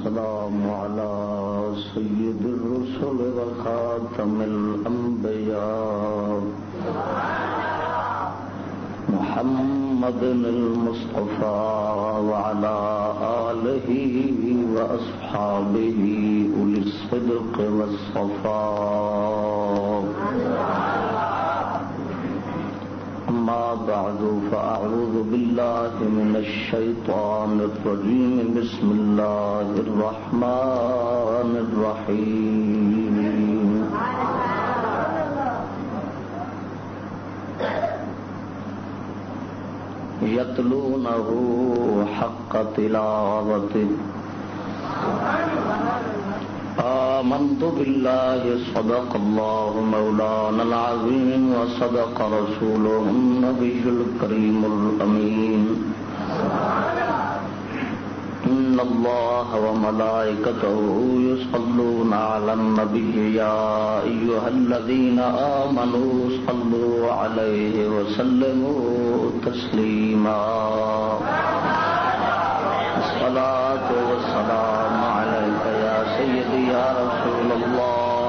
والسلام على سيد الرسل وخاتم الأنبياء محمد المصطفى وعلى آله وأصحابه أولي الصدق والصفاء. أما بعد فأعوذ بالله من الشيطان الرجيم. بسم الله الرحمن الرحيم. يتلونه حق تلاوته. آمنت بالله صدق الله مولانا العظيم وصدق رسوله النبي الكريم الأمين. إن الله وملائكته يصلون على النبي يا أيها الذين آمنوا صلوا عليه وسلموا تسليما. الصلاة والسلام عليك يا سيدي يا رسول الله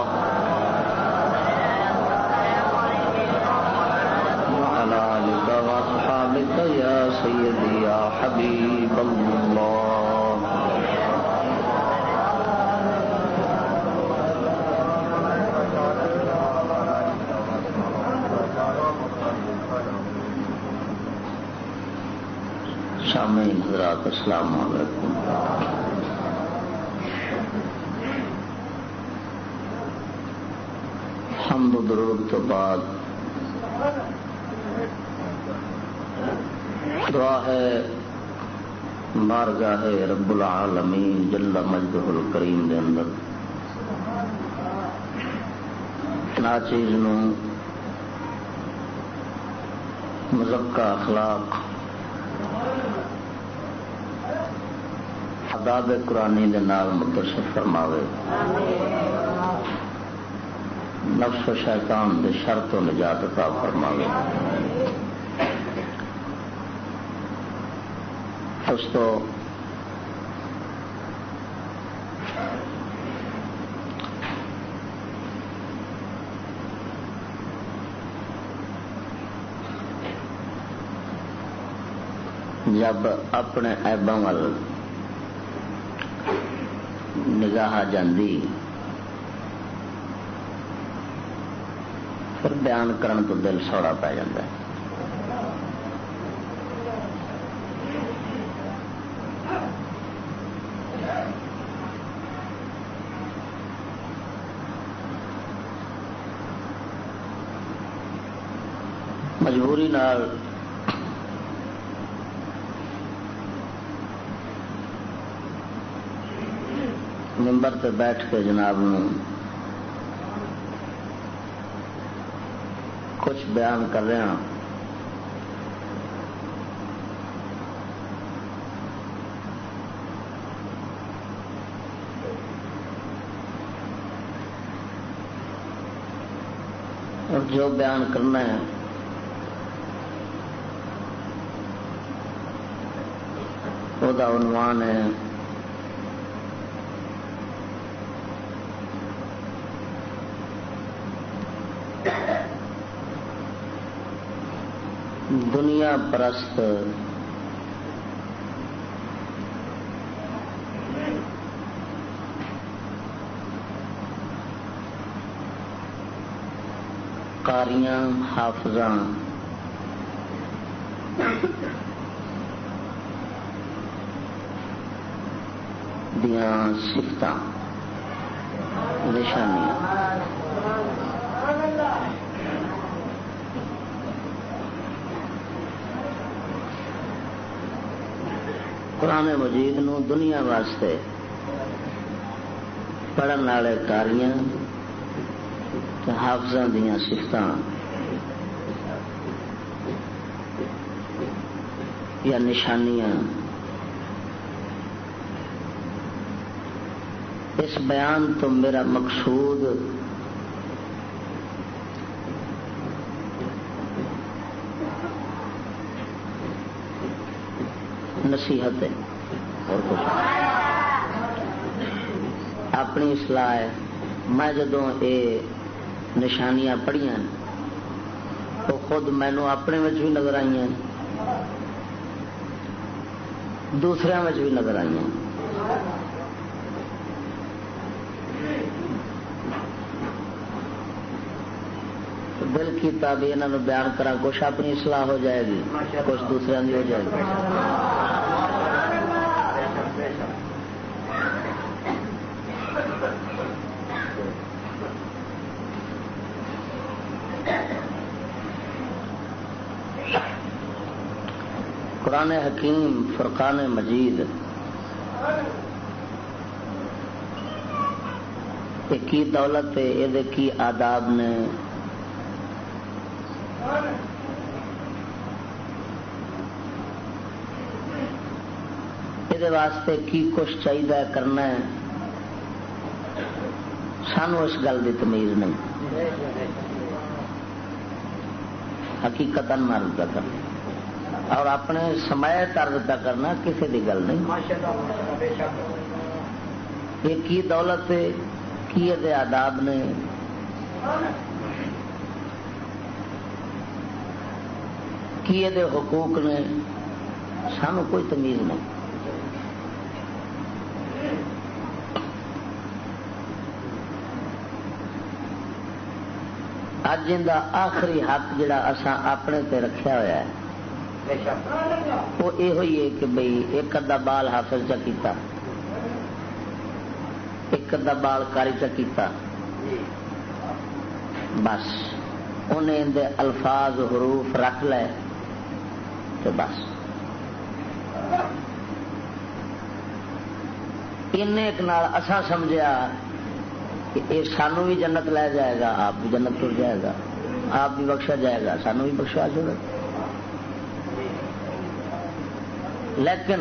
وعلى آلك وأصحابك يا سيدي يا حبيب الله. سامعین حضرات السلام علیکم. حمد و درود کے بعد دعا ہے بارگاہ رب العالمین جل مجدہ الکریم دے اندر ناچیز نو مزکا اخلاق آداب قرآنی دے نال متصف فرماوے. نفس و شیطان دے شر تو نجات عطا فرماوے. اس تو جب اپنے عیباں وال نگاہ جاندی پھر بیان کرن تو دل سوڑا پی جاتا ہے. مجبوری نال ممبر تے بیٹھ کے جناب نو کچھ بیان کر رہے ہیں. اور جو بیان کرنا ہے وہ دا عنوان ہے دنیا پرست قاریاں حافظاں دیاں صفتاں نشانیاں. قرآن مجید نو دنیا واسطے پڑھن والے کاریاں حافظاں دیاں صفتاں یا نشانیاں اس بیان تو میرا مقصود نصیحت ہے اور کچھ اپنی اصلاح ہے. میں جدوں یہ نشانیاں پڑھیاں تو خود مینو اپنے میں بھی نظر آئی، دوسرے میں بھی نظر آئی. دل کی بھی انہوں بیان کرا، کچھ اپنی اصلاح ہو جائے گی، کچھ دوسرے کی ہو جائے گی. قرآن حکیم، فرقان مجید کی دولت ہے، یہ کی آداب نے، یہ واسطے کی کچھ چاہیے کرنا ہے، سانو اس گل کی تمیز نہیں. حقیقتاً مرد کا کرنا اور اپنے سمایا طرز کا کرنا کسی کی گل نہیں. یہ کی دولت ہے، کی یہ آداب نے، کی یہ حقوق نے، سانو کوئی تمیز نہیں. اج ان کا آخری حق جڑا اساں اپنے تے رکھیا ہوا ہے وہ یہ ہوئی ہے کہ بھئی ایک ادھا بال حافظ چا کیتا، ایک ادھا بال کاری چا کیتا، بس انہیں ان دے الفاظ حروف رکھ لے تو بس ایک نال اساں سمجھیا کہ یہ سانو بھی جنت لے جائے گا، آپ بھی جنت تر جائے گا، آپ بھی بخشا جائے گا، سانو بھی بخشا جائے گا. لیکن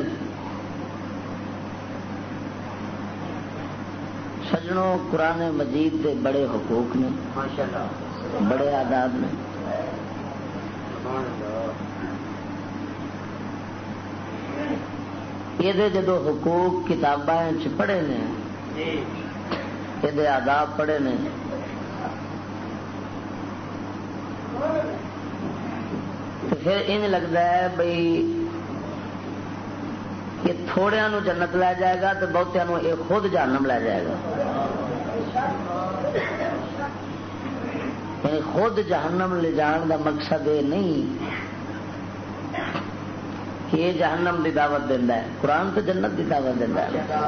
سجنوں قرآن مجید کے بڑے حقوق نے، بڑے آداب نے. یہ جدو حقوق کتاباں پڑھے نے، یہ آداب پڑھے نے، تو پھر ان لگتا ہے بھئی کہ تھوڑیاں نو جنت لے جائے گا تو بہتیاں نو یہ خود جہنم لے جائے گا. یعنی خود جہنم لے جان کا مقصد یہ نہیں کہ یہ جہنم کی دعوت دینا ہے، قرآن تو جنت کی دعوت دینا ہے.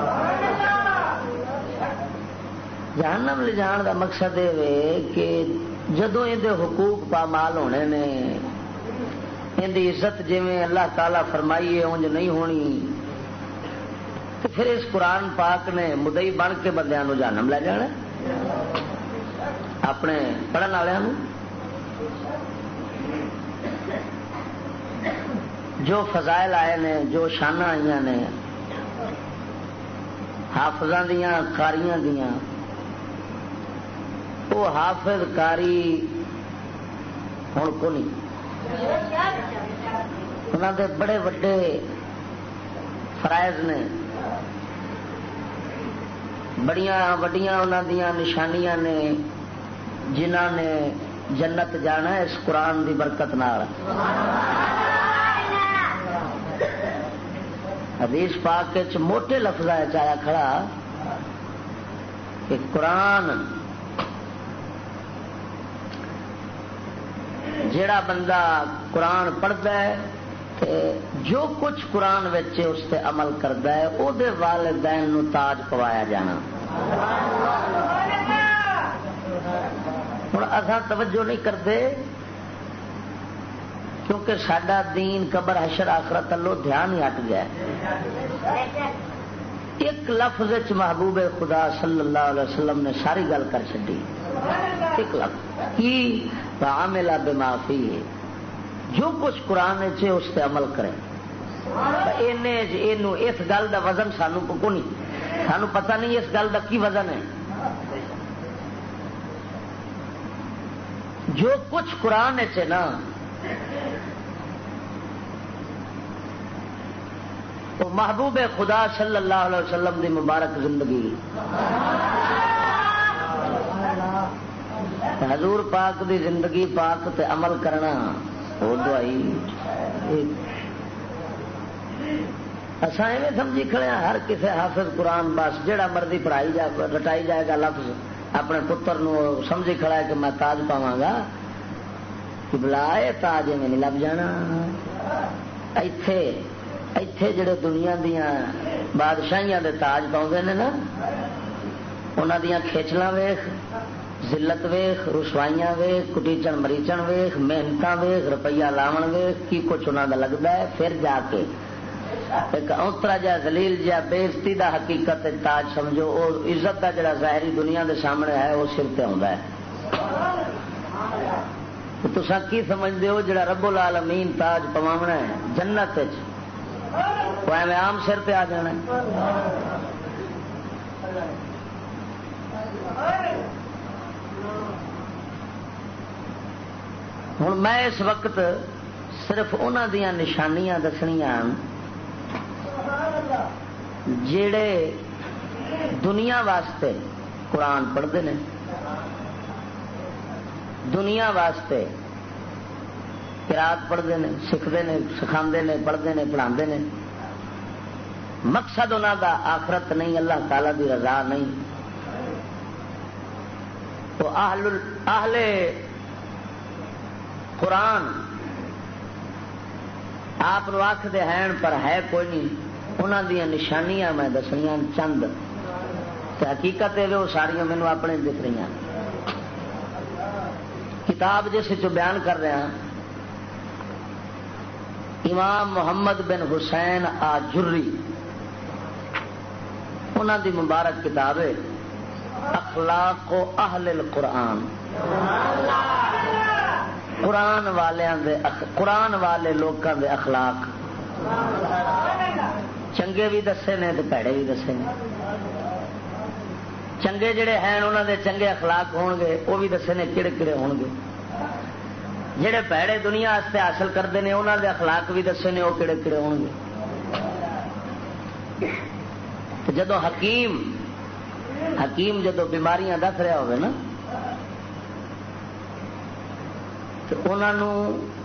جہنم لے جان کا مقصد یہ کہ جدو یہ حقوق پامال ہونے نے، ان کی عزت جویں اللہ تعالی فرمائی ہے انج نہیں ہونی، تو پھر اس قرآن پاک نے مدعی بن کے بندیاں نو جہنم لے جانا، اپنے پڑھن والوں. جو فضائل آئے نے، جو شانہ آئی نے حافظاں دیاں، قاریاں دیاں، وہ حافظ قاری ہوں کو نہیں، انہوں دے بڑے وڈے فرائض نے، بڑیاں وڈیاں انہوں دیاں نشانیاں نے، جنہاں نے جنت جانا ہے اس قرآن دی برکت نال. حدیث پاک موٹے لفظ آیا کھڑا کہ قرآن جیڑا بندہ قرآن پڑھتا ہے جو کچھ قرآن وچے اس تے عمل کرتا ہے او دے والدین نو تاج پوایا جانا. ہوں اصا توجہ نہیں کرتے کیونکہ سڈا دین قبر حشر آخرت اللہ دھیان ہی ہٹ گیا. ایک لفظ محبوب خدا صلی اللہ علیہ وسلم نے ساری گل کر چڈی. ایک لفظ کی عامل بما فیہ، جو کچھ قرآن چ اس تے عمل کرے. اس گل دا وزن سانو کو نہیں، سانو پتہ نہیں اس گل دا کی وزن ہے. جو کچھ قرآن چ، وہ محبوب خدا صلی اللہ علیہ وسلم دی مبارک زندگی، حضور پاک دی زندگی پاک تے عمل کرنا وہ دعائی اساں ایویں سمجھی کھڑے ہیں ہر کسی حافظ قرآن بس جڑا مرضی پڑھائی جائے رٹائی جائے گا لفظ اپنے پتر نو سمجھی کھڑا ہے کہ میں تاج پاواں گا کہ بلا اے تاج میں نہیں لب جانا. ایتھے جڑے دنیا دیاں بادشاہیاں دے تاج پاؤندے نے نا انہاں دیاں کھیچلاں ویکھ، ذلت ویخ، رسوائیاں ویخ، کٹیچن مریچن ویخ، محنتاں ویخ، روپیہ لاون ویخ، کی کچھ انہوں کا لگتا ہے. پھر جا کے ایک اونترا جا ذلیل جا بےزتی دا حقیقت تاج سمجھو وہ عزت دا جڑا ظاہری دنیا دے سامنے ہے وہ سر تے آندا ہے. تساں کی سمجھدے ہو جڑا رب العالمین تاج پواونا ہے جنت وچ وہ ایویں عام سر تے آ جانا ہے. ہوں میں اس وقت صرف انہاں دیاں نشانیاں دسنیاں جڑے دنیا واسطے قرآن پڑھتے ہیں، دنیا واسطے قرات پڑھتے ہیں، سکھتے ہیں، سکھاندے ہیں، پڑھتے ہیں، پڑھاندے ہیں. مقصد انہاں دا آخرت نہیں، اللہ تعالی دی رضا نہیں. تو اہل قرآن آپ آخر ہیں پر ہے کوئی نہیں. انہوں دیا نشانیاں میں دسنیاں چند حقیقت ہے وہ ساریاں مینو اپنے دکھ رہی ہیں. کتاب جس بیان کر رہا امام محمد بن حسین آجری انہوں دی مبارک کتاب ہے اخلاق و اہل القرآن. قرآن والے لوگوں دے اخلاق چنگے بھی دسے نے تو پیڑے بھی دسے نے. چنگے جڑے ہیں انہوں دے چنگے اخلاق ہون گے وہ بھی دسے نے کہڑے کہڑے ہون گے. جڑے پیڑے دنیا واسطے حاصل کرتے ہیں انہوں دے اخلاق بھی دسے نے وہ کہڑے کہڑے ہون گے. جدو حکیم جدو بیماریاں دس رہا ہوگا نا تو انہوں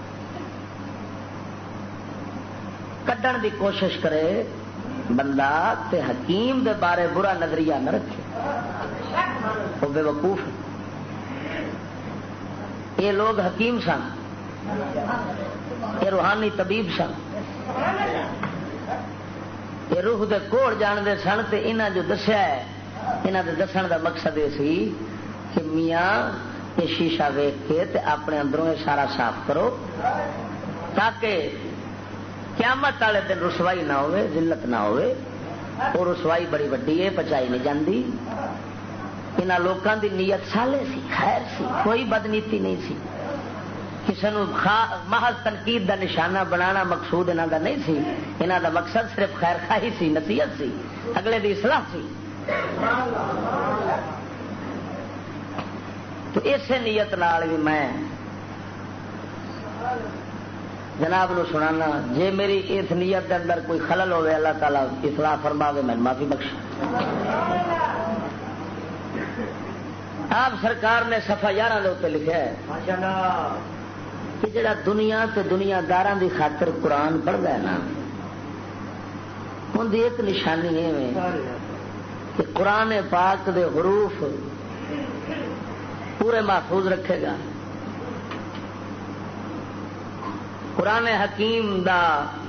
کڈن دی کوشش کرے بندہ تے حکیم دے بارے برا نظریہ نہ رکھے. وہ بے وقوف. یہ لوگ حکیم سن، یہ روحانی طبیب سن، یہ روح دے کوڑ جانتے سن. تے انہاں جو دسیا ہے انہاں دے دسن دا مقصد یہ سی کہ میاں یہ شیشہ ویخ کے تے اپنے اندروں یہ سارا صاف کرو تاکہ قیامت والے دن رسوائی نہ ہوئے، ذلت نہ ہوئے. اور رسوائی بڑی وڈی ہے، پچائی نہیں جاندی. انہاں لوکاں دی نیت صالح سی، خیر سی، کوئی بدنیتی نہیں سی. کسی نو محض تنقید دا نشانہ بنانا مقصود انہاں دا نہیں سی. انہاں دا مقصد صرف خیر خواہی سی، نصیحت سی، اگلے دی اصلاح سی. تو اسی نیت نال بھی میں جناب نو سنانا. جے میری اس نیت کے اندر کوئی خلل ہوئے اللہ تعالیٰ اصلاح فرماوے میں معافی بخش. آپ سرکار نے صفحہ 11 کے اتنے لکھا ہے کہ جڑا دنیا تے دنیا داراں دی خاطر قرآن پڑھتا ہے نا ان دی ایک نشانی ہے کہ قرآن پاک دے حروف پورے محفوظ رکھے گا. قرآن حکیم دا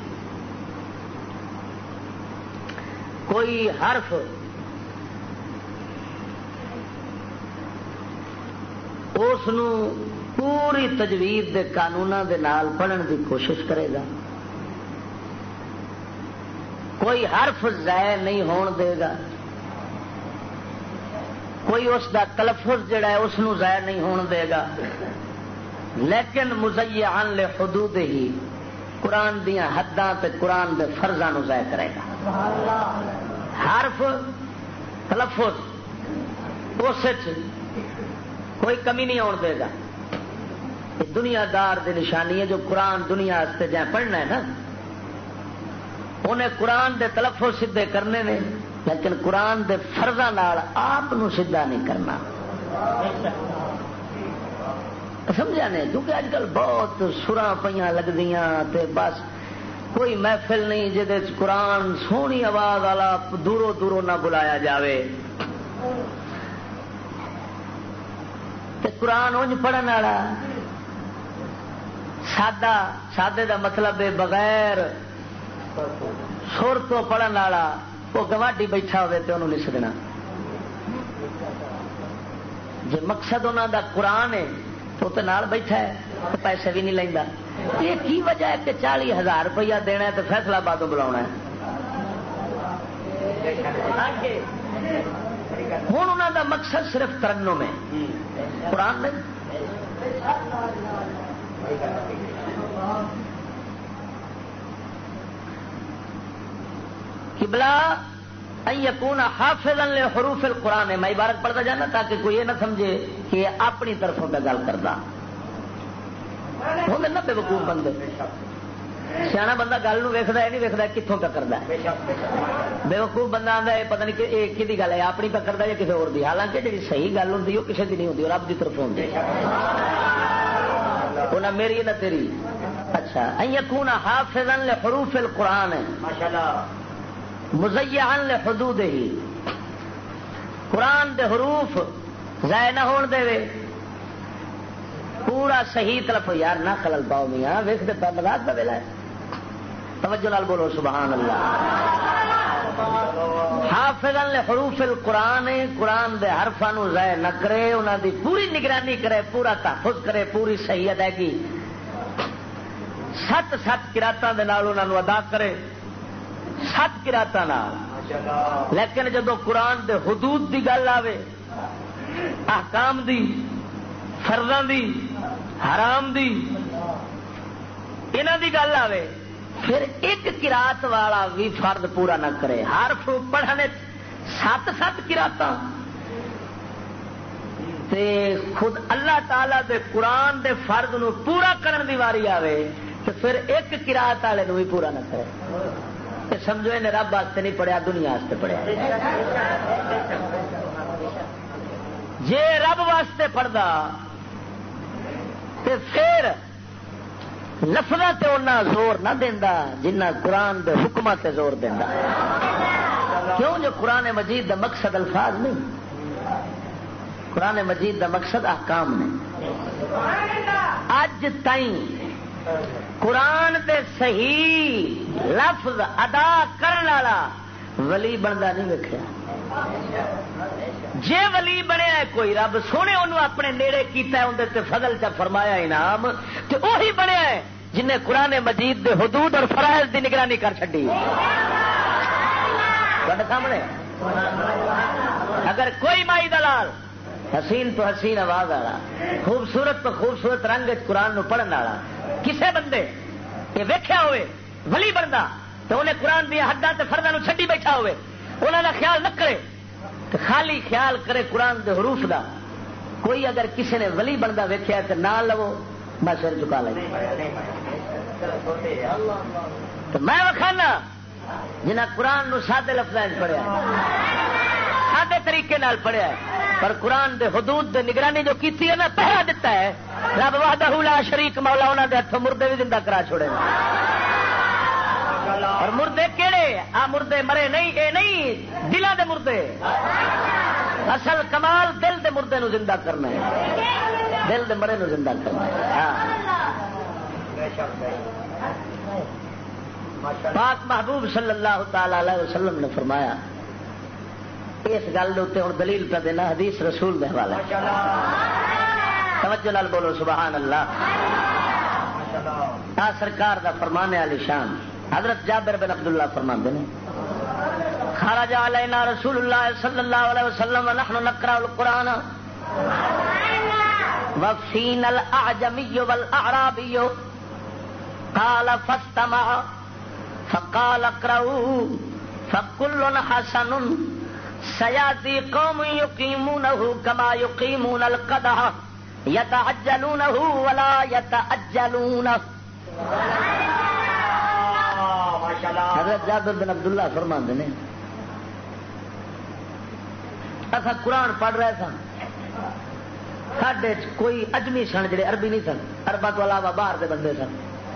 کوئی حرف اس پوری تجوید دے قانوناں دے نال پڑھن دی کوشش کرے گا. کوئی حرف ضائع نہیں ہون دے گا. کوئی اس دا تلفظ جڑا ہے اس نو ضائع نہیں ہون دے گا. لیکن مزیعن لحدود ہی قرآن دیاں حداں تے قرآن دے فرضاں نو ضائع کرے گا. حرف تلفظ اس کوئی کمی نہیں آن دے گا. یہ دنیا دار دی نشانی ہے جو قرآن دنیا واسطے جائیں پڑھنا ہے نا انہیں قرآن دے تلفظ سیدھے کرنے نے لیکن قرآن دے فرضاں نال آپ نو سیدھا نہیں کرنا. سمجھا نے کیونکہ اج کل بہت سراں پیاں لگدیاں تے بس کوئی محفل نہیں جہدے قرآن سونی آواز والا دوروں دوروں نہ بلایا جاوے. تے قرآن اونج پڑھن والا سادہ سادے دا مطلب ہے بغیر سر تو پڑھن والا وہ گواڈی بیٹھا ہوئے تو انہوں نہیں سکنا. جی مقصد انہوں دا قرآن ہے تو نال بیٹھا ہے تو پیسے بھی نہیں لینا. یہ کی وجہ ہے کہ 40,000 روپیہ دینا ہے تو فیصلہ آباد بلا ہے. ہوں انہوں دا مقصد صرف ترنم ہے قرآن نہیں. قبلہ ان یکون حافظا لحروف القرآن. میں عبارت پڑھتا جانا تاکہ کوئی یہ نہ سمجھے کہ یہ اپنی طرفوں پہ گل کرتا. ہوں نا بے وقوف بندے سیاح بندہ گل ویکھدا ہے نہیں ویکھدا کتوں پہ کرتا ہے. بے وقوف بندہ آتا ہے پتہ نہیں کہ یہ کدی گل ہے اپنی پہ کرتا یا کسی اور دی. حالانکہ جی صحیح گل ہوتی وہ کسی کی نہیں ہوتی رب کی طرف ہوتی وہ نہ میری نہ تیری. اچھا ان یکون حافظا لحروف القرآن مزیعا لحدودہ. قرآن دے حروف ضائع نہ ہون دے پورا صحیح طرف. یار نہ خلل پاؤ میاں ویخ دے پہ مزاق کا ویلا ہے. توجہ نال بولو سبحان اللہ. حافظا لحروف القرآن قرآن دے حرفاں نو ضائع نہ کرے انہاں دی پوری نگرانی کرے پورا تحفظ کرے پوری صحیح ادائیگی 7 قراتاں دے نال انہاں نو ادا کرے 7 قراتاں نال. لیکن جدو قرآن دے حدود دی گل آوے احکام دی فرضاں دی حرام دی انہاں دی گل آوے پھر ایک قرات والا بھی فرض پورا نہ کرے. حرف پڑھنے 7 قراتاں تے خود اللہ تعالی دے قرآن دے فرض نو پورا کرن دی واری آوے تو پھر ایک قرات والے نو بھی پورا نہ کرے. سمجھو انہیں رب واسطے نہیں پڑھیا دنیا واسطے پڑھیا. جے رب واسطے پڑھدا تے پھر لفظاں تے انہاں زور نہ دیندا جنہ قرآن دے حکماں تے زور دیندا. کیوں جو قرآن مجید دا مقصد الفاظ نہیں قرآن مجید دا مقصد احکام نے. اج تائیں قرآن دے صحیح لفظ ادا کرنے والا ولی بنتا نہیں ویکھیا. جے ولی بنیا ہے کوئی رب سونے انہوں اپنے نیڑے کیتا ہے اندر تے فضل چا فرمایا انعام تے وہی بنیا ہے جنہیں قرآن مجید دے حدود اور فرائض دی نگرانی کر چھڈی. تہاڈے سامنے اگر کوئی مائی دلال حسین تو حسین آواز والا خوبصورت تو خوبصورت رنگ قرآن نو پڑھن والا کسے بندے یہ ویکھیا ہوئے ولی بندا تو انہیں قرآن دیا حداں تے فرضاں نو چھڈی بیٹھا ہوئے انہاں دا خیال نہ کرے تو خالی خیال کرے قرآن دے حروف دا. کوئی اگر کسی نے ولی بندا ویکھیا تے نہ لو میں سر جھکا لیں. تو میں وکھانا جنہاں قرآن نو سادے لفظاں وچ پڑھیا سادے طریقے نال پڑھیا پر قرآن دے حدود دے نگرانی جو کیتی ہے نا پہرا دیتا ہے رب وحدہ لا شریک مولا انہاں دے ہتھوں مردے بھی زندہ کرا چھوڑے. اور مردے کیڑے آ مردے مرے نہیں اے نہیں دلاں دے مردے. اصل کمال دل دے مردے نو زندہ کرنا ہے دل دے مرے نو زندہ کرنا ہے. پاک محبوب صلی اللہ تعالی علیہ وسلم نے فرمایا اس گل دے ہوں دلیل پہ دینا حدیث رسول دے حوالے. توجہ نال بولو سبحان اللہ. آ سرکار دا فرمان علی شان حضرت جابر بن عبداللہ فرماندے نے خرج علینا رسول اللہ صلی اللہ علیہ وسلم ونحن نقرأ القرآن وفینا الاعجمی والاعرابی قال فاستمع فقال اقرأوا فكل حسن سيأتي قوم يقيمونه كما يقيمون القدح يتعجلونه ولا يتأجلونه. حضرت جابر بن عبداللہ فرماندے نے اصا قرآن پڑھ رہے سن ساڈے کوئی اجمی سن جڑے عربی نہیں سن عرباں تو علاوہ باہر دے بندے سن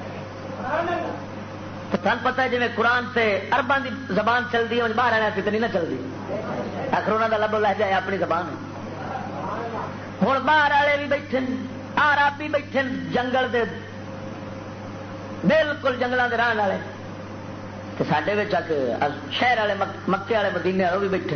تو تھن پتہ ہے جی قرآن سے عرباں دی زبان چلتی ہے باہر آنے تو نہیں نہ چلتی آخر انہوں کا لب لہجہ ہے اپنی زبان ہے ہوں باہر والے بھی بیٹھے عربی بیٹھے جنگل دے بالکل جنگلوں کے رہن والے تو سڈے شہر والے مکے والے مدینے والے وہ بھی بیٹھے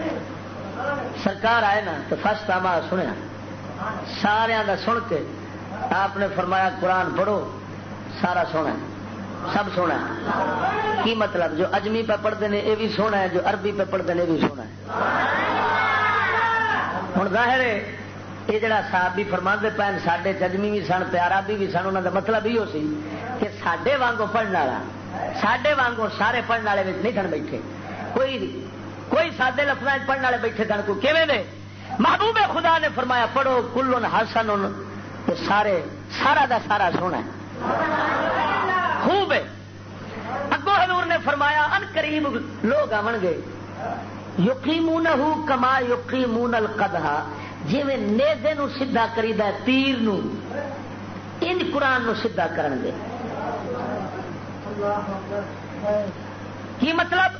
سرکار آئے نا تو فسٹ آما سنیا سارا کا سن کے آپ نے فرمایا قرآن پڑھو سارا سونا سب سونا کی مطلب جو اجمی پہ پڑھتے ہیں یہ بھی سونا ہے جو عربی پہ پڑھتے ہیں یہ بھی سونا ہے ہوں ظاہر ہے یہ جڑا صحابی فرماندے پے ساڈے اجمی بھی سن عربی بھی سن انہوں کا مطلب یہ سی کہ ساڈے وانگو پڑھنے والا ساڈے وانگو سارے پڑھنے والے نہیں سن بیٹھے کوئی سادے لفظ پڑھنے والے بیٹھے سن کوئی کیویں دے محبوب خدا نے فرمایا پڑھو کلن حسن سارے سارا دا سارا سونا خوب ہے اگو حضور نے فرمایا ان قریب لوگ آون گے یقیمونہ کما یقیمون القدح جی نیزے نو سیدھا کریدا ہے تیر نو ان قرآن نو سیدھا کرن گے کی مطلب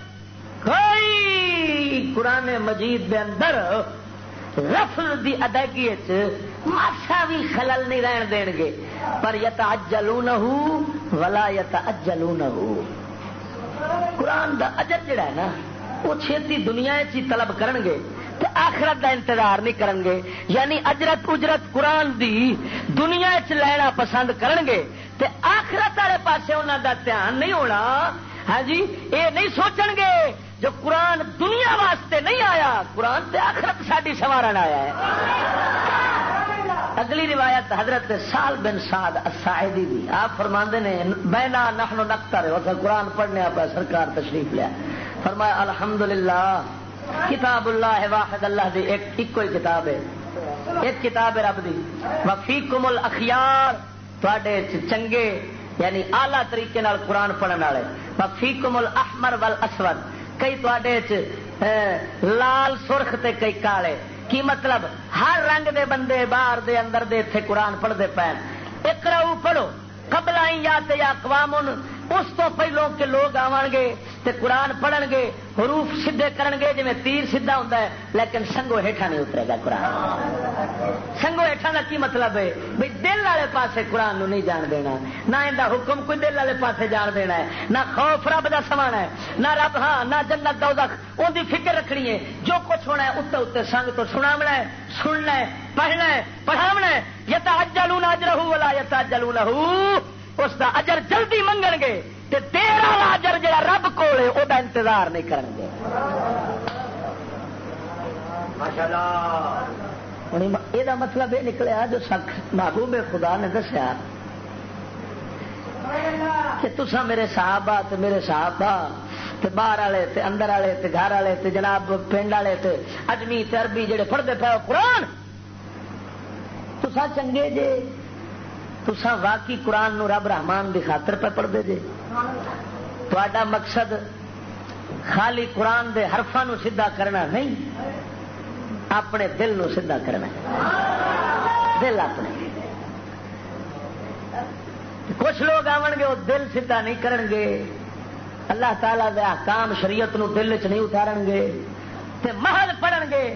کوئی قرآن مجید دے اندر لفظ دی ادائیگی ماسا بھی خلل نہیں رہن دین گے پر یتعجلونہ ولا یتعجلونہ قرآن دا اجر جڑا ہے نا وہ چھتی دنیا چی طلب کرن گے تے آخرت دا انتظار نہیں کرن گے یعنی اجرت اجرت قرآن دی دنیا چ لینا پسند کرن گے تے آخرت والے پاسے انہاں دا دھیان نہیں ہونا ہاں جی اے نہیں سوچن گے جو قرآن دنیا واسطے نہیں آیا قرآن تے آخرت ساڈی سوارن آیا ہے اگلی روایت حضرت سال بن سعد الساعدی دی آپ فرماندے نے بینا نحن نقتر وقت قرآن پڑھنے آپ سرکار تشریف لیا فرمایا الحمدللہ کتاب اللہ واحد اللہ دی ایک کوئی کتاب ہے ایک کتاب ہے رب دی وفیکم الاخیار تواڈے چنگے یعنی اعلیٰ طریقے نال قرآن پڑھن والے وفیکم الاحمر والاسود کئی تواڈے لال سرخ تے کئی کالے کی مطلب ہر رنگ دے بندے باہر دے اندر دے تھے قرآن پڑھتے پے اقرؤ پڑھو قبل ان یاتی اقوام اس تو پہلوں کے لوگ آون گے تے قرآن پڑھن گے حروف سیدھے کرن گے جویں تیر سیدھا ہوندا ہے لیکن سنگو ہیٹھا نہیں اترے گا قرآن سنگو ہیٹھا دا کی مطلب ہے بھئی دل والے پاسے قرآن نو نہیں جان دینا نہ ایندا حکم کوئی دل والے پاسے جان دینا ہے نہ خوف رب دا سمانا ہے نہ رب ہاں نہ جنت دوزخ اون دی فکر رکھنی ہے جو کچھ ہونا ہے اتے اتے سنگ تو سناونا ہے سننا ہے پڑھنا ہے پڑھاونا ہے یتعجلون اجرہ ولا یتعجلونہ اس دا اجر جلدی منگن گے تے تیرا اجر جڑا رب کول ہے او دا انتظار نہیں کرن گے ماشاءاللہ یہ دا مطلب یہ نکلیا جو محبوب خدا نے دسیا کہ تساں میرے صحابہ تے میرے صحابہ تے باہر والے تے اندر والے تے گھر والے تے جناب پنڈ والے تے اجمی تے عربی جڑے پڑھتے پے قرآن تساں چنگے جے تساں واقعی قرآن نو رب رحمان دی خاطر پہ پڑھتے جے تہاڈا مقصد خالی قرآن دے حرفاں نو سیدھا کرنا نہیں اپنے دل نو سیدھا کرنا دل اپنے کچھ لوگ آون گے وہ دل سیدھا نہیں کرن گے اللہ تعالیٰ دے احکام شریعت نو دل چ نہیں اتارن گے تے محض پڑھن گے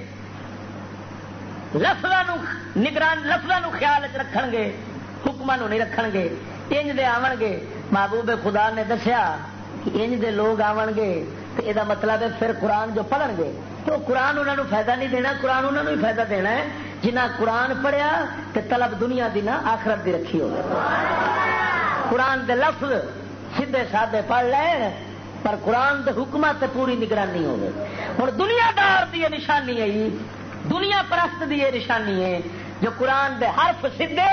لفظاں نو نگران لفظاں نو خیال وچ رکھن گے حکماں نو نہیں رکھن گے انج دے آون گے محبوب خدا نے دسیا کہ انج دے لوگ آون گے تے ادا مطلب ہے پھر قرآن جو پڑھن گے تو قرآن انہوں نے فائدہ نہیں دینا قرآن انہوں نے فائدہ دینا ہے جنہ قرآن پڑھیا تے طلب دنیا دی نہ آخرت دی رکھی ہوگی قرآن دے لفظ سیدھے سادے پڑھ لین پر قرآن دے حکمات تے پوری نگرانی ہوگی ہوں دنیا دار دی یہ نشانی ہے دنیا پرست دی یہ نشانی ہے جو قرآن دے حرف سیدھے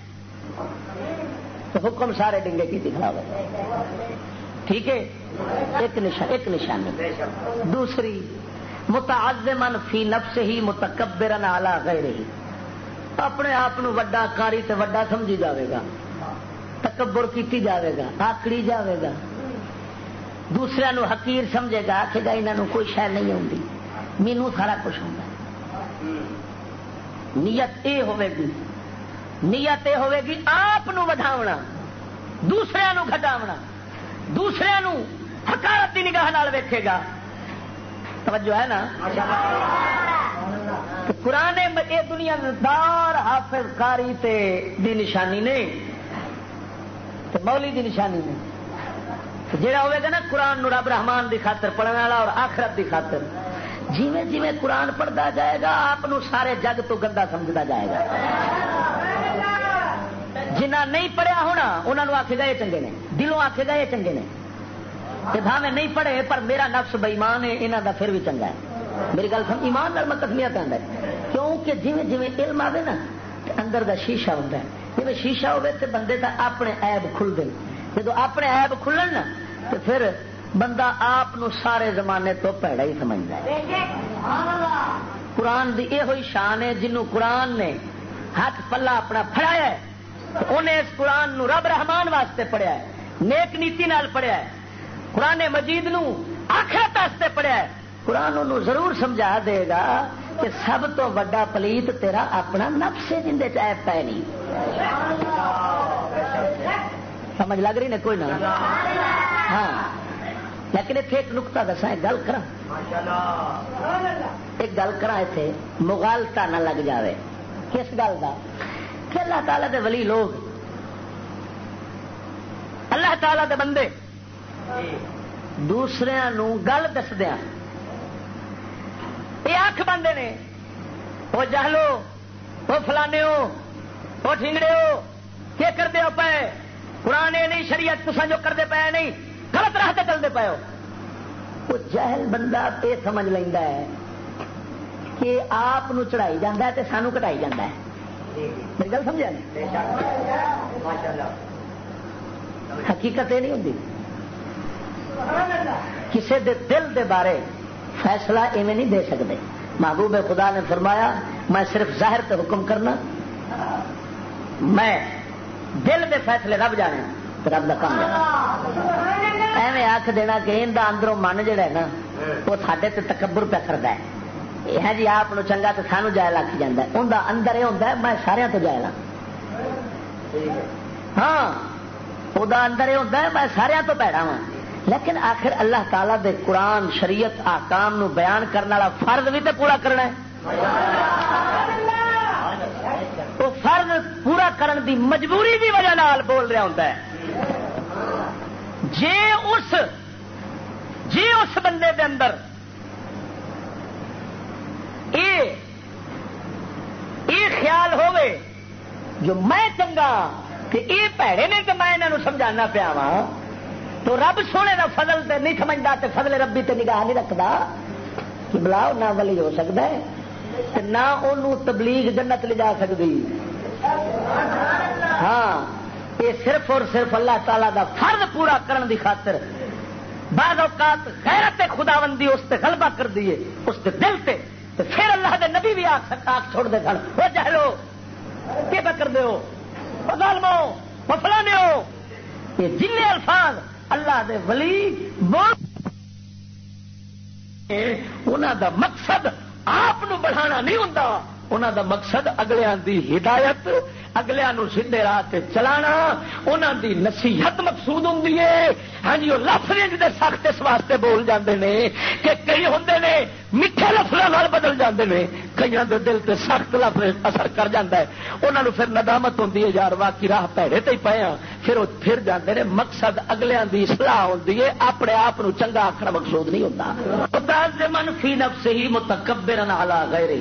تو حکم سارے ڈنگے کی دکھا ہوئے ٹھیک ہے ایک نشانی دوسری متعظمن فی نفسہ متکبرن علی غیرہ اپنے آپ وڈا کاری تے وڈا سمجھی جاوے گا تکبر کیتی جاوے گا آکڑی جاوے گا دوسرے نو حقیر سمجھے گا کہ انہوں کوئی شے نہیں آتی، مینوں سارا کچھ ہوتا. نیت یہ ہوے گی، نیت یہ ہوے گی آپ ودھاونا، دوسرے نو گھٹاونا، دوسرے نو حقارت کی نگاہ نال ویکھے گا. توجہ ہے نا؟ قرآن یہ دنیا دار حافظ قاری تے دی نشانی نہیں، مولی دی نشانی نہیں. جڑا ہوئے گا نا قرآن نو رب رحمان دی خاطر پڑھنے والا اور آخرت دی خاطر، جیویں جیویں قرآن پڑھتا جائے گا آپ سارے جگ تو گندا سمجھتا جائے گا. جنہ نہیں پڑھیا ہونا انہوں نے آکھے گا یہ چنگے نے، دلوں آکھے گا یہ چنگے نے. بھاویں نہیں پڑھے پر میرا نفس بےمان ہے، یہاں دا پھر بھی چنگا ہے. میری گل سمجھ، ایمان نال میں کسمیا پہنتا ہے، کیونکہ جویں جویں علم آئے نا اندر دا شیشہ ہوتا ہے. جی شیشہ ہوے تو بندے کا اپنے عیب کھلتے ہیں. جب اپنے عیب کھلن نا تو پھر بندہ آپ سارے زمانے تو پیڑا ہی سمجھتا ہے. قرآن دی یہ ہوئی شان ہے، جنوں قرآن نے ہاتھ پلہ اپنا پھڑایا ہے انہیں اس قرآن نو رب رحمان واسطے پڑھیا ہے، نیک نیتی نال پڑھیا ہے. قرآن مجید نو آخرت واسطے پڑھیا ہے. قرآن انہوں ضرور سمجھا دے گا کہ سب تو بڑا پلیت تیرا اپنا نفس ہے، جن دے عیب پے نہیں. سمجھ لگ رہی نے کوئی نہ؟ ہاں، لیکن اتنے ایک نقطہ دسا، ایک گل کرا، ایک گل کرا اتنے مغالطہ نہ لگ جاوے. کس گل کا؟ کہ اللہ تعالیٰ دے ولی لوگ، اللہ تعالیٰ دے بندے دوسرے نو گل دسدیا یہ آنکھ بندے نے، وہ جہلو، وہ فلانے ہو، وہ ٹھنگڑے ہو، کیا کرتے ہو پے؟ قرآن نہیں، شریعت تساں جو کرتے پے نہیں، غلط راہ تے چلتے پے ہو. وہ جہل بندہ یہ سمجھ لینا ہے کہ آپ چڑھائی جانا ہے تے سانو کٹائی جانا ہے. میری گل سمجھا نہیں؟ حقیقت یہ نہیں ہوتی. کسی دے دل دے بارے فیصلہ ایویں نہیں دے سکتے. محبوب خدا نے فرمایا میں صرف ظاہر تے حکم کرنا، میں دل دے فیصلے رب جانے رب کا کام ہے. ایویں آخ دینا کہ ان دا اندروں من جڑا ہے نا وہ ساڈے تے تکبر پہ کرتا ہے، یہ جی آپ چنگا تو سانو جائے لکھ جاتا ہے. ان دا اندر یہ ہوتا ہے میں سارے تو جائے لا. ہاں، وہ اندر یہ ہوتا ہے میں سارے تو پیڑا ہاں. لیکن آخر اللہ تعالیٰ دے قرآن شریعت آکام نو بیان کرنے والا فرض بھی تو پورا کرنا ہے. وہ فرض پورا کرن دی مجبوری دی وجہ نال بول رہا ہوتا ہے. جے اس بندے دے اندر یہ خیال ہوئے جو میں چنگا کہ یہ پیڑے نے کہ میں انہوں سمجھانا پیا وا، تو رب سونے دا فضل تے نہیں سمجھتا، تے فضل ربی تے نگاہ نہیں رکھتا کہ بلا نہ ولی ہو سکتا ہے نہ انہوں تبلیغ جنت لے جا سکتی. ہاں، یہ صرف اور صرف اللہ تعالیٰ دا فرض پورا کرن دی خاطر بعض اوقات غیرت خداوندی اس تے غلبہ کر دیے اس تے دل تے، تو پھر اللہ دے نبی بھی آخ چھوڑ دے سن وہ جہلو کیا کر دے ہو، وہ ظالمو، وہ فلانے ہو. یہ جن الفاظ اللہ دے ولی بول انہاں دا مقصد آپ بڑھانا نہیں ہوتا، انہاں دا مقصد اگلیاں دی ہدایت، اگلیاں نو سیدھے راہ تے چلانا، انہاں دی نصیحت مقصود ہوندی ہے. ہاں جی، وہ لفظ دے سخت اس واسطے بول جاندے نے کہ کئی ہوندے نے میٹھے لفظاں نال بدل جاندے نے، کئیاں دے دل تے سخت لفظ اثر کر جاندا ہے. انہاں نو پھر ندامت ہوندی ہے یار واقعی راہ پیڑے تے ہی پئے ہاں. پھر وہ پھر جاندے نے. مقصد اگلیاں دی اصلاح ہوندی ہے، اپنے آپ نو چنگا آکھنا مقصود نہیں ہوندا. خدا سے من فی نفسہ متکبرا علی غیرہ.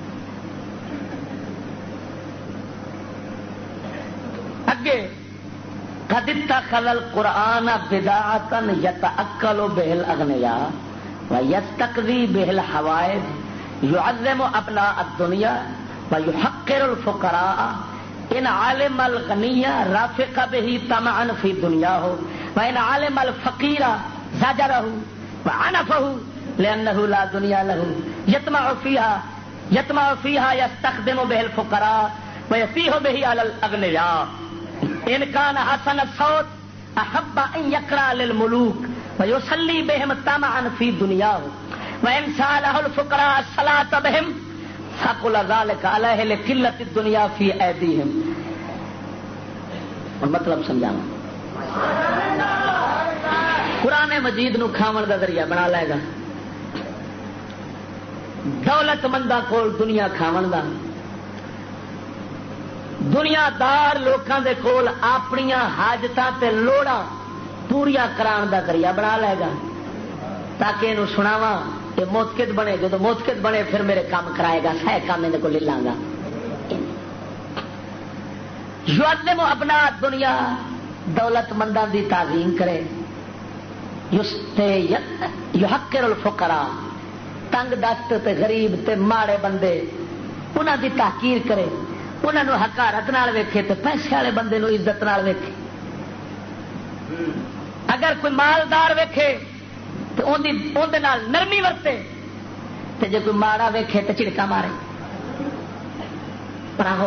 اگے قد اتخذ القرآن بدعۃ یتأکل بہ الاغنیاء ویستقضی بہ الحوائج یعظم ابناء الدنیا ویحقر الفقراء ان علم الغنی رافق بہ طمعا فی دنیاہ وان علم الفقیر زجرہ وعنفہ لأنہ لا دنیا لہ یطمع فیہا یستخدم بہ الفقراء ویسیح بہ علی الاغنیاء. ان کان حسن الصوت احب ان یقرا للملوک وَيُصَلِّي بِهِمْ طَمَعًا فِي دُنْيَاهُ وَإِنْ سَأَلَهُ الْفُقَرَاءُ الصَّلَاةَ بِهِمْ ثَقُلَ ذَلِكَ عَلَيْهِ لِقِلَّةِ الدُّنْيَا فِي أَيْدِيهِمْ. اور مطلب سمجھانا، قرآن مجید نو کھاون دا ذریعہ بنا لے گا، دولت منداں کول دنیا کھاون دا، دنیا دار لوکاں دے کول اپنیاں حاجتاں تے لوڑاں پوریا کران دا ذریعہ بنا لے گا تاکہ انہوں سناواں کہ موتقد بنے، جدو موتقد بنے پھر میرے کام کرائے گا، سہ کام ان کو لے لاں گا. یعظم ابناء دنیا، دولت منداں دی تعظیم کرے، یحقر الفقراء، تنگ دست تے غریب تے ماڑے بندے انہاں دی تحقیر کرے، انہاں نو حقارت نال ویکھے تے پیسے والے بندے نو عزت نال ویکھے. اگر کوئی مالدار ویکھے تو اون دے نال نرمی ورتے تے جے کوئی ماڑا ویکھے تے چڑکا مارے، پراہو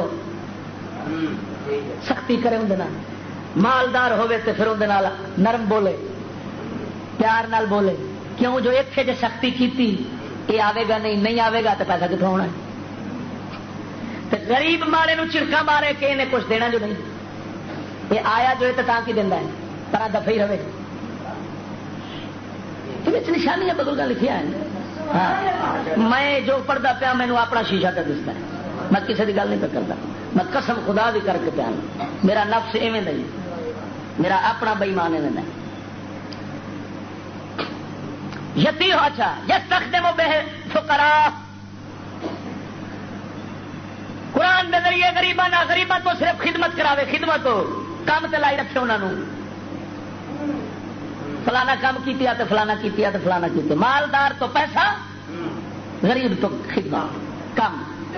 سختی کرے اون دے نال. مالدار ہوے تے پھر اون دے نال نرم بولے، پیار نال بولے. کیوں؟ جو ایتھے جے سختی کیتی یہ آوے گا نہیں آوے گا تو پیسہ کتوں ہونا ہے. تے غریب ماڑے نو چڑکا مارے کہ انہیں کچھ دینا جو نہیں، یہ آیا جو ہے کی دینا ہے، پر دفعہ ہی رہے. نشانی ہے بزرگاں لکھیا ہے. میں جو پڑھتا پیا مینو اپنا شیشہ کا دستا ہے، میں کسی کی گل نہیں پہ کرتا. میں قسم خدا بھی کر کے پیا، میرا نفس ایویں نہیں، میرا اپنا بےمان ایویں نہیں. یتی ہو اچھا یستخدم به فقراء، قرآن کے ذریعے غریباں تو صرف خدمت کراوے، خدمت ہو کام تے لائی رکھے انہوں نے. فلانا کام کیتیا تو فلانا کیتیا تو فلانا کیتے. مالدار تو پیسہ، غریب تو خدمت کم.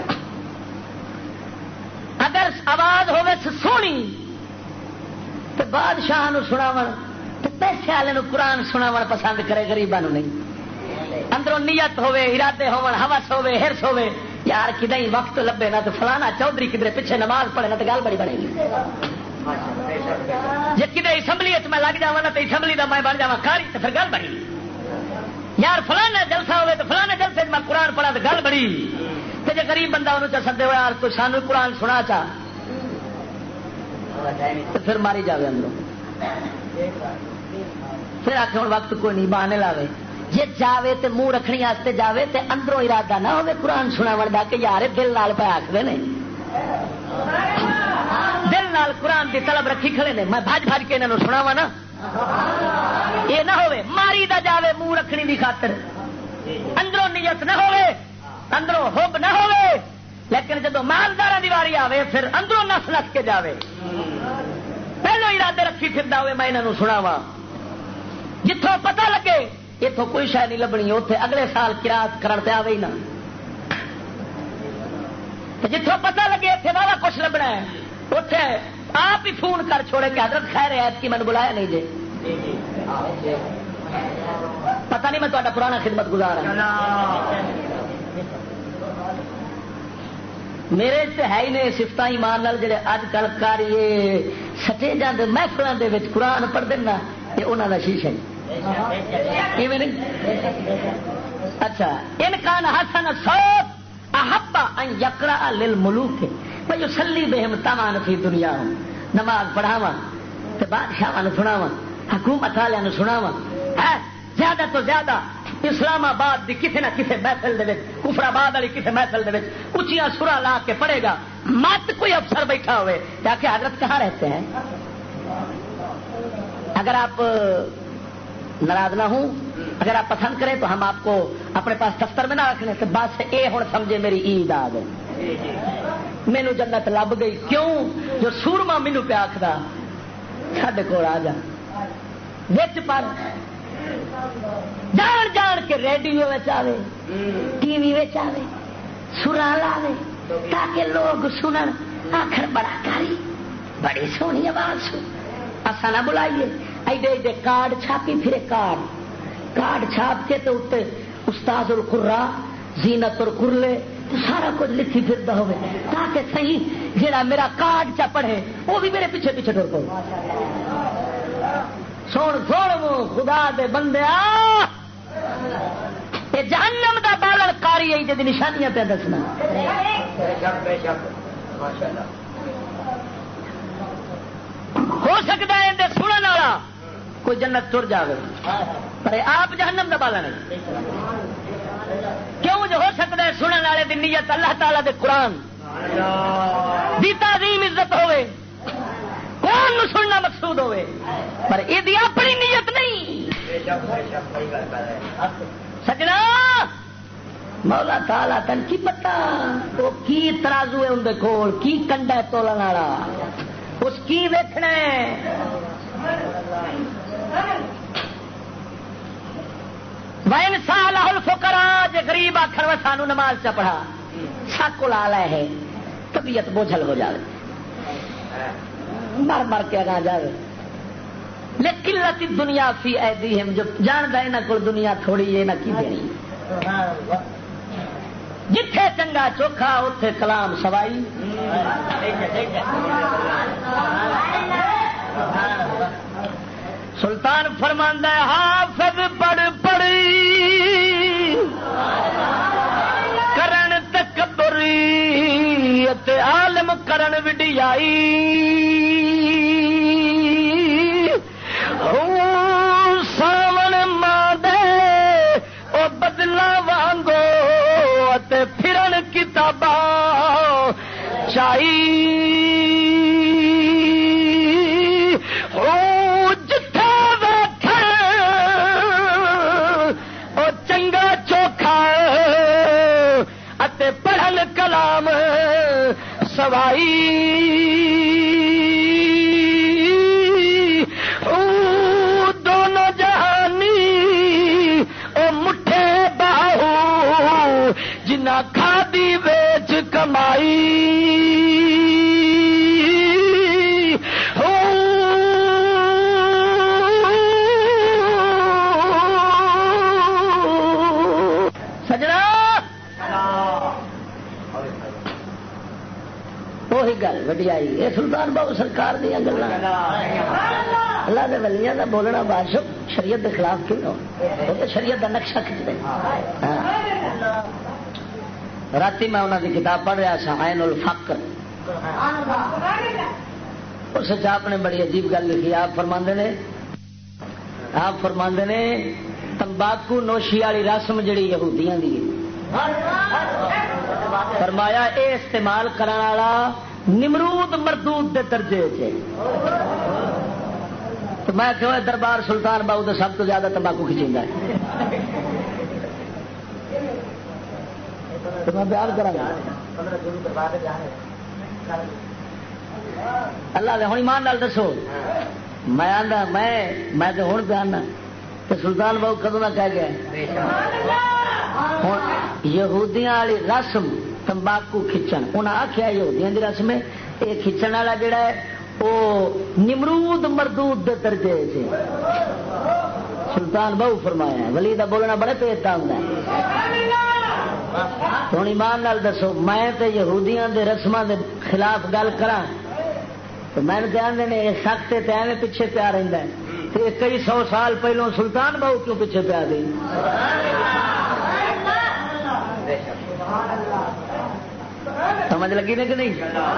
اگر آواز ہوے سونی تو بادشاہ نو سناون تو پیسے والے نو قرآن سناون پسند کرے، غریباں نو نہیں. اندروں نیت ہوے، ارادے ہون، ہوس ہوے، ہرس ہوے، یار کدی وقت لبے نہ تو فلانا چودھری کدھر پیچھے نماز پڑھے نہ تو گل بڑی بنے گی. جی کدھر اسمبلی میں لگ جا نا تو اسمبلی کا میں بن جا کاری تو پھر گل بڑی. یار فلانا جلسہ ہوے تو فلانے جلسے میں قرآن پڑھا تو گل بڑی. تو جی غریب بندہ انہوں چل سکتے ہو یار تو سانو قرآن سنا چاہ تو پھر ماری جاوے اندروں. پھر آخ ہوں وقت کوئی نہیں، بہانے لاوے. جی جاوے تے منہ رکھنی واسطے جاوے تے اندروں ارادہ نہ ہوے قرآن سناون دا کہ یار دل نال پہ آخر نے، دل نال قرآن دی طلب رکھی کھڑے نے، میں بھج بھج کے انہوں سناوا نا. یہ نہ ہوے ماری دا جاوے منہ رکھنی دی خاطر، اندروں نیت نہ ہوے، اندروں حب نہ ہوے. لیکن جدو مالدار دی واری آوے پھر اندروں نس نس کے جاوے، پہلو ارادے رکھی پھردا ہوئے میں انہوں سناوا. جتوں پتہ لگے اتوں کوئی شے نہیں لبنی، اتنے اگلے سال قرات کرن تے آوے ہی نہ. جتوں پتہ لگے اتنے والا کچھ لبنا ہے، اتنے آپ ہی فون کر چھوڑے کہ حضرت خیر ہے کہ میں نے بلایا نہیں جی. پتہ نہیں میں تہاڈا پرانا خدمت گزار ہوں. میرے تے ہے ہی نے صفت ایمان نال جڑے اج کل کاریے سٹیجاں دے محفلاں دے وچ قرآن پڑھ دینا یہ انہاں دا شیشہ ہے. اچھا ان کان حسن الصوت احب ان یقرأ للملوک ویصلی بہم طمعا فی دنیاہم. نماز پڑھاواں تے بادشاہاں نوں سناواں، حکومت والےاں نوں سناواں. زیادہ تو زیادہ اسلام آباد دی کسی نہ کسی محفل دے وچ، کفر آباد والی کسی محفل دے وچ اونچیاں سراں لا کے پڑھے گا. مت کوئی افسر بیٹھا ہوئے کہ حضرت کہاں رہتے ہیں. اگر آپ ناراض نہ ہوں، اگر آپ پسند کریں تو ہم آپ کو اپنے پاس دفتر میں نہ رکھنے سے بات سے اے ہوں سمجھے میری عید آ گئی، مینو جنت لب گئی. کیوں؟ جو سورما مینو پہ آخر ساڈے کول آ جا وچ پر جان جان کے ریڈیو آوے، ٹی وی آوے، سرا لاوے تاکہ لوگ سنن آخر بڑا کاری بڑی سونی آواز سن. اصا نہ بلائیے ایڈے ایڈے کارڈ چھاپی پھرے، کارڈ چھاپ کے تو اتنے استاد القرا زینت القرلے سارا کچھ لکھی پھرتا ہوئے تاکہ صحیح جڑا میرا کارڈ چا پڑھے وہ بھی میرے پیچھے پیچھے ٹر پو. سن خدا دے بندیا یہ جہنم دا بالل قاری ہے جی نشانیاں پہ دسنا. ہو سکتا ہے اندر سنن والا کوئی جنت تر جائے پر آپ جہنم دا بالا نہیں. کیوں جو ہو سکتا ہے سنن والے دی نیت اللہ تعالی دے قرآن دی تعظیم عزت ہوئے قرآن نو سننا مقصود ہوئے پر یہ دی اپنی نیت نہیں. سجنا مولا تعالی تن کی پتا وہ کی ترازو ہے اندر کول کی کنڈا ہے تولن والا اس کی ویکھنا ہے. وَإِنْ سَأَلَهُ الْفُقَرَاءُ جے غریب آخر وہ سانو نماز چ پڑھا سکو لا لے ہے طبیعت بوجھل ہو جائے مر مر کے آگاہ جائے. لِقِلَّةِ الدُّنْيَا فِي أَيْدِيهِمْ جو جاندا انہاں کول دنیا تھوڑی ہے نہ کی دینی. جتھے چنگا چوکھا اتھے کلام سوائی. سلطان فرماندا ہے حافظ پڑھ پڑھی کرن تکبری تے عالم کرن وڈیائی. ساون ماں دے او بدلا وانگو تے پھرن کتاباں چائی. جتھے بیٹھے او چنگا چوکھا اتے پڑھن کلام سوائی. دونوں جہانی او مٹھے باہو جنہ کھادی ویچ کمائی. وہی گل وڈیائی یہ سلطان بابو سرکار دیا گلا اللہ کے ولیاں کا بولنا بادشاہ شریعت کے خلاف کیوں نہ وہ تو شریعت کا نقشہ کھچتے. رات میں انہوں کی کتاب پڑھ رہا سا عین الفقر اس آپ نے بڑی عجیب گل لکھی. آپ فرماندے نے تمباکو نوشی والی رسم جڑی یہودیاں دی فرمایا اے استعمال کرنے والا نمرود مردود دے درجے چ. تو میں کہوں دربار سلطان باؤ تو سب تو زیادہ تمباکو کھچیندا ہے. تو میں بیان کرا گا اللہ دے ہن ایمان نال دسو میں آندا میں تو ہن بیان تے سلطان باؤ کدوں نہ کہہ گیا. یہودیاں والی رسم تمباکو کھچن انہیں آخیا یہودیاں دی رسم ہے یہ کھچن والا جڑا ہے وہ نمرود مردود دے درجے سے. سلطان بہو فرمایا ہے ولی دا بولنا بڑے پیتا ہوں. ہوں ایمان نال دسو میں تے یہودیاں دے رسماں دے خلاف گل کراں تو میں کہندے نے یہ سخت تے ایویں پیچھے پیا رہندا ہے تے کئی سو سال پہلوں سلطان بہو کیوں پیچھے پیا گئی. سمجھ لگی نے کہ نہیں؟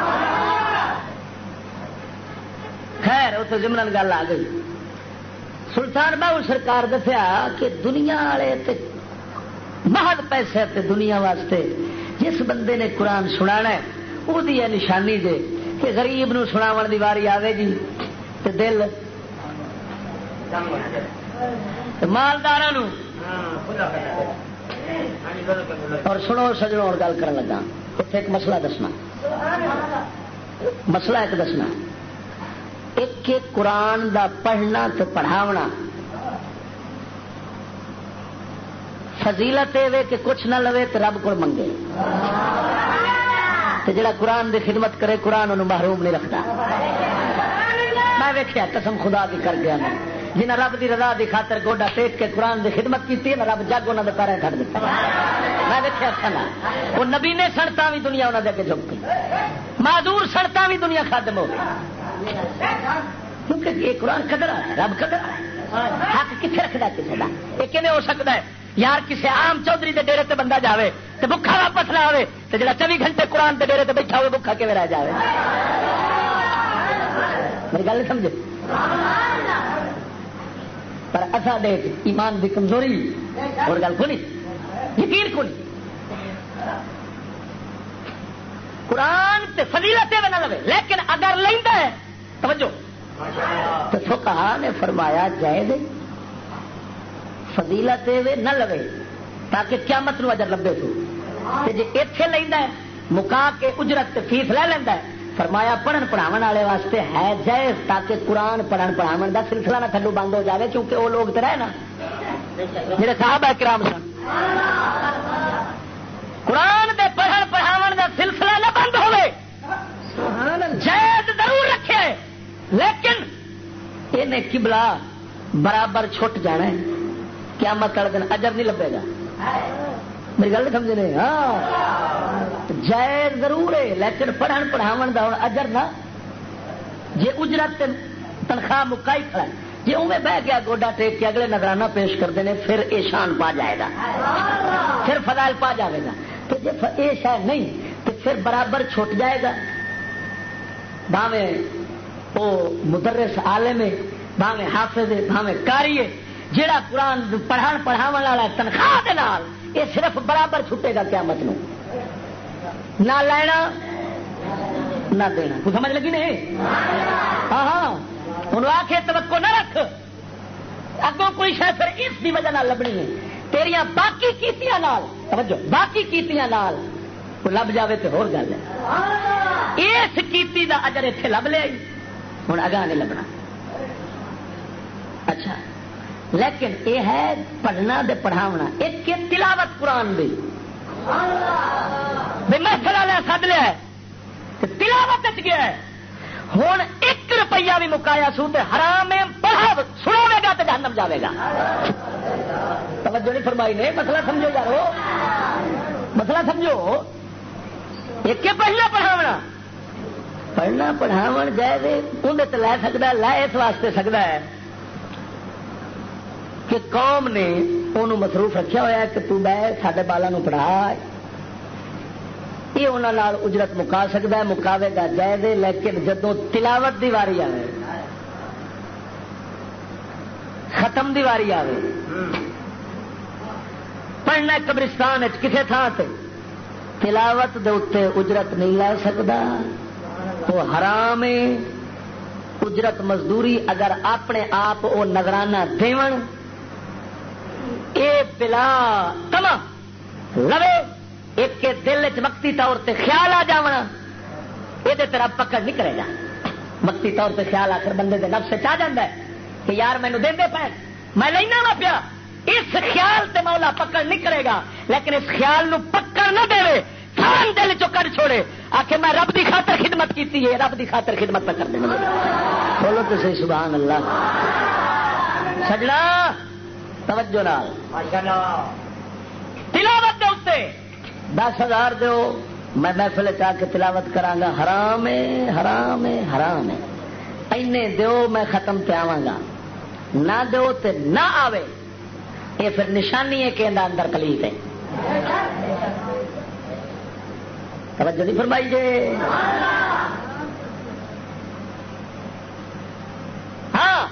خیر اتنے ضمن گل آ گئی. سلطان باہو سرکار دسیا کہ دنیا والے محض پیسے تے دنیا واسطے جس بندے نے قرآن سنانا ہے وہ نشانی دے کہ غریب نو سناون دی واری آوے گی تے دل مالداراں نو. اور سنو سجنوں اور گل کرن لگا اتنے ایک مسئلہ دسنا ایک قرآن دا پڑھنا تے پڑھاونا فضیلت ہے کہ کچھ نہ لوے تے رب کو منگے تے جڑا قرآن دی خدمت کرے قرآن انہوں محروم نہیں رکھتا. میں ویکھیا قسم خدا دی کر گیا میں جنہیں رب دی رضا دی خاطر گوڈا ٹیک کے قرآن دی خدمت کی نا رب جگ انہوں نے پیریں کھڑ دیتا. میں دیکھا کھانا وہ نبی نے سڑتا بھی دنیا انہوں نے اگے جھک گئی معذور سڑتا بھی دنیا خادم ہو گئی. کیونکہ یہ قرآن قدر آ ہے، رب قدر آ ہے، حق کتنے رکھتا کسی کا؟ یہ کیون ہو سکتا ہے یار کسی عام چودھری کے ڈیرے تے بندہ جاوے تو بکھا واپس نہ آئے تو جا 24 گھنٹے قرآن کے ڈیرے تے بیٹھا ہوئے بکھا کیون رہ جائے؟ میری گل سمجھے؟ پر اصا دے ایمان کی کمزوری اور گل کو نہیں، یقین کو نہیں، قرآن تے فضیلت نہ لوے، لیکن اگر لینا ہے توجہ تو فقہا نے فرمایا جائز فضیلت نہ لوے تاکہ قیامت نو اجر لبے تو جی ایتھے لینا ہے مکا کے اجرت تے فیس لے لینا ہے، فرمایا پڑھن پڑھاون والے واسطے ہے جائز تاکہ قرآن پڑھن پڑھاون دا سلسلہ نہ تھلو بند ہو جائے، کیونکہ وہ لوگ تو رہے نا جڑے صحابہ کرام سن، قرآن دے پڑھن پڑھاون دا سلسلہ نہ بند ہوئے، جائز ضرور رکھے لیکن انہیں قبلہ برابر چھٹ جانا ہے، قیامت والے دن اجر نہیں لبے گا۔ میری گل نہیں سمجھ رہے؟ ہاں جائز ضرور ہے لیکن پڑھن پڑھاون دا اجر نہ، جی اجرت تنخواہ مکائی کھڑا ہے، جی اوے بہ گیا گوڈا ٹیک کے اگلے نظرانہ پیش کرتے ہیں پھر یہ شان پا جائے گا، پھر فضائل پا جائے گا، تو جی یہ شاید نہیں تو پھر برابر چھوٹ جائے گا، بھاویں وہ مدرس عالم ہے، بھاویں حافظ ہے، بھاویں قاری ہے، جیڑا قرآن پڑھان پڑھاون والا تنخواہ دے نال یہ صرف برابر چھٹے گا قیامت نو، نہ لینا نہ دینا۔ کو سمجھ لگی نہیں؟ ہاں ہاں انہوں آ کے توقع نہ رکھ اگوں کوئی شاید پھر اس کی وجہ نہ لبنی ہے، تیریاں باقی کیتیاں نال توجہ باقی کیتیاں نال کو لب جاوے تو ہور گل ہے، اس کیتی دا اجر اتنے لب لیا ہوں اگاں نہیں لبنا۔ اچھا لیکن یہ ہے پڑھنا دے پڑھاونا، ایک تلاوت قرآن دی محفل والے سد لیا ہے تلاوت گیا ہے، ہوں 1 روپیہ بھی مکایا سو تے حرام پڑھا سناوے گا تو جہنم جاوے گا۔ توجہ نہیں فرمائی نے؟ مسئلہ سمجھو یارو، مسئلہ سمجھو، ایک پڑھنا پڑھاونا، پڑھنا پڑھاون جائے اندر تو لے سکتا، لے اس واسطے سکتا ہے کہ قوم نے انہوں مصروف رکھا ہوا ہے کہ تو بہ ساڈے بالاں نو پڑھا، یہ انہوں نے اجرت مکا سکتا ہے، مکاوے گا جائز، لیکن جدوں تلاوت دی واری آئے، ختم دی واری آئے، پڑھنا قبرستان کسی تھان سے تلاوت دے اتنے اجرت نہیں لے سکتا، وہ حرام ہے۔ اجرت مزدوری اگر اپنے آپ وہ نظرانہ دیون اے بلا تما لوے، ایک کے دل چ وقتی طور پہ خیال آ جاونا، یہ تیرا پکڑ نہیں کرے گا۔ وقتی طور پہ خیال آخر بندے دے نفس چ آ جاتا ہے کہ یار مینو دے پے میں لینا وا پیا، اس خیال تے مولا پکڑ نہیں کرے گا، لیکن اس خیال نو پکڑ نہ دے تھان دل چو کر چھوڑے، آخر میں رب دی خاطر خدمت کیتی ہے، رب دی خاطر خدمت پہ کر دیں۔ بولو تو صحیح سبحان اللہ۔ سجنا توجہ نال تلاوت دے اتنے 10,000 دیو، میں محفل چاہ کے تلاوت کرانگا، حرام ہے حرام ہے حرام ہے، اینے دیو میں ختم پہ آواں گا، نہ دیو تے نہ آوے، یہ پھر نشانی ہے کہ اندر پلیت ہے۔ توجہ نہیں فرمائی جے؟ ہاں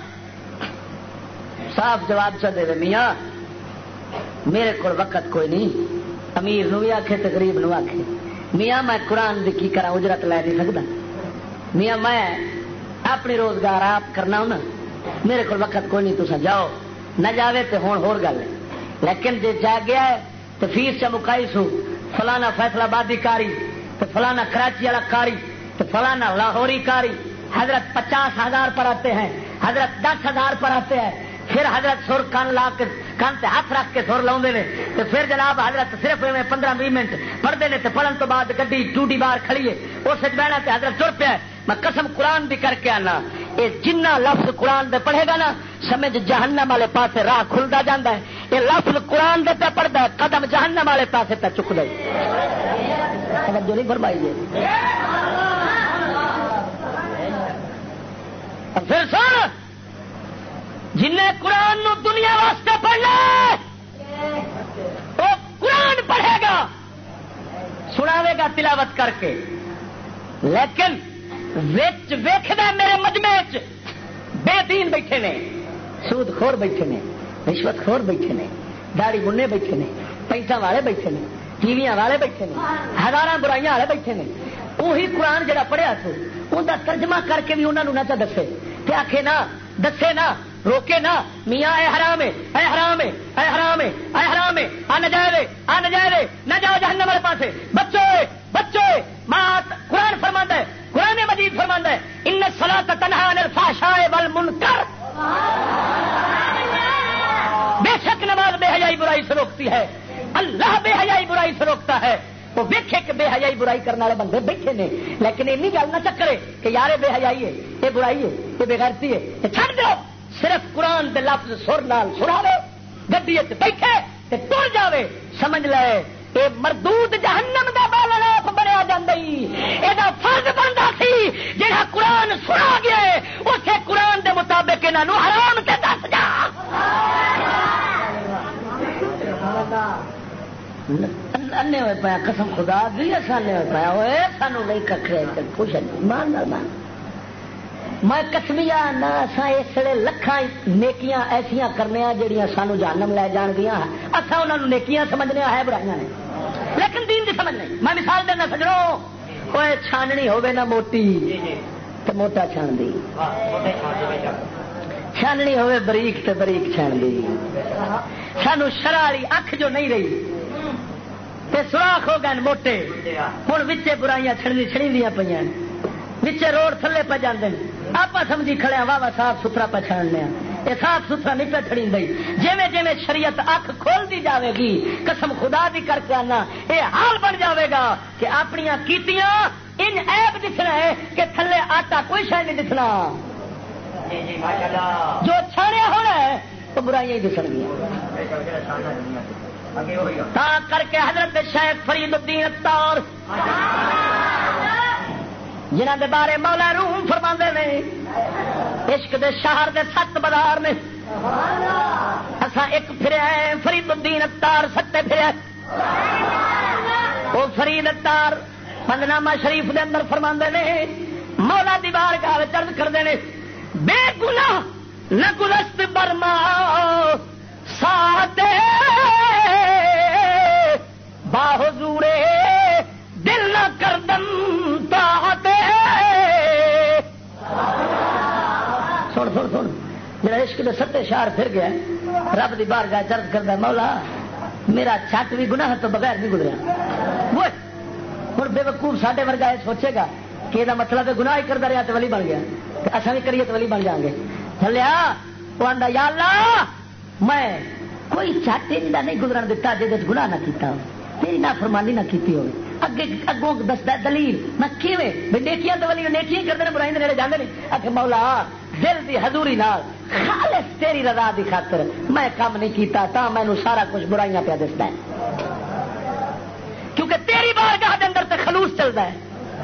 صاف جواب چ دے میاں میرے کو وقت کوئی نہیں، امیر نو بھی آکھے تے غریب نو آکھے، میاں میں قرآن دی کی کرا اجرت لے نہیں سکتا، میاں میں اپنی روزگار آپ کرنا ہوں نا، میرے کو وقت کوئی نہیں، تسا جاؤ، نہ جاوے تے ہون ہور گل ہے، لیکن جے جا گیا ہے تو فیس چ مکائی سو، فلانا فیصلہ آبادی کاری تو فلانا کراچی والا کاری تو فلانا لاہوری کاری، حضرت 50,000 پر آتے ہیں، حضرت 10,000 پر آتے ہیں، پھر حضرت سر کان لا کے کان سے ہاتھ رکھ کے سر لاؤں نے، تو پھر جناب حضرت صرف 15-20 منٹ پڑھتے ہیں، تو پڑھن تو بعد گڈی ٹوٹی باہر کھڑی ہے، اس بہنا تے حضرت تر پیا ہے۔ میں قسم قرآن بھی کر کے آنا، یہ جنہ لفظ قرآن دے پڑھے گا نا سمجھ جہنم والے پاسے راہ کھلتا جاتا ہے، یہ لفظ قرآن دے پہ پڑھتا ہے قدم جہنم والے پاسے پہ چک دے۔ توجہ نہیں فرمائی جی؟ پھر سن جن قرآن نو دنیا واسطے پڑھنا وہ قرآن پڑھے گا سناوے گا تلاوت کر کے، لیکن ویکھدا میرے مجمع بے دین بیٹھے نے، سود خور بیٹھے نے، رشوت خور بیٹھے نے، داڑھی بننے بیٹھے نے، پیسہ والے بیٹھے نے، ٹیویاں والے بیٹھے نے، ہزار برائیاں والے بیٹھے نے. وہی قرآن جڑا پڑھیا تو ان کا ترجمہ کر کے بھی انہوں نے نہ دسے تے آخے نہ دسے نہ روکے نہ میاں اے حرام ہے اے حرام ہے اے حرام ہے اے حرام ہے آ نجائز آ نجائز نہ جاؤ جہنم والے پاسے بچے بچے مات. قرآن فرماندا ہے، قرآن مجید فرماندا ہے ان الصلاۃ تنہی عن الفحشاء والمنکر، بے شک نماز بے حیائی برائی سے روکتی ہے، اللہ بے حیائی برائی سے روکتا ہے. وہ ویکھے کہ بے حیائی برائی کرنے والے بندے بیٹھے نے، لیکن اینی گل نہ چکرے کہ یار بے حیائی ہے یہ برائی ہے یہ بے غیرتی ہے، یہ چھڈ دو. صرف قرآن دے لفظ سر نال سناوے گڈی وچ بیٹھے تے ٹر جاوے، سمجھ لے اے مردود جہنم دا بالغ بنیا جاندا ہی. ایدا فرض بندا سی جہاں قرآن سنا گیا اسے قرآن دے مطابق انہاں نو حرام تے دس جا. انے ہوئے پایا قسم خدا دی انے ہوئے پایا ہوئے سانو نہیں ککھے خوش مان مان میں کسمیا نہ اساں اس لیے لکھاں نیکیاں ایسیاں کرنے جڑیاں سانو جہنم لے جان گیا، اساں انہاں نو نیکیاں سمجھنے ہے برائیاں نے، لیکن دین دی سمجھ نہیں. میں مثال دینا سجڑوں، کوئی چھاننی ہوے نہ موٹی تے موٹا چھان دی، چھاننی ہوے بریک تے بریک چھان دی. سانو شرع والی اکھ جو نہیں رہی تے سوراخ ہو گئے موٹے، ہن وچے برائیاں چھڑی دیاں پیاں، وچے روڈ تھلے پہ جاندے آپ سمجھی کھڑے واہ واہ صاف ستھرا پہ چھڑنے، یہ صاف ستھرا نہیں پہ چھڑی دی. جویں جویں شریعت اکھ کھول دی جاوے گی قسم خدا دی کر کے آنا یہ حال بن جاوے گا کہ اپنیاں کیتیاں ان عیب دسنا ہے کہ تھلے آٹا کوئی شے نہیں دسنا، جو چھاڑیا ہونا ہے تو برائیاں ہی دسن گیا. تا کر کے حضرت شیخ فرید الدین اتار جنہ دے بارے مولا روم فرماندے نے عشق دے شہر دے 7 بازار نے، اساں ایک پھریا ہے فرید الدین اتار 7 پھریا. وہ فرید اتار بندنامہ شریف دے اندر فرماندے نے مولا دی بارگاہ وچ عرض کردے نے بے گناہ نہ گلست برما ساتے باحضورے دل نہ کردم تاہتے. سن سن سن جڑا عشق دے 7 شہر پھر گیا رب دی بارگاہ عرض کردا مولا میرا چھٹ بھی گناہ تو بغیر نہیں گزریا. وہ ہن بے وقوف ساڈے ورگا یہ سوچے گا کہ یہ مطلب ہے گناہ ہی کردا رہیا تو ولی بن گیا، اساں بھی کریے تو ولی بن جاؤں گے. چلیا وہ آندا یا اللہ میں کوئی چھٹ اندا نہیں گزرن دیتا جے گناہ نہ کیتا تیری نافرمانی نہ کیتی ہوئے. اگے اگوں دسدا دلیل میں کیویں بے نیکیاں تے ولی نیکیاں کردے نے برائیاں دے نیڑے جاندے نے. کہ مولا دل دی حضوری نال خالص تیری رضا دی خاطر میں کام نہیں کیتا تا مینوں سارا کچھ برائیاں پہ دسدا ہے کیونکہ تیری بارگاہ دے اندر تے خلوص چلدا ہے.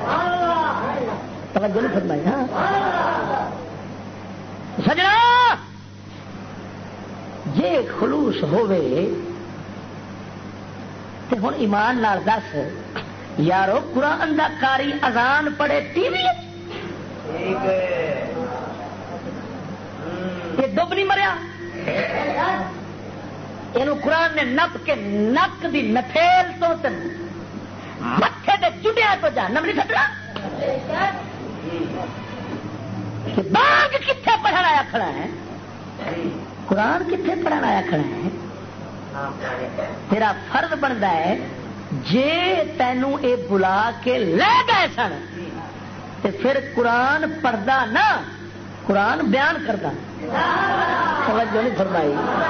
توجہ نہیں فرمائی. ہاں سجنا جے خلوص ہووے تے ہن ایمان نال دس یارو قرآن دا قاری اذان پڑھے ٹی وی یہ ڈب نہیں مریا، یہ قرآن نے نپ کے نک دی نٹھیل تو متھے دے جڑیا تو جہنم نہیں سٹنا. بانگ کتنے پڑھن آیا کھڑا ہے، قرآن کتنے پڑھن آیا کھڑا ہے. تیرا فرض بنتا ہے جے تینوں اے بلا کے لے گئے سن تے پھر قرآن پڑھدا نہ قرآن بیان کردا. توجہ نہیں فرمائی.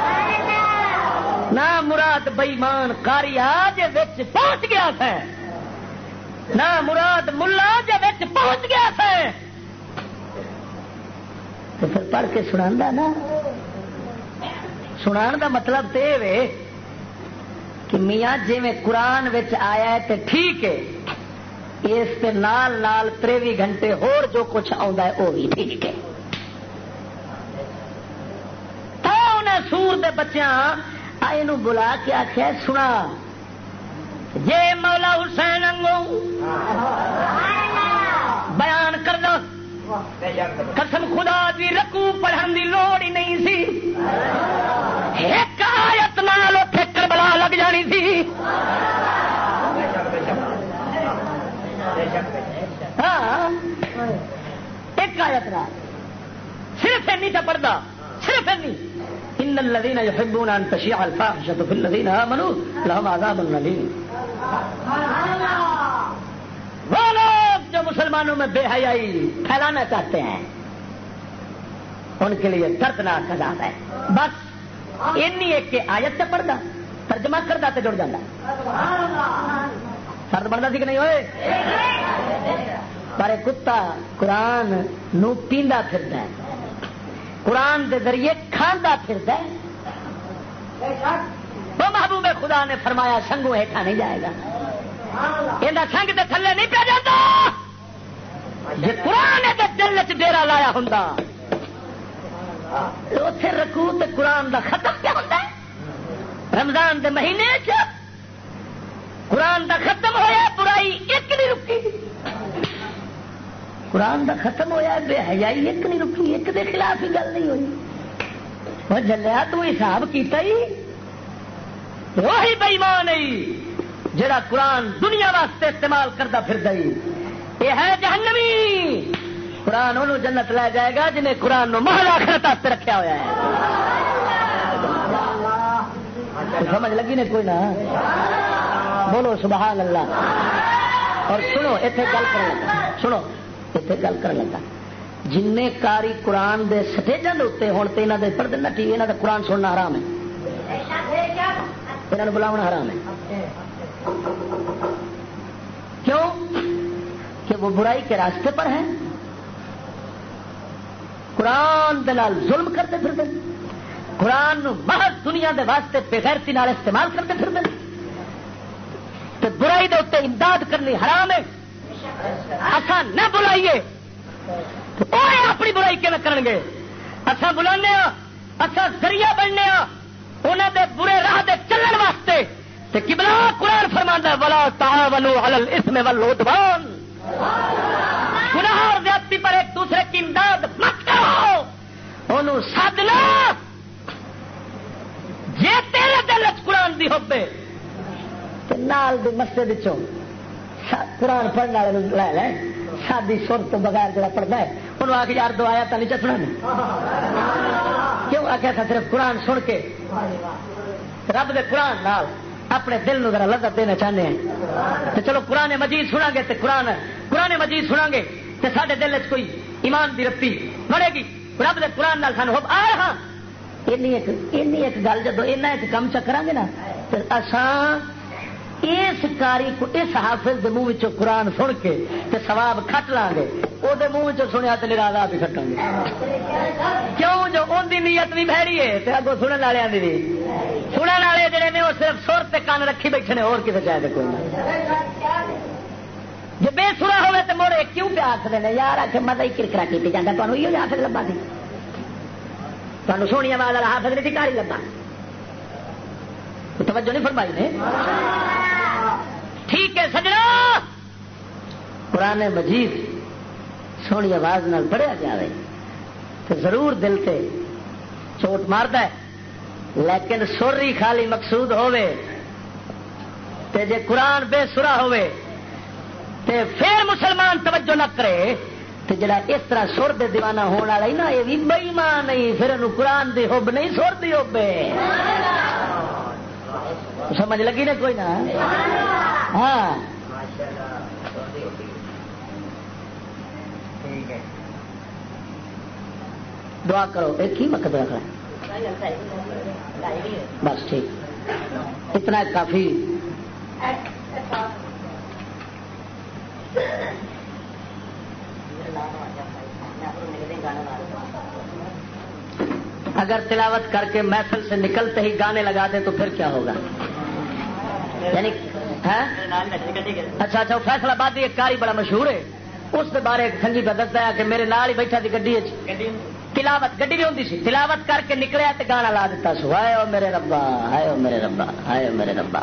نہ مراد بےمان قاری آج وچ پہنچ گیا ہے، نہ مراد ملا جے وچ پہنچ گیا ہے تو پھر پڑھ کے سناندا نا. سنان دا مطلب تے وے کہ میاں جی میں قرآن وچ آیا ہے تے ٹھیک ہے، اس تے نال نال 23 گھنٹے ہور جو کچھ آندا ہے وہ بھی ٹھیک ہے. سور دے بچیاں آئے نو بلا کے آخیا سنا جے مولا حسین انگو بیان کر دو قسم خدا دی رکوع پڑھن دی لوڑ ہی نہیں سی ایک آیت نال اوتھے کربلا لگ جانی سی ہاں ایک آیت نال صرف نہیں تھا پڑھتا صرف نہیں ان الذين يحبون ان تشيع الفاحشه في الذين امنوا لهم عذاب اليم وہ لوگ جو مسلمانوں میں بے حیائی پھیلانا چاہتے ہیں ان کے لیے دردناک عذاب ہے. بس انی ایک کے آیت سے پڑھتا ترجمہ کرتا تو جڑ جاتا سرد بنتا سی کہ نہیں ہوئے پر کتا قرآن نو پیندا پھرتا ہے قرآن دے ذریعے کھاندا پھرتا ہے. وہ محبوب خدا نے فرمایا سنگوں ہیٹھا نہیں جائے گا یہ سنگ دے تھلے نہیں پہ جاتا جی قرآن دے دل چ ڈیرا لایا ہوں اتنے رکوع تے قرآن دا ختم کیا ہوتا ہے رمضان دے مہینے چ قرآن دا ختم ہویا برائی ایک نہیں رکی قرآن دا ختم ہویا بے حیائی ایک نہیں رکی ایک دے خلاف ہی گل نہیں ہوئی وہ جلیا تو حساب کیتا ہی وہی بے ایمان ہی جڑا قرآن دنیا واسطے استعمال کرتا پھر دئی یہ ہے جہنمی قرآن انہوں جنت لے جائے گا جنہیں قرآن نو محل آخرت واسطے رکھا ہوا ہے. سمجھ لگی نے کوئی نہ بولو سبحان اللہ. اور سنو اتنے گل کر لگا سنو اتنے گل کر لگا جن کاری قرآن دے سٹیجن اتنے ہوں تو یہاں پڑھ دینا ٹی وی یہاں کا قرآن سننا حرام ہے یہاں بلاونا حرام ہے. کیوں کہ وہ برائی کے راستے پر ہیں قرآن دلال ظلم کرتے پھرتے قرآن نو محض دنیا دے واسطے بغیرتی نال استعمال کرتے پھرتے تو برائی دے اتنے امداد کرنی حرام ہے. اصا نہ بلائیے تو اپنی برائی کیوں کرن گے اصا بلانے اصا ذریعہ بننے انہوں دے برے راہ دے چلن واسطے تے قبلہ قرآن فرماندا ہے ولا تعاونوا علی الاثم والعدوان گناہ اور زیادتی پر ایک دوسرے کی امداد مت کرو انہوں سادنا جے تیرے دل وچ قرآن دی ہوبے تے نال دی مسجد وچوں قرآن پڑھنے والے لے لے سادی سر تو بغیر جڑا پڑھتا ہے انہوں آ کے یار دو آیا تو نہیں چسنا کیوں آخیا تھا صرف قرآن سن کے رب دے قرآن نال اپنے دل نو ذرا لذت دینا چاہتے ہیں تو چلو قرآن مجید سنا گے تو قرآن مجید سنا گے تو سارے دل چ کوئی ایمان دی رتی بڑے گی رب دے قرآن نال سانو آ رہا ایک گل جدو ایک کم چکرا گے نا تو اساں اس کاری کو اس حافظ دے منہ وچوں قرآن سن کے تے ثواب کھٹ لاں گے او دے منہ وچوں سنیا تے ناراض بھی کھٹاں گے کیوں جو اون دی نیت بھی بھڑی ہے تے اگوں سنن والےاں دی سنن والے جڑے نے او صرف سر تے کان رکھی بیٹھے نے اور کسے چاہے کوئی نہیں جے بے سرا ہوے تے موڑے کیوں پہ آکھدے نے یار آکھے مزہ ہی کرکرا کیتی جاندا تانوں ایو حافظ لبا سی تانوں سونی آواز والا حافظ نہیں کاری لبا توجہ نہیں فرمائی نے ٹھیک ہے سجنا قرآن مجید سونی آواز نال پڑھیا جائے تو ضرور دل سے چوٹ مارتا ہے لیکن سر ہی خالی مقصود ہوئے تے جے قرآن بے سرا ہوئے تے پھر مسلمان توجہ نہ کرے تو جڑا اس طرح سر دے دیوانہ ہونے والا ہی نا یہ بھی بے ایمان نہیں پھر انہوں قرآن دی حب نہیں سر دی حب سمجھ لگی نا کوئی نہ ہاں دعا کرو ایک ہی وقت رکھ رہا بس ٹھیک اتنا کافی. اگر تلاوت کر کے محفل سے نکلتے ہی گانے لگا دیں تو پھر کیا ہوگا؟ یعنی اچھا فیصلہ آباد ایک کاری بڑا مشہور ہے اس کے بارے سنگی پہ دستا ہے کہ میرے نال ہی بیٹھا تھی گڈی تلاوت گڈی نہیں ہوتی سی، تلاوت کر کے نکلیا تے گانا لا دیتا سو، ہائے او میرے ربا، ہائے او میرے ربا، ہائے او میرے ربا۔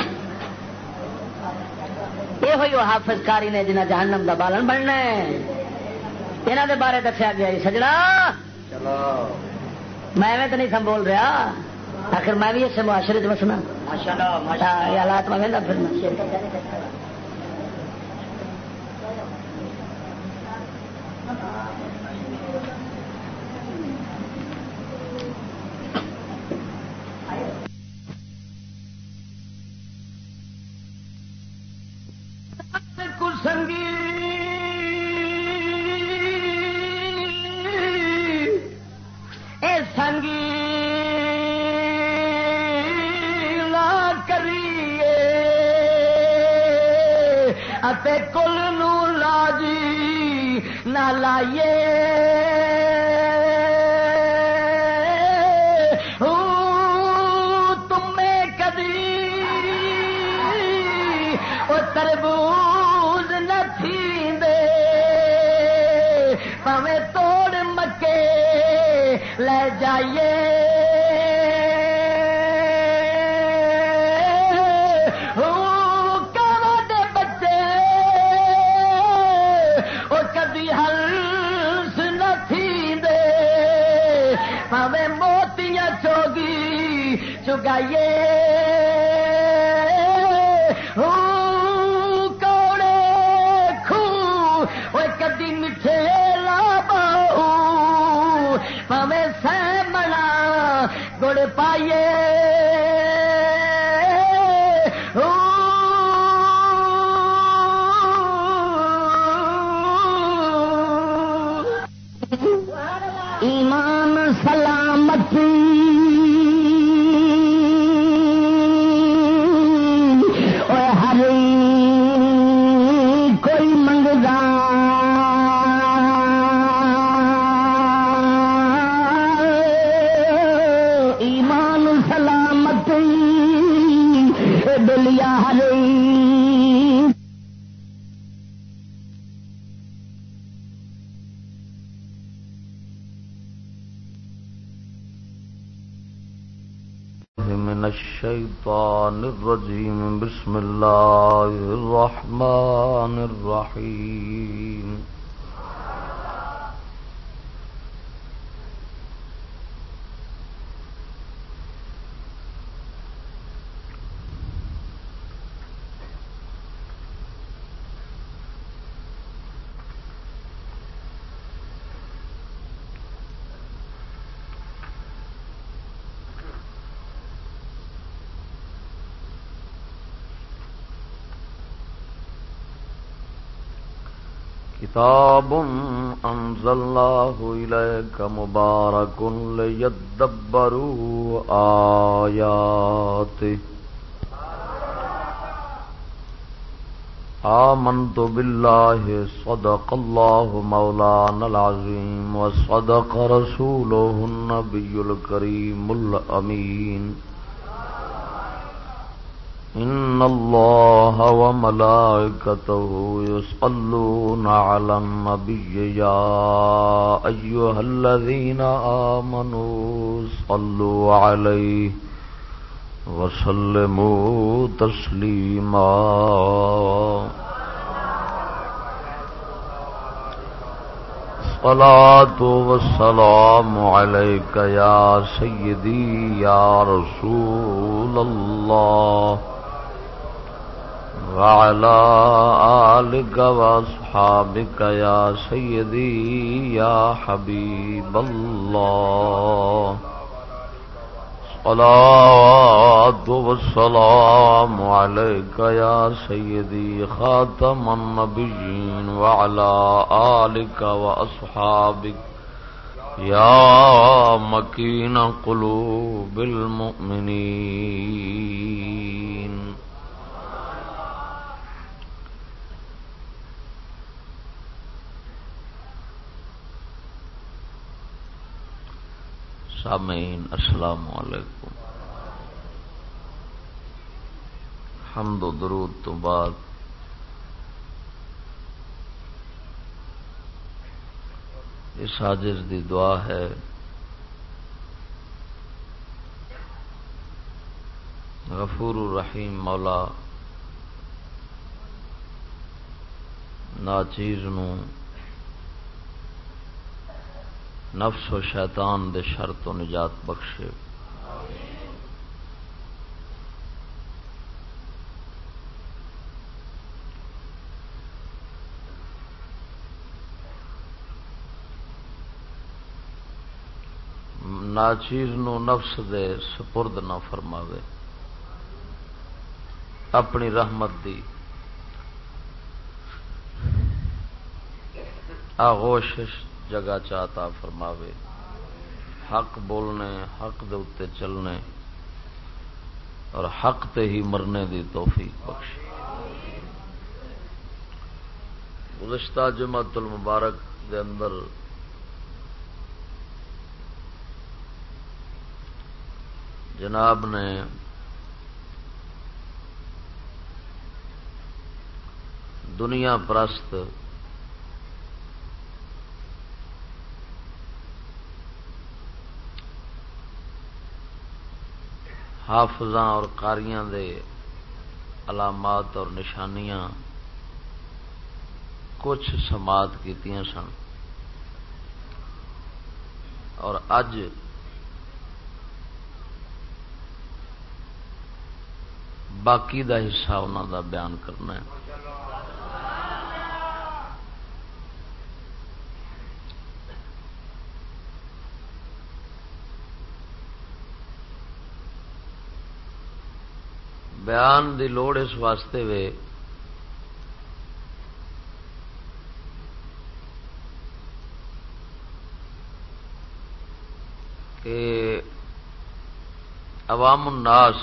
یہ ہوئی وہ حافظ کاری نے جنہیں جہنم دا بالن بننا ہے، یہاں دے بارے دسیا گیا سجنا۔ چلو میں تو نہیں سم بول رہا، آخر میں بھی اسے معاشرے چ بسنا، یہ حالات میں وہدا پھرنا۔ کل نو لاجی نہ لائیے تمہیں کدی وہ تربوز نہ تھی دے پویں توڑ مکے لے جائیے پاوے موتیاں چوگی چگائیے کوڑے خو کدی میٹھے لاباؤ پاوے سہ منا گڑ پائیے ایمان سلامتی ہر کوئی منگدا ایمان سلامتی دلیا ہر من الشیطان الرجیم بسم اللہ الرحمن الرحیم کتاب انزلناہ الیک مبارک لیدبروا آیاتہ آمنت باللہ صدق اللہ مولانا العظیم وصدق رسولہ النبی الکریم الامین ان اللہ وملائکتہ یصلون علی النبی یا ایھا الذین آمنوا صلوا علیہ وسلموا تسلیما الصلاۃ والسلام علیک یا سیدی یا رسول اللہ وعلى آلك وأصحابك يا سيدي يا حبيب الله الصلاة والسلام عليك يا سيدي خاتم النبيين وعلى آلك وأصحابك يا مكين قلوب المؤمنين سامعین السلام علیکم۔ حمد و درود تو بعد اس عاجز دی دعا ہے غفور الرحیم مولا ناچیز نو نفس و شیطان دے شر تو نجات بخشے. ناچیز نو نفس دے سپرد نہ فرماوے، اپنی رحمت دی آغوشش جگہ چاہتا فرماوے، حق بولنے، حق دے اتے چلنے اور حق تے ہی مرنے دی توفیق بخشے. گزشتہ جمعۃ المبارک دے اندر جناب نے دنیا پرست حافظاں اور قاریاں دے علامات اور نشانیاں کچھ سماعت کیتیاں سن، اور اج باقی دا حصہ انہوں دا بیان کرنا ہے. بیان دی لوڑ اس واسطے وے کہ عوام الناس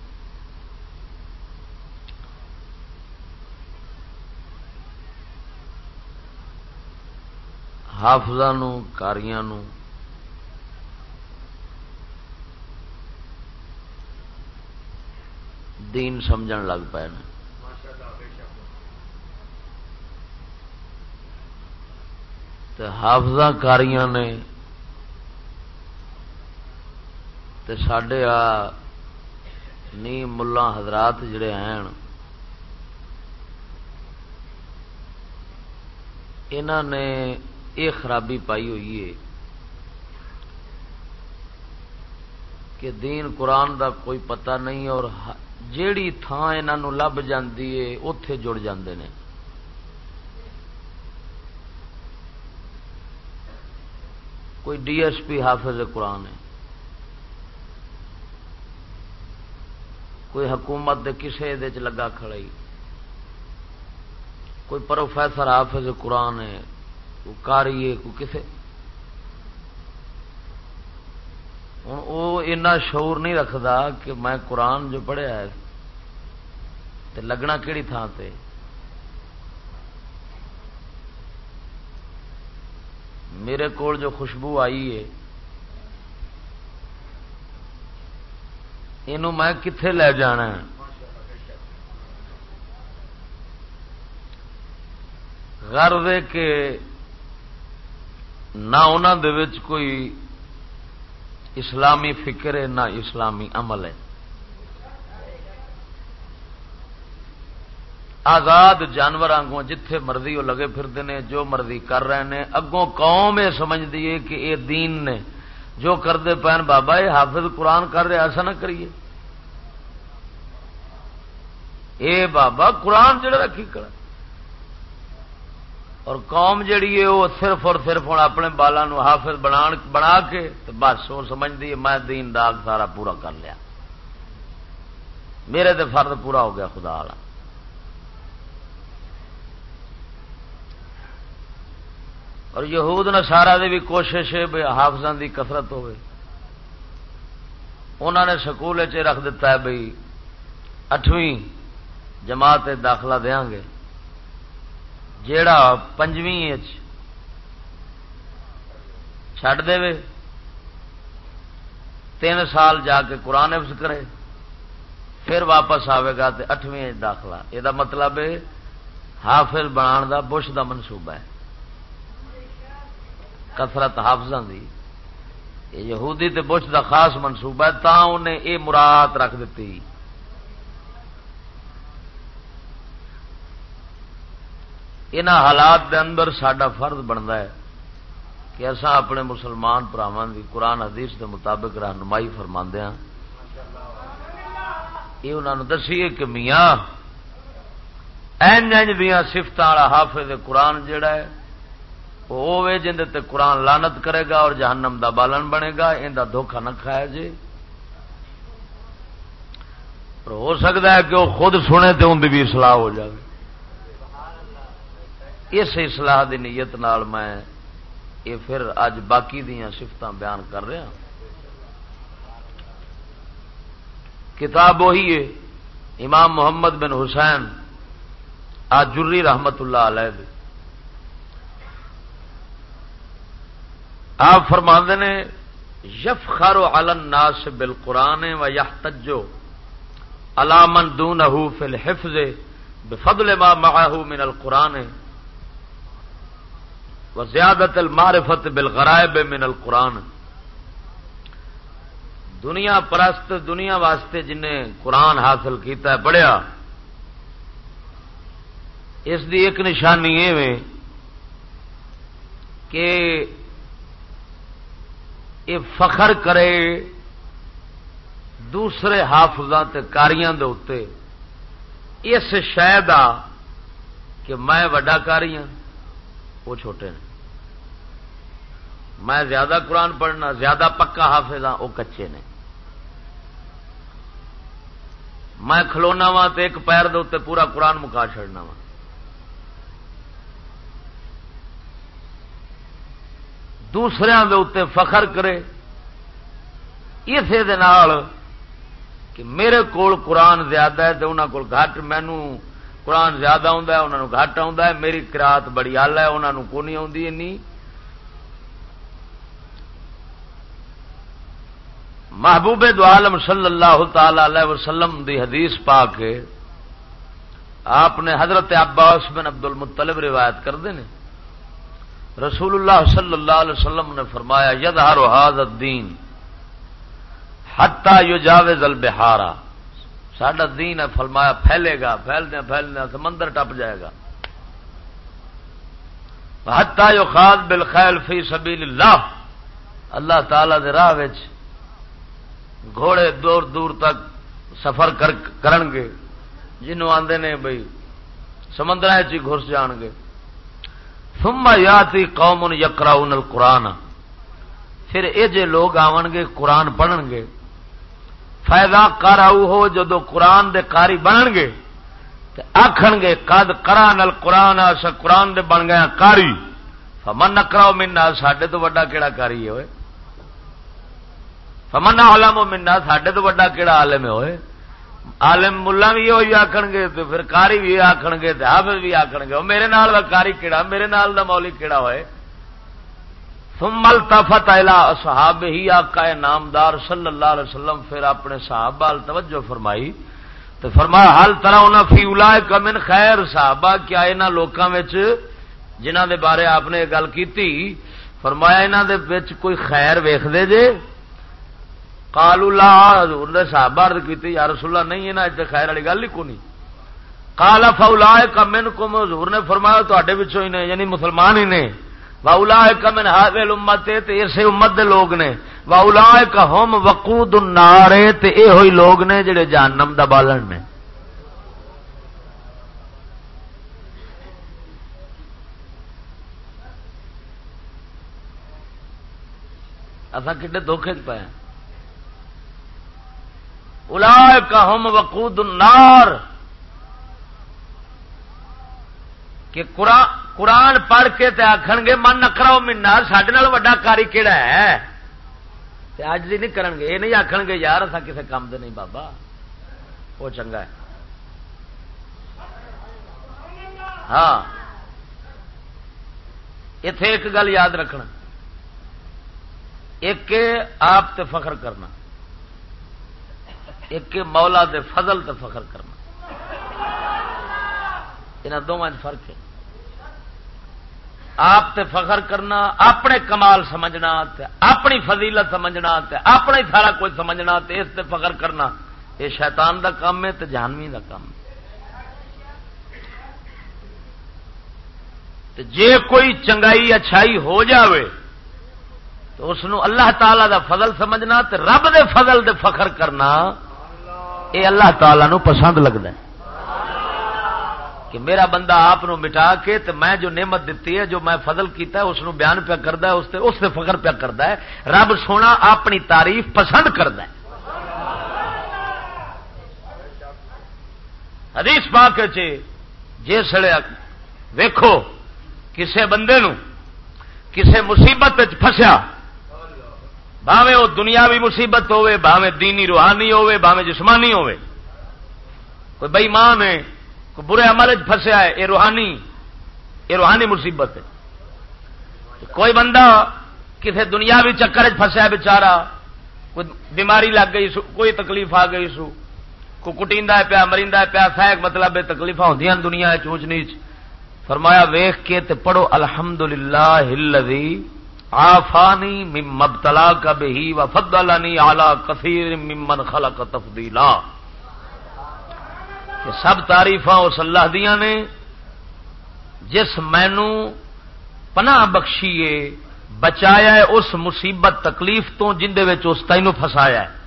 حافظاں نو قاریاں نو دین سمجھن لگ پے نے. تے حافظاں قاریاں نے تے ساڈے نی ملا حضرات جڑے ہیں انہاں نے یہ خرابی پائی ہوئی ہے کہ دین قرآن دا کوئی پتہ نہیں، اور جیڑی تھان انہاں لب جاندی ہے اوتھے جڑ جاندے نے. کوئی ڈی ایس پی حافظ قرآن ہے، کوئی حکومت دے کسے دے چ لگا کھڑائی، کوئی پروفیسر حافظ قرآن ہے، کوئی قاری ہے، کوئی کسے. ہوں وہ اتنا شعور نہیں رکھتا کہ میں قرآن جو پڑھیا ہے تے لگنا کیڑی تھان تے. میرے کول جو خوشبو آئی ہے اینوں میں کتھے لے جانا ہے؟ غرض ہے کہ نہ انہاں دے وچ کوئی اسلامی فکر ہے نہ اسلامی عمل ہے. آزاد جانور آنگوں جتھے مرضی وہ لگے پھرتے ہیں، جو مرضی کر رہے ہیں. اگوں قوم یہ سمجھتی ہے کہ یہ دین نے جو کرتے پین بابا یہ حافظ قرآن کر رہے ایسا نہ کریے، اے بابا قرآن جڑا رکھی کرا. اور قوم جڑی ہے وہ صرف اور صرف ہوں اپنے بالاں نو حافظ بنا کے بس وہ سمجھتی ہے میں دین داغ سارا پورا کر لیا، میرے تے فرض پورا ہو گیا خدا والا. اور یہود نصارا دی بھی کوشش ہے بھئی حافظاں دی کثرت ہوئے. انہوں نے سکول رکھ دیتا ہے بھئی 8ویں جماعت داخلہ دیاں گے، جیڑا 5ویں چھڈ دے 3 سال جا کے قرآن حفظ کرے، پھر واپس آئے گا تو 8ویں داخلہ. یہ مطلب ہے حافظ بنان دا بش دا منصوبہ ہے. کثرت حافظاں دی یہودی تے بش دا خاص منصوبہ ہے، تاں انہیں یہ مراد رکھ دیتی۔ انہاں حالات دے اندر ساڈا فرض بنتا ہے کہ اساں اپنے مسلمان بھراواں دی قرآن حدیث دے مطابق رہنمائی فرماندے ہاں، یہ انہاں نوں دسیے کہ میاں اینج دیاں صفتاں والا حافظ قرآن جڑا ہے وہ ہوے جندے تے قرآن لعنت کرے گا اور جہنم دا بالن بنے گا، ان دا دھوکھا نہ کھایا جی۔ پر ہو سکتا ہے کہ وہ خود سنے تے ان دی بھی اصلاح ہو جائے۔ اس اصلاح دی نیت نال میں یہ پھر اج باقی دیاں صفتاں بیان کر رہا۔ کتاب وہی ہے امام محمد بن حسین آجری رحمت اللہ علیہ دی۔ آپ فرماندے نے یفخر علی الناس بالقرآن ویحتج علی من دونہ فی الحفظ بفضل ما معه من القرآن وزیادت المعرفت بالغرائب من القرآن۔ دنیا پرست دنیا واسطے جنہیں قرآن حاصل کیتا ہے پڑھیا، اس دی ایک نشانی یہ ہے کہ یہ فخر کرے دوسرے حافظاں تے کاریاں دے اوتے اس شے دا کہ میں وڈا کاری ہاں وہ چھوٹے ہیں، میں زیادہ قرآن پڑھنا زیادہ پکا حافظ ہاں وہ کچے نے، میں کھلونا وا تے ایک پیر دے اوتے پورا قرآن مکا چھڑنا وا۔ دوسریاں دے اوتے فخر کرے اسے دے نال کہ میرے کول قرآن زیادہ ہے تے انہاں کول گھٹ، مینوں قرآن زیادہ آندا ہے انہاں نوں گھٹ آندا ہے، میری قرات بڑی اعلی ہے انہاں نوں کوئی نہیں آندی انی۔ محبوب دو عالم صلی اللہ تعالی علیہ وسلم دی حدیث پاک ہے، آپ نے حضرت عباس بن عبد المطلب روایت کردے نے، رسول اللہ صلی اللہ علیہ وسلم نے فرمایا یظہر ھذا الدین حتی یجاوز البحار، ساڈا دین ہے فرمایا پھیلے گا، پھیلدے پھیلدے سمندر ٹپ جائے گا، حتی یخاذ بالخیل فی سبیل اللہ، اللہ تعالی دے راہ وچ گھوڑے دور دور تک سفر کرن گے، جنہوں آندے نے بھئی سمندراں وچ گھس جان گے۔ ثم یاتی قوم یقرؤون القرآن، پھر یہ جے لوگ آون گے قرآن پڑھن گے، فیضا قرأوہ جدو قرآن دے قاری بنن گے تے آکھن گے قد قرأنا القرآن، اس قرآن دے بن گیا قاری، فمن اقرأ منا، ساڈے تو بڑا کیڑا قاری ہے ہوئے، فمن اعلم منا، ساڈے تو بڑا کیڑا عالم ہے ہوئے۔ عالم ملا بھی ہوئی آکھن گے تو پھر قاری بھی آکھن گے تے حافظ بھی آکھن گے میرے نال دا قاری کیڑا، میرے نال دا مولوی کیڑا ہوئے۔ ثم التفت الى اصحابہ، آقا نامدار صلی اللہ علیہ وسلم پھر اپنے صحابہ ال توجہ فرمائی تو فرمایا حل ترون فی اولئک من خیر، صحابہ کیا انہاں لوکاں وچ جنہاں دے بارے آپ نے گل کیتی فرمایا انہاں دے وچ کوئی خیر ویکھدے جے؟ قالوا لا، حضور نے صحابہ عرض کیتی یا رسول اللہ نہیں انہاں تے خیر والی گل ہی کوئی نہیں۔ قال فاولئک منکم، حضور نے فرمایا تواڈے وچوں ہی نے، یعنی مسلمان ہی نے۔ واولئک من هذه الامه، تے اسے امت دے لوگ نے۔ واولئک هم وقود النار، تے اے ہوئی لوگ نے جڑے جہنم دا بالن نے۔ اساں کڈے دھوکے چ پئے، اولئک هم وقود النار، کہ قرآن پڑھ کے تے آکھن گے من اقرأ منا، ساڈے نال وڈا قاری کیڑا ہے، تے اج دی نہیں کرن گے، یہ نہیں آکھن گے یار اساں کسے کام دے نہیں بابا وہ چنگا ہے۔ ہاں ایتھے ایک گل یاد رکھنا، ایک آپ تے فخر کرنا، ایک مولا دے فضل تے فخر کرنا، انہاں دونوں فرق ہے۔ آپ تے فخر کرنا، اپنے کمال سمجھنا، تے اپنی فضیلت سمجھنا، تے اپنا ہی سارا کچھ سمجھنا، تے اس تے فخر کرنا، یہ شیطان دا کام ہے تے جہنمی دا کام ہے۔ تے جے کوئی چنگائی اچھائی ہو جاوے تو اس نو اللہ تعالی دا فضل سمجھنا، تے رب دے فضل دے فخر کرنا، یہ اللہ تعالی نو پسند لگتا ہے کہ میرا بندہ آپ نو مٹا کے تے میں جو نعمت دیتی ہے، جو میں فضل کیتا ہے، اس نو بیان پیا کردا ہے، اس تے فخر پیا کردا ہے۔ رب سونا اپنی تعریف پسند کردا ہے۔ حدیث پاک وچ جسے ویکھو کسے بندے نو کسے مصیبت وچ پھسیا، بھاویں وہ دنیاوی مصیبت ہوے، بھاویں دینی روحانی ہوے، بھاویں جسمانی ہوے، کوئی بے ایمان ہے، کوئی برے عمل وچ پھسیا ہے، یہ روحانی مصیبت ہے۔ کوئی بندہ کسے دنیاوی چکر وچ پھسیا بیچارہ، کوئی بیماری لگ گئی سو، کوئی تکلیف آ گئی سو، کوئی کٹیندا ہے پیا، مریندا ہے پیا، سائق مطلب تکلیفاں ہوندیاں دنیا وچ اونچ نیچ، فرمایا ویکھ کے تے پڑھو الحمدللہ الذی عافانی مما ابتلاک بہ وفضلنی علی کثیر ممن خلق تفضیلا، کہ سب تعریفاں اس اللہ دیاں نے جس مینوں پناہ بخشیے، بچایا ہے اس مصیبت تکلیف تو جن دے وچ اس تینوں پھسایا ہے،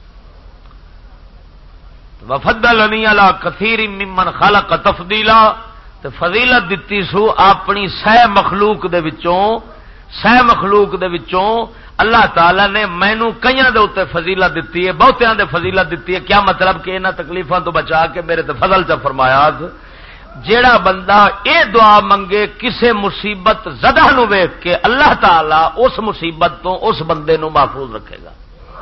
وفضلنی علی کثیر ممن خلق تفضیلا، تے فضیلت دتی سو اپنی سہ مخلوق دے وچوں اللہ تعالی نے مینوں کئیاں دے اوتے فضیلت دتی ہے، بہتیاں دے فضیلت دتی ہے۔ کیا مطلب کہ انہاں تکلیفاں تو بچا کے میرے تے فضل چا فرمایا، جیڑا بندہ اے دعا منگے کسے مصیبت زدہ نو ویکھ کے، اللہ تعالی اس مصیبت تو اس بندے نو محفوظ رکھے گا۔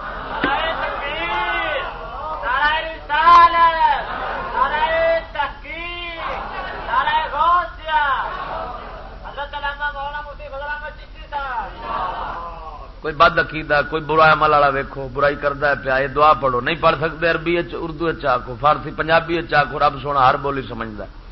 کوئی بد عقیدہ، کوئی برا عمل والا ویکھو برائی کردا ہے پیا، یہ دعا پڑھو، نہیں پڑھ سکتے عربی اردو آکھو، فارسی پنجابی آکھو، رب سونا ہر بولی سمجھدا ہے۔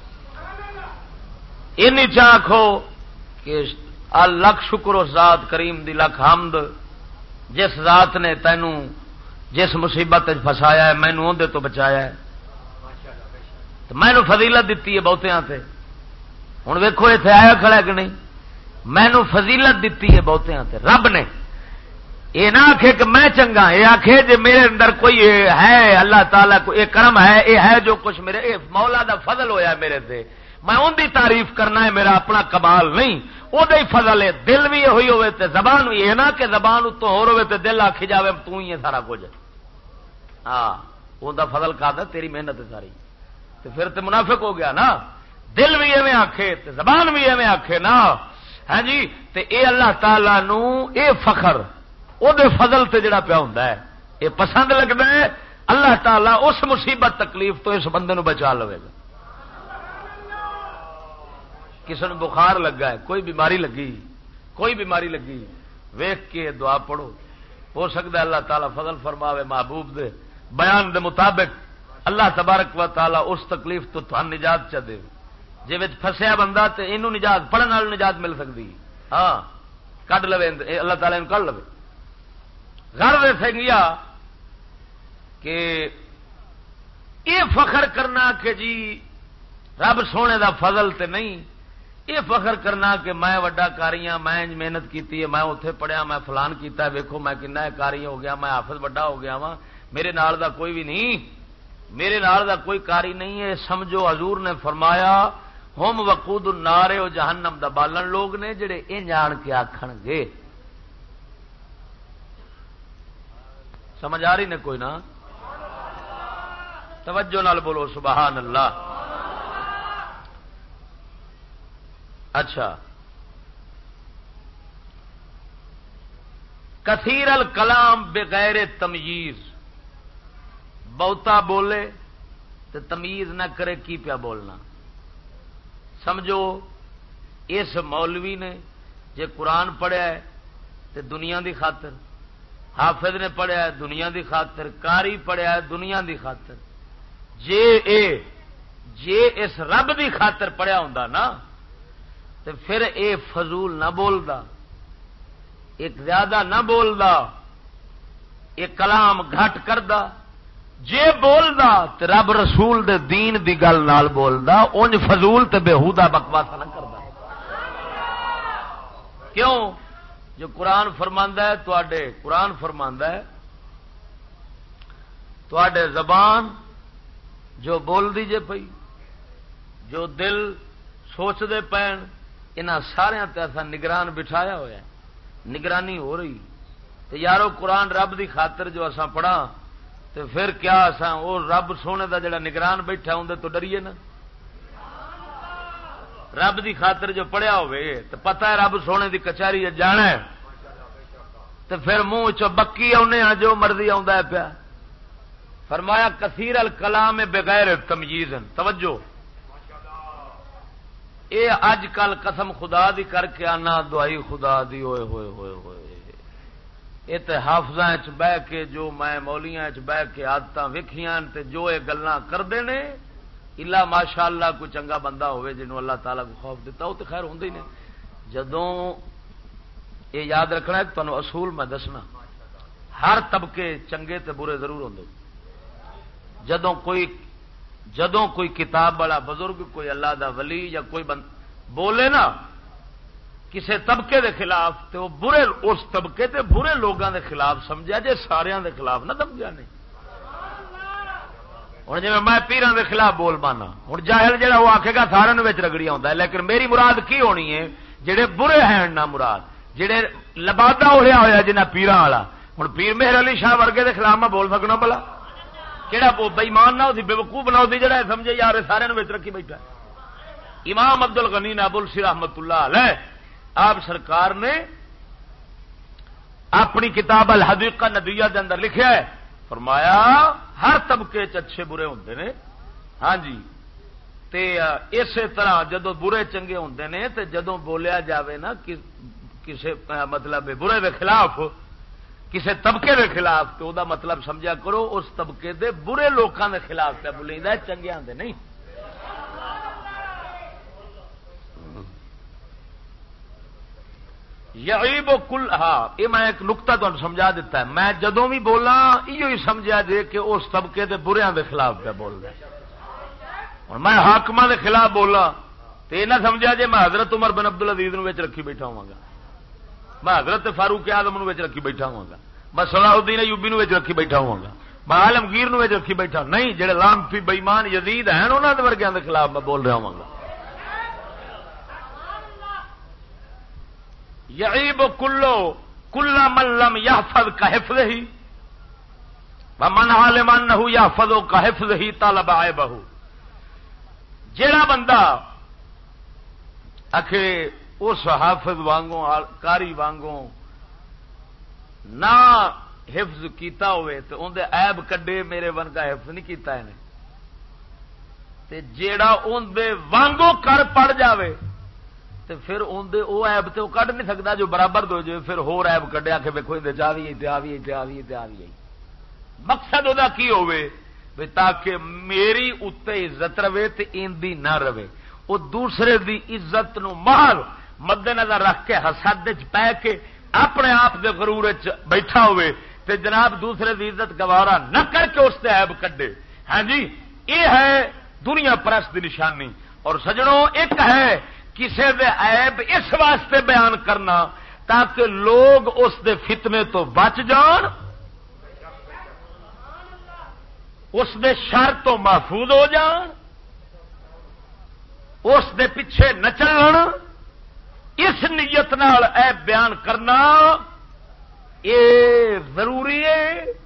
اینی آکھو کہ لکھ شکر اس ذات کریم دی، لکھ حمد جس ذات نے تینوں جس مصیبت وچ پھسایا ہے، مینوں اون دے تو بچایا ہے، تو مینوں فضیلت دتی ہے بہتیاں تے۔ ہن ویکھو ایتھے آیا کھڑا کہ نہیں، مینوں فضیلت دتی ہے بہتیاں تے رب نے۔ یہ نہ آخے کہ میں چنگا، یہ آخے جی میرے اندر کوئی ہے، اللہ تعالیٰ کو یہ کرم ہے، یہ ہے جو کچھ میرے مولا دا فضل ہویا ہے میرے تے، میں ان دی تعریف کرنا ہے، میرا اپنا کمال نہیں، وہ ہی فضل ہے۔ دل بھی ہوئی ہوئے تے زبان بھی ہے نا، کہ زبان اتوں ہو رہے تے دل آکھی جاوے تو ہی ہے سارا کچھ، ہاں وہ دا فضل کا دا تیری محنت ہے ساری، تو پھر تے منافق ہو گیا نا۔ دل بھی ایویں آکھے تے زبان بھی ایویں آکھے نا، ہاں جی، تے اے اللہ تعالیٰ نو اے فخر او دے فضل تے جڑا پیا ہوندا ہے یہ پسند لگدا ہے، اللہ تعالیٰ اس مصیبت تکلیف تو اس بندے نو بچا لوے گا۔ کسی نے بخار لگا ہے، کوئی بیماری لگی ویکھ کے دعا پڑھو، ہو سکتا ہے اللہ تعالیٰ فضل فرماوے محبوب دے بیان دے مطابق اللہ تبارک و تعالیٰ اس تکلیف تو تھان نجات چا دے، جے وچ پھسیا بندہ تے اینوں نجات پڑھن نال نجات مل سکتی، ہاں کڈ لوے اللہ تعالیٰ کڈ لوے۔ غرض سنگیا کہ یہ فخر کرنا کہ جی رب سونے دا فضل تے نہیں، یہ فخر کرنا کہ میں وڈا کاری ہاں، میں محنت کیتی ہے، میں اتنے پڑھیا، میں فلان کیتا ہے، ویکھو میں کنا کاری ہو گیا، میں حافظ وڈا ہو گیا وا، میرے نال دا کوئی بھی نہیں، میرے نال دا کوئی کاری نہیں ہے۔ سمجھو حضور نے فرمایا ہم وقود النار، او جہنم دا بالن لوگ نے جڑے ان جان کے آکھن گے، سمجھ آ رہی نے کوئی نہ؟ توجہ نال بولو سبحان اللہ۔ اچھا، کثیر الکلام بغیر تمییز، بہتا بولے تو تمیز نہ کرے کی پیا بولنا۔ سمجھو اس مولوی نے جے قرآن پڑھیا ہے تو دنیا دی خاطر، حافظ نے پڑھیا ہے دنیا دی خاطر، قاری پڑھیا ہے دنیا دی خاطر، جے اس رب دی خاطر پڑھیا ہوندا نا تے پھر اے فضول نہ بولدا، ایک زیادہ نہ بولدا، ایک کلام گھٹ کردا، جے بولدا تے رب رسول دے دین دی گل نال بولدا، اونج فضول تے بےہودہ بکواس نہ کردا۔ کیوں؟ جو قرآن فرماندا ہے قرآن فرماندا ہے تواڈے زبان جو بول دی جے پئی، جو دل سوچ دے پین، انہاں سارے تے اساں نگران بٹھایا ہوا ہے، نگرانی ہو رہی۔ تے یارو قرآن رب دی خاطر جو اساں پڑھا تے پھر کیا اساں او رب سونے دا جڑا نگران بیٹھا اون دے تو ڈریے نا؟ رب دی خاطر جو پڑھیا ہوئے تو پتہ ہے رب سونے دی کچہری جانا ہے، تو پھر منہ چ بکی آنے جو مرضی آندا ہے پیا۔ فرمایا کثیر الکلام بغیر تمییز، توجہ اے اج کل قسم خدا دی کر کے آنا دعائی خدا دی ہوئے ہوئے ہوئے ہوئے یہ تے حافظاں چ بہ کے جو میں مولیاں چ بہ کے عادتاں ویکھیاں تے جو اے گلاں کردے نے، الا ماشاءاللہ کوئی چنگا بندہ ہوئے جنہوں اللہ تعالیٰ کو خوف دیتا وہ تو خیر ہوندے ہی نہیں۔ جدوں یہ یاد رکھنا ہے تمہیں اصول میں دسنا، ہر طبقے چنگے تے برے ضرور ہوندے۔ جدوں کوئی کتاب والا بزرگ، کوئی اللہ دا ولی یا کوئی بولے نا کسے طبقے دے خلاف، تے وہ برے اس طبقے تے برے لوگاں دے خلاف سمجھا جے، ساریاں دے خلاف نہ سمجھا نہیں۔ ہوں جی میں پیران دے خلاف بول پانا، ہوں جاہل جہاں وہ آکھے گا سارے رگڑی آتا ہے، لیکن میری مراد کی ہونی ہے جڑے برے ہیں نہ مراد جڑے لبادہ اڑیا ہوا جنہ پیران والا۔ ہوں پیر مہر علی شاہ ورگے دے خلاف میں بول سکنا بلا کہڑا بےمان نہ ہوتی، بے وقوف بنا ہوتی جڑا سمجھے یار سارے رکھی بیٹھا۔ امام عبد الغنی نابلسی رحمت اللہ علیہ آپ سرکار نے اپنی کتاب الحدیقہ ندیہ دے اندر لکھیا ہے، فرمایا ہر طبقے اچھے برے ہوندے نے، ہاں جی، تے اسی طرح جدو برے چنگے ہوندے نے تے جدو بولیا جاوے نا کسے مطلب برے دے خلاف، کسے طبقے دے خلاف، تو دا مطلب سمجھا کرو اس طبقے دے برے لوکاں دے خلاف پہ بولیندا ہے، چنگیاں دے نہیں۔ یعیب کل، ہاں یہ میں ایک نقطہ تمہیں سمجھا دیتا ہے، میں جدوں بھی بولا یہ سمجھا جے کہ اس طبقے دے بریاں دے خلاف پہ بول رہا ہوں، میں حاکماں دے خلاف بولا تو یہ نہ سمجھا جے میں حضرت عمر بن عبد العزیز نو وچ رکھی بیٹھا ہوا گا، میں حضرت فاروق اعظم نو وچ رکھی بیٹھا ہوا گا، میں صلاح الدین ایوبی نو وچ رکھی بیٹھا ہوا گا، میں عالمگیر نو وچ رکھی بیٹھا نہیں، جڑے لعنتی بے ایمان یزید ہیں انہاں دے ورگیاں دے خلاف میں بول رہا ہوں گا۔ یعیب کل من لم یحفظ کحفظہ ومن علم انہ یحفظ کحفظہ طلب عیبہ، جیڑا بندہ آکھے اس حافظ وانگوں کاری وانگوں نہ حفظ کیتا ہوئے تو اندے عیب کڈے، میرے ون کا حفظ نہیں کیتا ہے تے جیڑا اندے وانگوں کر پڑ جاوے تے پھر اندے او عیب تے وہ کڈ نہیں سکتا جو برابر دو جو پھر ہور عیب کڈیا کہ ویکھو اندے جا بھی مقصد او دا کی ہوئے بے تاکہ میری اتے عزت رہے تے ایندی نہ رہے، وہ دوسرے دی عزت نو محض مد نظر رکھ کے حسد وچ پے کے اپنے آپ دے غرور وچ بیٹھا ہوئے تے جناب دوسرے دی عزت گوارا نہ کر کے اس تے عیب کڈے۔ ہاں جی یہ ہے دنیا پرست دی نشانی۔ اور سجنوں ایک ہے کسی دے عیب اس واسطے بیان کرنا تاکہ لوگ اس دے فتنے تو بچ جان، اس دے شر تو محفوظ ہو جان، اس دے پیچھے نہ چلن، اس نیت نال عیب بیان کرنا یہ ضروری ہے۔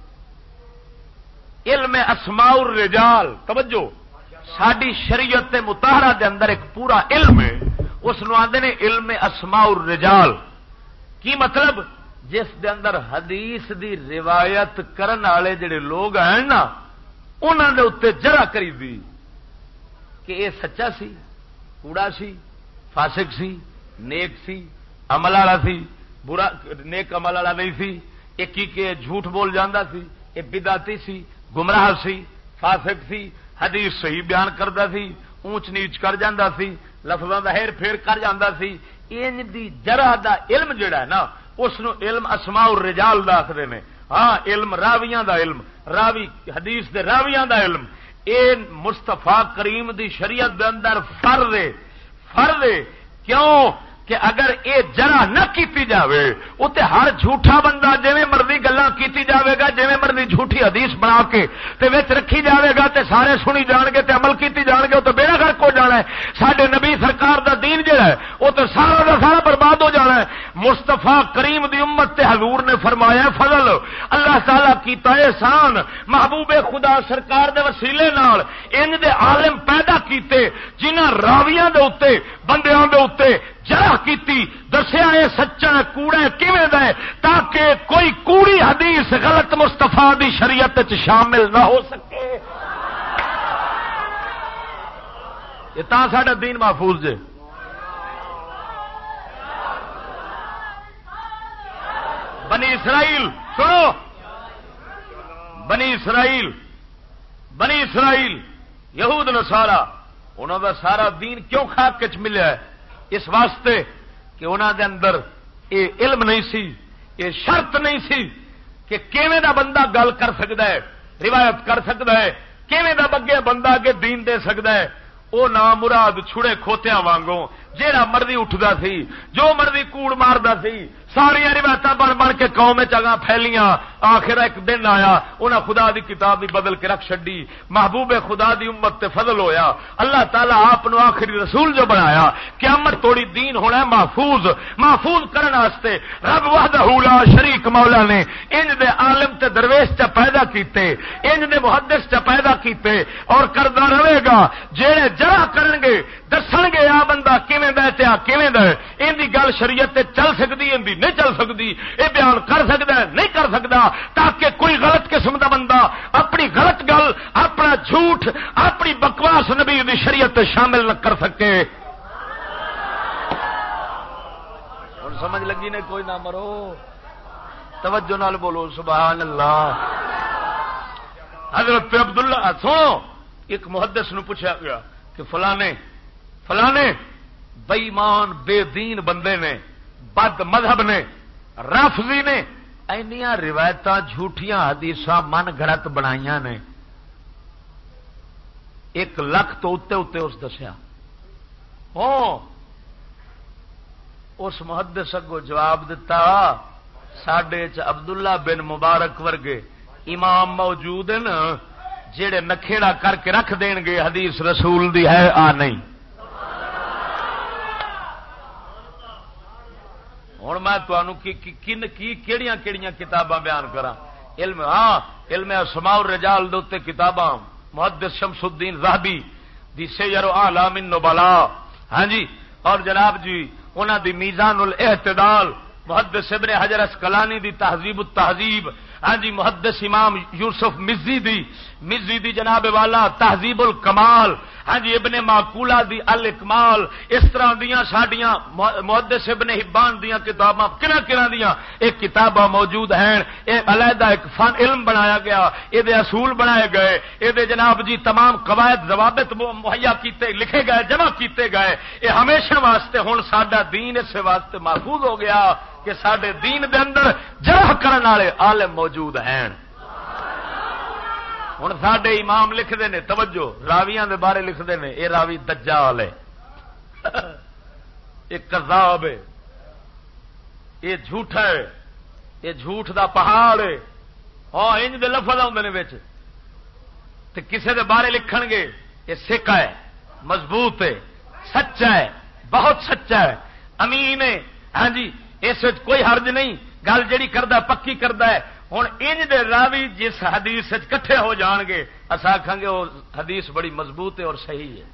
علم اسماء الرجال، توجہ، ساری شریعت مطہرہ دے اندر ایک پورا علم ہے، اس نو آندے نے علم اسماء الرجال۔ کی مطلب؟ جس دے اندر حدیث دی روایت کرن والے جڑے لوگ ہیں نا انہاں دے اوتے جرا کری دی کہ اے سچا سی، کوڑا سی، فاسق سی، نیک سی، عمل والا سی، برا نیک عمل والا نہیں سی، ایک ہی کہ جھوٹ بول جاندا سی، اے بدعتی سی، گمراہ سی، فاسق سی، حدیث صحیح بیان کردا سی، اونچ نیچ کر جاندہ سی، لفظاں دا ہیر پھیر کر جاندہ سی. ان دی جرح دا علم جڑا ہے نا اس نو علم اسماء الرجال دا آکھدے نے. ہاں علم راویاں دا علم، راوی حدیث دے راویاں دا علم، اے مصطفیٰ کریم دی شریعت دے اندر فرض ہے. کیوں کہ اگر اے جرح نہ کیتی جاوے اتے ہر جھوٹا بندہ جویں مرضی گلاں کیتی جاوے گا، جویں مرضی جھوٹی حدیث بنا کے تے وچ رکھی جاوے گا تے سارے سنی جان گے تے عمل کیتی جان گے، او تے بیڑا غرق ہو جانا ہے. ساڈے نبی سرکار دا دین جڑا ہے او تے سارا دا سارا برباد ہو جانا ہے. مصطفیٰ کریم دی امت تے حضور نے فرمایا فضل اللہ تعالی کیتا احسان، محبوب خدا سرکار دے وسیلے نال انج دے عالم پیدا کیتے جنہاں راویاں دے اوتے بندیاں دے اوتے جرح کیتی، دسیا یہ سچا کوڑا کیویں دا ہے تاکہ کوئی کوڑی حدیث غلط مصطفیٰ دی شریعت وچ شامل نہ ہو سکے. یہ تا ساڈا دین محفوظ جے. بنی اسرائیل سنو، بنی اسرائیل یہود نصارا انہوں دا سارا دین کیوں خاک وچ ملیا ہے؟ اس واسطے کہ انہوں دے اندر یہ علم نہیں سی، یہ شرط نہیں سی کہ کیویں دا بندہ گل کر سکتا ہے، روایت کر سکتا ہے، کیویں دا بگے بندہ اگے دین دے سکتا ہے. وہ نام مراد چھڑے کھوتیاں وانگوں جیڑا مرضی اٹھدا سی، جو مرضی کوڑ ماردا سی، ساری روایت بن بن کے قوم چاگاں پھیلیاں. آخر ایک دن آیا انہاں خدا دی کتاب بھی بدل کے رکھ چھڈی. محبوب خدا دی امت تے فضل ہویا، اللہ تعالیٰ آپ نو آخری رسول جو بنایا قیامت توڑی دین ہونا ہے محفوظ کرنے واسطے. رب وحدہ لا شریک مولا نے انج دے عالم تے درویش چا پیدا کیتے، انج دے محدث چا پیدا کیتے اور کردا رہے گا. جڑے جرح کرن گے دسن گے آ بندہ کیویں دا تے آ کیویں دا، ان دی گل شریعت تے چل سکدی ہے، نہیں چل سکتی، یہ بیان کر سکتا ہے نہیں کر سکتا، تاکہ کوئی غلط قسم دا بندہ اپنی غلط گل، اپنا جھوٹ، اپنی بکواس نبی دی شریعت شامل نہ کر سکے. اور سمجھ لگی نے کوئی نہ مرو، توجہ نال بولو سبحان اللہ. حضرت عبداللہ سنو، ایک محدث نو پوچھا گیا کہ فلانے بے ایمان بے دین بندے نے، بد مذہب نے، رافضی نے اینیاں روایت جھوٹیاں حدیث من گھڑت بنائیاں نے. 1 لاکھ تو اتے اس دسیا. اس محدث اگوں جواب دیتا ساڈے چ عبداللہ بن مبارک ورگے امام موجود ہیں جڑے نکھےڑا کر کے رکھ دین گے حدیث رسول دی ہے آ نہیں. ہوں میں تمہوں کیڑیاں کتاباں بیان کراں. علم اسماء الرجال دے اوتے کتاباں محدث شمس الدین ذہبی دی سیر اعلام النبلاء، ہاں جی، اور جناب جی انہاں دی میزان الاعتدال، محدث ابن حجر اسقلانی دی تہذیب التہذیب، ہاں جی، محدث امام یوسف مزی دی جناب والا تہذیب الکمال، ہاں جی، ابن معقولہ دی الاکمال. اس طرح دیاں ساڈیاں محدث ابن حبان دیاں کتاباں کنا دیاں ایک کتاباں موجود ہیں. اے علیحدہ ایک فن علم بنایا گیا، اے دے اصول بنائے گئے، اے دے جناب جی تمام قواعد ضوابط مہیا کیتے لکھے گئے، جمع کیتے گئے. اے ہمیشہ واسطے ہن ساڈا دین اس واسطے محفوظ ہو گیا کہ ساڈے دین دے اندر جرح کرن والے عالم موجود ہیں. ہوں ساڈے امام لکھتے ہیں، توجہ، راویاں دے بارے لکھتے ہیں یہ راوی دجال ہے، یہ کذاب ہے، یہ جھوٹا ہے، یہ جھوٹ دا پہاڑ ہے. ہاں انج دے لفظ آتے ہیں تے کسے دے بارے لکھن گے یہ سکا ہے، مضبوط ہے، سچا ہے، بہت سچا ہے، امین ہے. ہاں جی، اس کوئی حرج نہیں، گل جڑی کردا پکی کردا ہے. ہوں انج دے راوی جس حدیث کٹھے ہو جان گے اصا آکھاں گے وہ حدیث بڑی مضبوط ہے اور صحیح ہے.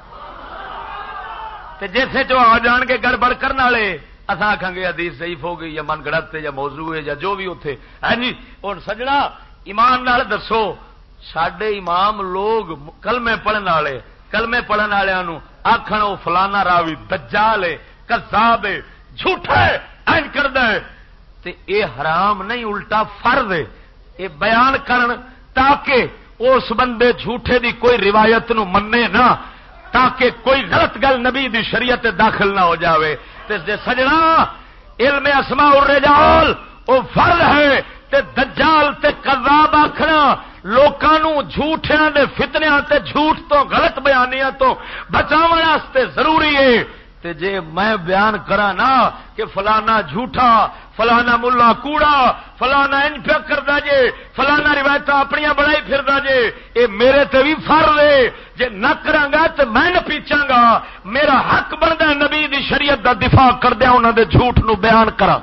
تے جیسے جو آ جان گے گڑبڑ کرنے والے اصا آکھاں گے حدیث ضعیف ہو گئی یا من گڑت ہے یا موضوع ہے یا جو بھی اتے. ہاں جی، اور سجنا ایمان نال دسو ساڈے امام لوگ کلمے پڑھن والوں آکھن وہ فلانا راوی دجال ہے، کذاب ہے، جھوٹا ہے، اینج کردا ہے، تے اے حرام نہیں الٹا فرض ہے اے بیان کرن تاکہ اس بندے جھوٹے دی کوئی روایت نو منے نہ، تاکہ کوئی غلط گل نبی دی شریعت داخل نہ ہو جاوے. تے جے سجنا علم اسماء الرجال او فرض ہے تے دجال تے کذاب آکھنا لوکاں نو جھوٹیاں دے فتنیاں تے جھوٹ تو غلط بیانیاں تو بچاون واسطے ضروری ہے. تے جے میں بیان کراں نا کہ فلانا جھوٹا، فلانا ملا کوڑا، فلانا انج پیا کردا جے، فلانا روایت اپنیاں بنائی پھردا جے، اے میرے تے بھی فرض ہے. جے نہ کراں گا تے میں نہ پیچاں گا. میرا حق بندا ہے نبی دی شریعت دا دفاع کردیاں انہاں دے جھوٹ نو بیان کراں.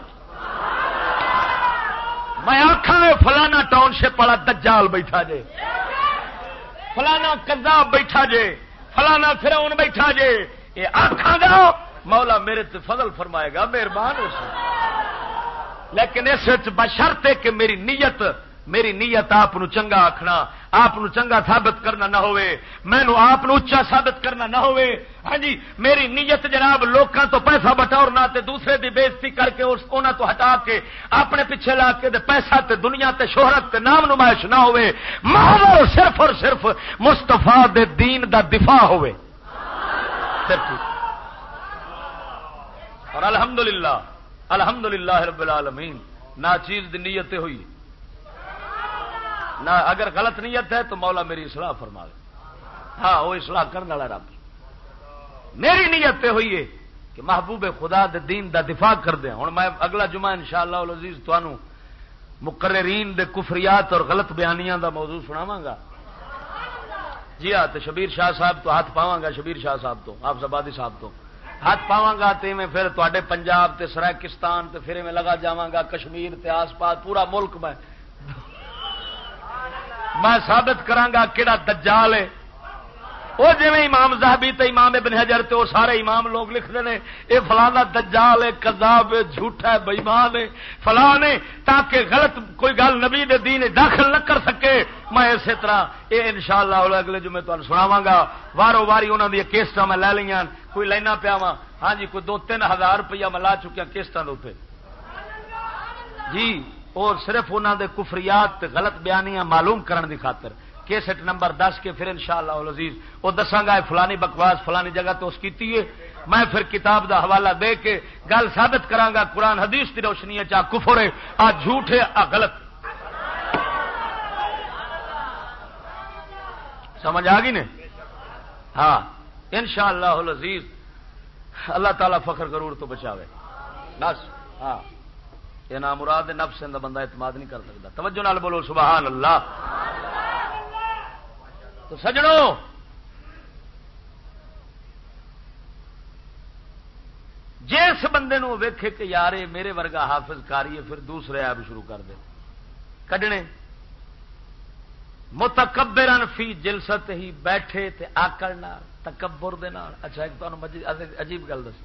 میں آکھاں فلانا ٹاؤن شپ والا دجال بیٹھا جے، فلانا کذاب بیٹھا جے، فلانا فرعون بیٹھا جے، یہ آکھاں گا مولا میرے تے فضل فرمائے گا، مہربان ہو سکے. لیکن اس بشرطے کہ میری نیت آپ چنگا آکھنا، آپ چنگا ثابت کرنا نہ ہوئے، مینو آپ اچا ثابت کرنا نہ ہوئے. ہاں جی میری نیت جناب لوکاں تو پیسہ بٹورنا تے دوسرے دی بےزتی کر کے انہاں تو ہٹا کے اپنے پیچھے لا کے پیسہ تے دنیا تے شہرت تے نام نمائش نہ ہوئے، محض صرف اور صرف مصطفیٰ دے دین دا دفاع ہوئے. اور الحمدللہ رب العالمین نہ چیز دی نیت ہوئی نہ، اگر غلط نیت ہے تو مولا میری اصلاح فرما لے. ہاں وہ اصلاح کرنے والا رب. میری نیت ہوئی ہے کہ محبوب خدا دے دین دا دفاع کر دیں. ہوں میں اگلا جمعہ انشاءاللہ العزیز تانوں مقررین دے کفریات اور غلط بیانیاں دا موضوع سناواں گا. جی ہاں شبیر شاہ صاحب تو ہاتھ پاواں گا، شبیر شاہ صاحب تو حافظ آبادی صاحب تو ہاتھ پاواں گا تے میں پھر تواڈے پنجاب تے سرائکستان تے پھر میں لگا جاواں گا کشمیر تے آس پاس پورا ملک میں ثابت کراں گا کیڑا دجال ہے. وہ جی امام زاہبی تے امام ابن حجر تے وہ سارے امام لوگ لکھتے ہیں یہ فلانا دجال ہے، کذاب ہے، جھوٹا ہے، بے ایمان ہے، فلان ہے، تاکہ غلط کوئی گل نبی دے دین داخل نہ کر سکے. میں اسی طرح یہ انشاءاللہ اگلے جمعے تمہیں سناواں گا. وارو واری انہوں دی کیسٹاں میں لے لیاں، کوئی لینا پیا وا. ہاں جی کوئی 2-3 ہزار روپیہ میں لا چکیا کیسٹاں دے اوپر جی. اور صرف انہوں دے کفریات تے غلط بیانیاں معلوم کرن دی خاطر کیسٹ نمبر 10 کے پھر انشاءاللہ العزیز وہ دساں گا فلانی بکواس فلانی جگہ تو اس کیتی ہے. میں پھر کتاب دا حوالہ دے کے گل ثابت کراں گا قرآن حدیث کی روشنی ہے، چاہ کفر ہے، آ جھوٹ ہے، آ غلط. سمجھ آ گئی نے؟ ہاں انشاءاللہ العزیز اللہ تعالی فخر غرور تو بچاوے بس. ہاں یہ نام مراد نفس دا بندہ اعتماد نہیں کر سکتا. توجہ نال بولو سبحان اللہ. تو سجڑوں جس بندے نو ویکھے کہ یار میرے ورگا حافظ کاری ہے پھر دوسرے آپ شروع کر دے کڈنے. متکبرن فی جلست ہی بیٹھے تے آکڑ نال تکبر دے نال. اچھا ایک تانوں عجیب گل دس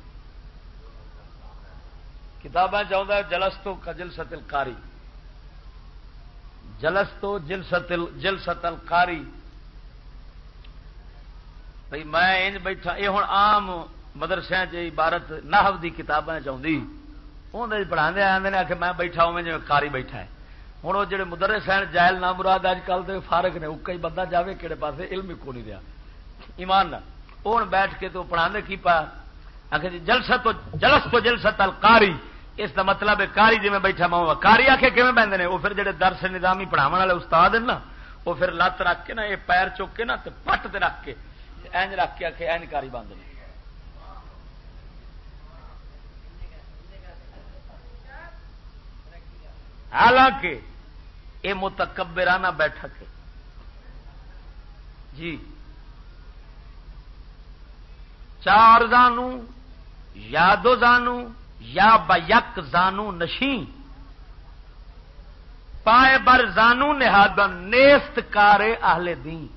کتاباں چاہتا ہے جلستو کا جلست القاری، جلستو جلست القاری. بھائی میں انج بیٹھا یہ ہوں عام مدرسے عبارت نحو دی کتابیں چاہتی اندر پڑھا آدھے کہ میں بیٹھا ہوں جی کاری بیٹھا ہے. ہوں وہ جڑے مدرس ہیں جائل نام مراد اج کل تو فارغ نے اکا ہی بندہ جاوے کہڑے پاسے علم کو نہیں دیا ایمان نہ. وہ بیٹھ کے تو پڑھا کی پایا آخر جی جلس تو جلست القاری. اس کا مطلب ہے کاری جی میں بیٹھا ماں کاری آخے کیون بہتے ہیں وہ پھر جڑے درس نظامی پڑھاو والے استاد ہیں نا وہ پھر لت رکھ کے نا یہ پیر چک کے نا پٹ تے رکھ کے اینج رکھ کے آخے این کاری بند نے. حالانکہ یہ متکبرانہ بیٹھک ہے جی. 4 زانو یا 2 زانو یا بیک زانو نشین پائے بر زانو نہادن نیست کار اہل دین.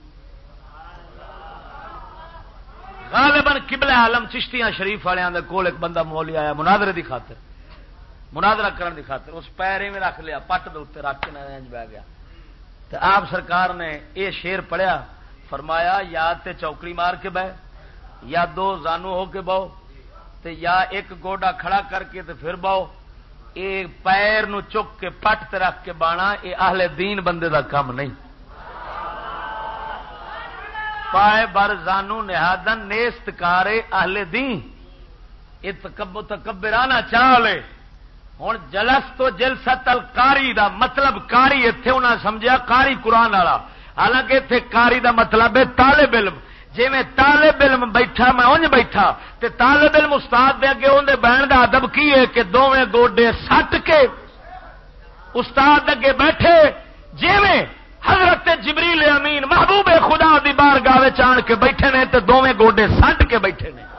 غالباً قبلہ عالم چشتیاں شریف والوں دے کول ایک بندہ مولی آیا مناظرے دی خاطر مناظرہ کرن دی خاطر اس پیر میں رکھ لیا پٹ دے اوتے رکھ کے انج بہ گیا. تو آپ سرکار نے یہ شیر پڑھیا فرمایا یا تے چوکڑی مار کے بہ یا 2 زانو ہو کے بہو تے یا ایک گوڈا کھڑا کر کے تے پھر بہو. یہ پیر نو چک کے پٹ تے رکھ کے بانا یہ اہل دین بندے دا کام نہیں. پائے بر زانو نہادن نیست کارے اہل دین یہ تکبرانہ چالے ہوں جلس تو جلسۃ القاری دا مطلب کاری اتنے انہاں سمجھا کاری قرآن والا حالانکہ اتنے کاری دا مطلب ہے طالب علم جی میں طالب علم بیٹھا میں انج بیٹھا تے طالب علم استاد دے اگے اندر بہن دا ادب کی ہے کہ دونوں گوڈے سٹ کے استاد اگے بیٹھے جی میں حضرت جبریل امین محبوب خدا دی بارگاہ وچ آن کے بیٹھے نے تے دونوں گوڈے سٹ کے بیٹھے نے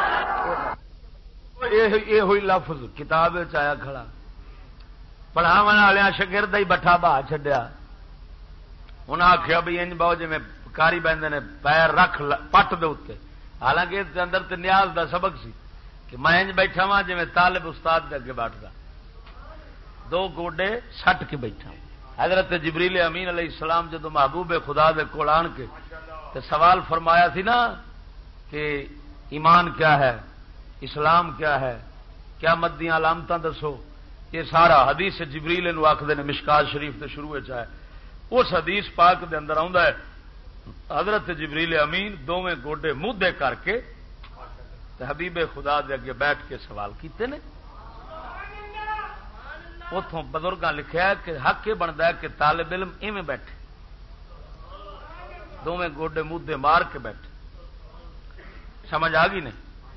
یہ ہوئی لفظ کتاب آیا کھڑا پڑھاو والے شگرد ہی بٹھا بہا چڈیا انہیں آخیا بھی انج بہو جی کاری بہندے نے پیر رکھ پٹ دے اتنے حالانکہ اس اندر تے نیاز دا سبق سی کہ میں انج بیٹھا وا جی طالب استاد دے اگے بیٹھتا دو گوڈے سٹ کے بیٹھا حضرت جبریل امین علیہ السلام جدو محبوب خدا دے کول آن کے تے سوال فرمایا سی نا کہ ایمان کیا ہے اسلام کیا ہے قیامت دیاں علامتاں دسو یہ سارا حدیث جبریل نو آکھدے نے مشکات شریف دے شروع وچ ہے اس حدیث پاک دے اندر آندا ہے حضرت جبریل امین دوویں گوڈے مودے کر کے تے حبیب خدا دے اگے بیٹھ کے سوال کیتے نے اتوں بزرگاں لکھیا ہے کہ حق یہ بنتا ہے کہ طالب علم ایویں بیٹھے دوویں گوڈے مودے مار کے بیٹھے سمجھ آ گئی نہیں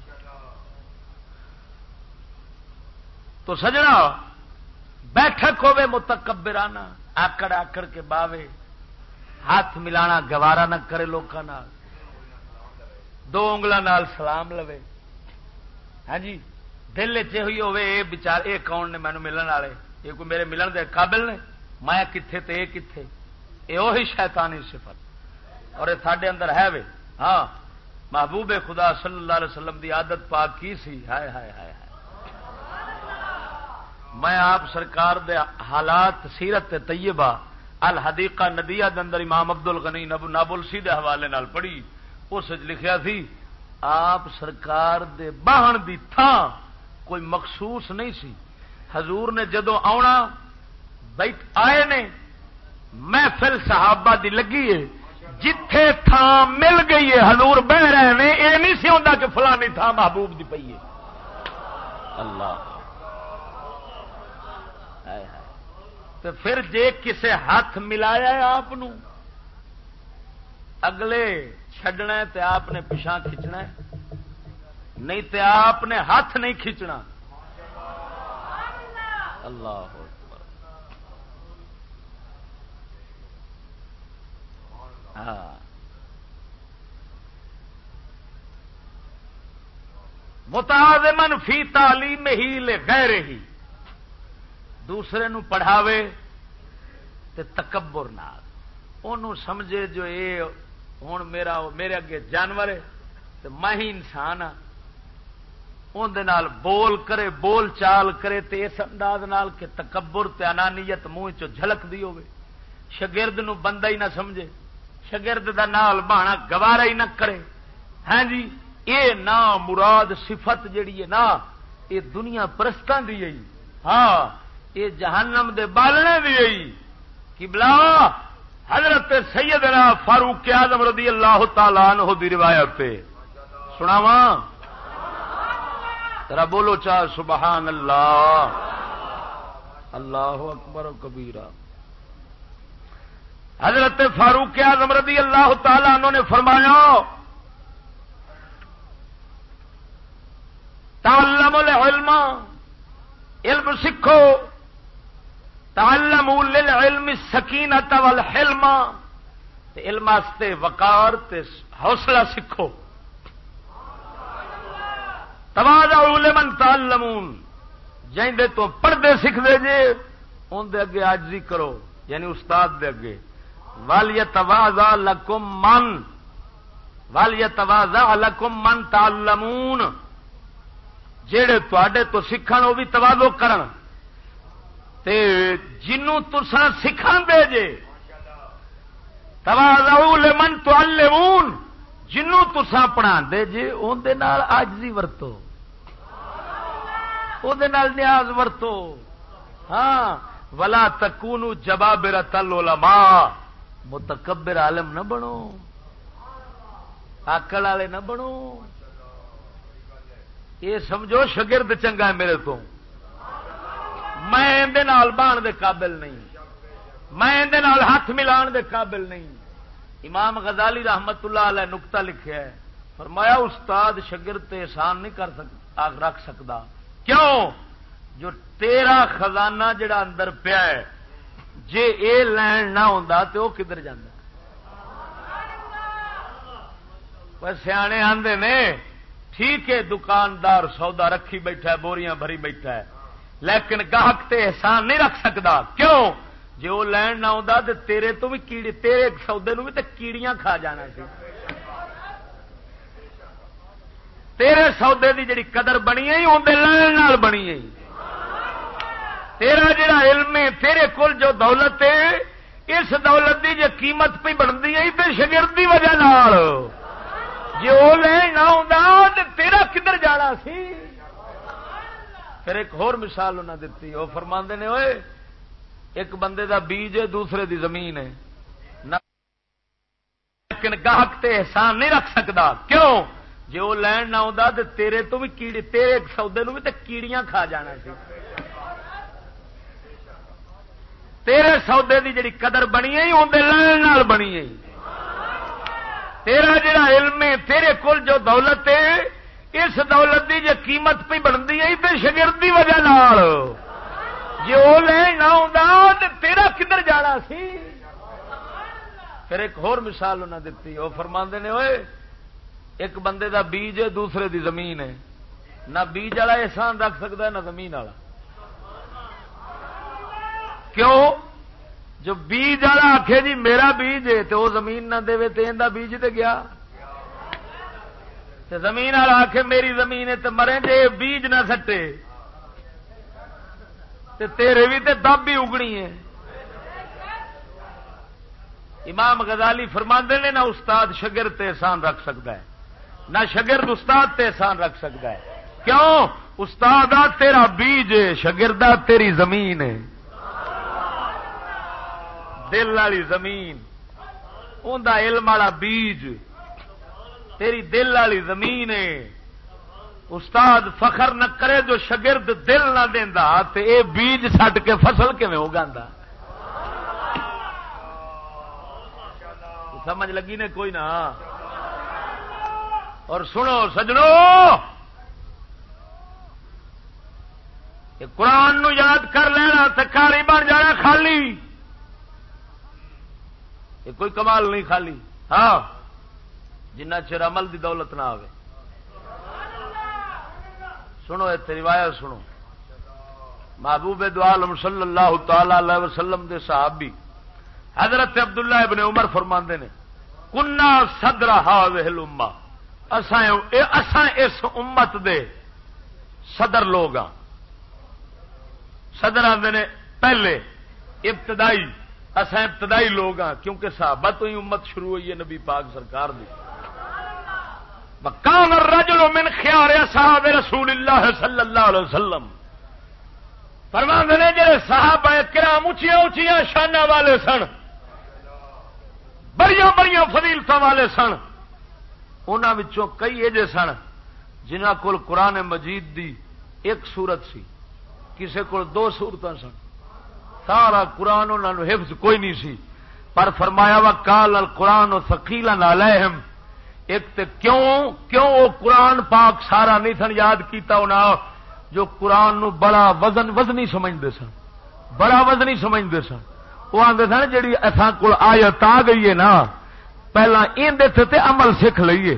تو سجنا بیٹھک ہوے متکبرانہ آکڑ آکڑ کے باوے ہاتھ ملانا گوارا نہ کرے لوکاں نال دو انگلاں نال سلام لوے ہاں جی دل چ ہوئی ہوے اے بیچار اے کون نے مینوں ملن والے یہ کوئی میرے ملن دے قابل نے میں کتھے تے اے کتھے اے وہی شیطانی صفت اور یہ ساڈے اندر ہے وے ہاں محبوب خدا صلی اللہ علیہ وسلم دی عادت پاک کی سی ہائے ہائے ہائے میں آپ سرکار دے حالات سیرت طیبہ الحدیقہ ندیہ دے اندر امام عبد الغنی نابلسی دے حوالے نال پڑھی اس لکھیا سی آپ سرکار دے باہن دی تھان کوئی مخصوص نہیں سی حضور نے جدو آنا بیٹھ آئے نے محفل صحابہ دی لگی ہے جتھے تھان مل گئی ہے حضور بہ رہے نے یہ نہیں سی ہوندا کہ فلانی تھان محبوب دی پئی ہے اللہ تو پھر جے کسے ہاتھ ملایا ہے آپ اگلے چھڈنا ہے تے آپ نے پیچھا کھچنا ہے نہیں تے آپ نے ہاتھ نہیں کھچنا اللہ اکبر ہاں متعاظمن فی تعلیم ہی لغیرہ ہی دوسرے نو پڑھاوے تے تکبر نال انہوں سمجھے جو اے ہوں میرے اگے جانور ہے تے میں ہی انسان ہاں اون دے نال بول کرے بول چال کرے تے اس انداز نال کہ تکبر تے انانیت منہ چوں جھلک دی ہوے شاگرد نو بندہ ہی نہ سمجھے شاگرد دا نال بہانا گوارا ہی نہ کرے ہاں جی اے نا مراد صفت جیڑی ہے نا اے دنیا پرستاں دی ہے ہاں یہ جہنم دے بالنے دی ہے قبلہ حضرت سیدنا فاروق اعظم رضی اللہ تعالی عنہ دی روایت پہ سناواں ذرا بولو چاہ سبحان اللہ اللہ اکبر و کبیرہ حضرت فاروق اعظم رضی اللہ تعالی عنہ نے فرمایا تعلموا العلم علم سیکھو تعلموا للعلم السکینۃ والحلم علم واسطے وقار تے حوصلہ سیکھو تواضعوا لمن تعلمون جیندے تو پڑھدے سیکھدے جے اون دے اگے عاجزی کرو یعنی استاد دے اگے وَلْيَتَوَاضَعْ لَكُمْ مَنْ تَعَلَّمُونَ جیڑے تواڈے تو سکھن وہ بھی تواضع کرن تے جنوں تساں سکھاندے جے تواضعوا لمن تعلمون جنوں تساں پڑھاندے جے اون دے نال عاجزی ورتو او دے نال نیاز ورتو ہاں ولا تکونوا جبابرۃ العلماء متکبر عالم نہ بنو آکڑ والے نہ بنو. یہ سمجھو شگرد چنگا ہے میرے تو، میں اندے نال بان دے قابل نہیں، میں اندے نال ہاتھ ملان دے قابل نہیں. امام غزالی رحمت اللہ علیہ نقطہ لکھیا ہے، فرمایا استاد شگرد تے احسان نہیں کر رکھ سکتا. کیوں؟ جو تیرا خزانہ جڑا اندر پیا ہے جے اے لین نہ ہوندا تے او کدھر جاندا؟ سیانے آندے نے ٹھیک ہے دکاندار سودا رکھی بیٹھا ہے، بوریاں بھری بیٹھا ہے، لیکن گاہک تے احسان نہیں رکھ سکتا. کیوں؟ جے وہ لین نہ ہوندا تے تیرے تو بھی کیڑے، تیرے سودے نو بھی تے کیڑیاں کھا جانا سی. تیرے سودے دی جڑی قدر بنی ہے اندر لین نال بنی ہے. تیرا جڑا علم ہے، تیرے کول جو دولت ہے، اس دولت دی جو قیمت پہ بنتی ہے تے شگرد دی وجہ نال. جی وہ لین نہ ہوندا تے تیرا کدھر جانا سی. پھر ایک اور مثال انہاں دتی، وہ فرماندے نے اوئے ایک بندے دا بیج ہے، دوسرے دی زمین ہے، لیکن گاہک تے احسان نہیں رکھ سکتا. کیوں؟ جے وہ لین نہ ہوندا تے تیرے تو بھی کیڑے، تیرے سودے نو بھی تے کیڑیاں کھا جانا سی. تیرے سودے دی جڑی قدر بنی ہے اندر لین نال بنی ہے. تیرا جڑا علم ہے، تیرے کول جو دولت ہے، اس دولت دی جو قیمت پہ بنتی ہے تے شگرد دی وجہ نال. جے وہ لین نہ ہوندا تے تیرا کدھر جانا سی. پھر ایک اور مثال انہاں دتی، وہ فرماندے نے اوئے ایک بندے دا بیج ہے، دوسرے دی زمین ہے، نہ بیج والا احسان رکھ سکتا ہے نہ زمین والا. کیوں؟ جو بیج والا آخے جی میرا بیج ہے تو وہ زمین نہ دے تو اندا بیج تے گیا، تے زمین والا آخے میری زمین ہے تو مرے جے بیج نہ سٹے تے تیرے بھی تے دب بھی اگنی ہے. امام غزالی فرماندے نے نہ استاد شگرد تے احسان رکھ سکتا ہے، نہ شگرد استاد تے احسان رکھ سکتا ہے. کیوں؟ استاد تیرا بیج ہے، شگردہ تیری زمین ہے، دل والی زمین، اوندا علم والا بیج، تیری دل والی زمین ہے. استاد فخر نہ کرے جو شگرد دل نہ دیندا تے اے بیج سٹ کے فصل کیویں اگاندا. سمجھ لگی نے کوئی نہ؟ اور سنو سجنوں، یہ قرآن نو یاد کر لینا تے کاری بن جانا خالی. یہ کوئی کمال نہیں خالی. ہاں جنہ چر عمل دی دولت نہ آوے. سنو یہ روایت سنو، محبوب دو عالم صلی اللہ تعالی علیہ وسلم دے صحابی حضرت عبداللہ ابن عمر فرماندے نے کنا صدر هذه الامه، اساں اس امت دے صدر لوگ ہاں. صدر آندے نے پہلے ابتدائی، اساں ابتدائی لوگ ہاں کیونکہ صحابہ تو ہی امت شروع ہوئی ہے نبی پاک سرکار دی. وکان الرجل من خيار اصحاب رسول اللہ صلی اللہ علیہ وسلم، فرماندے نے جڑے صحابہ کرام اونچیاں اونچیاں شاناں والے سن، بڑیاں بڑیاں فضیلتاں والے سن، انہاں وچوں کئی ایجے سن جنہاں کول قرآن مجید دی ایک سورت سی، کسے کول دو سورتاں سن، سارا قرآن انہاں نوں حفظ کوئی نہیں سی. پر فرمایا وقال القرآن ثقیلا علیہم، ایک تے کیوں وہ قرآن پاک سارا نہیں سن یاد کیتا انہاں جو قرآن نو بڑا وزنی سمجھدے سن، بڑا وزنی سمجھدے سن. وہ آندے سن جڑی اساں کول آیت آ گئی ہے نا پہلا این دے تے عمل سکھ لئیے،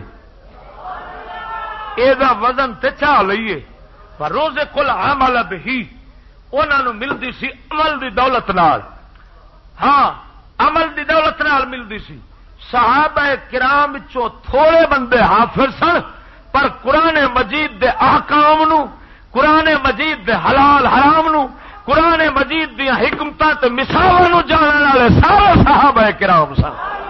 اے دا وزن تے چاہ لئیے. پر روزے کل عمل بہی انہاں نو ملدی سی عمل دی دولت نال. ہاں عمل دی دولت نال ملدی سی. صحابہ کرام وچوں تھوڑے بندے حافظ سن پر قرآن مجید دے احکام نو، قرآن مجید دے حلال حرام نو، قرآن مجید دی حکمتاں تے مثالاں نو جانن والے سارے صحابہ کرام سن.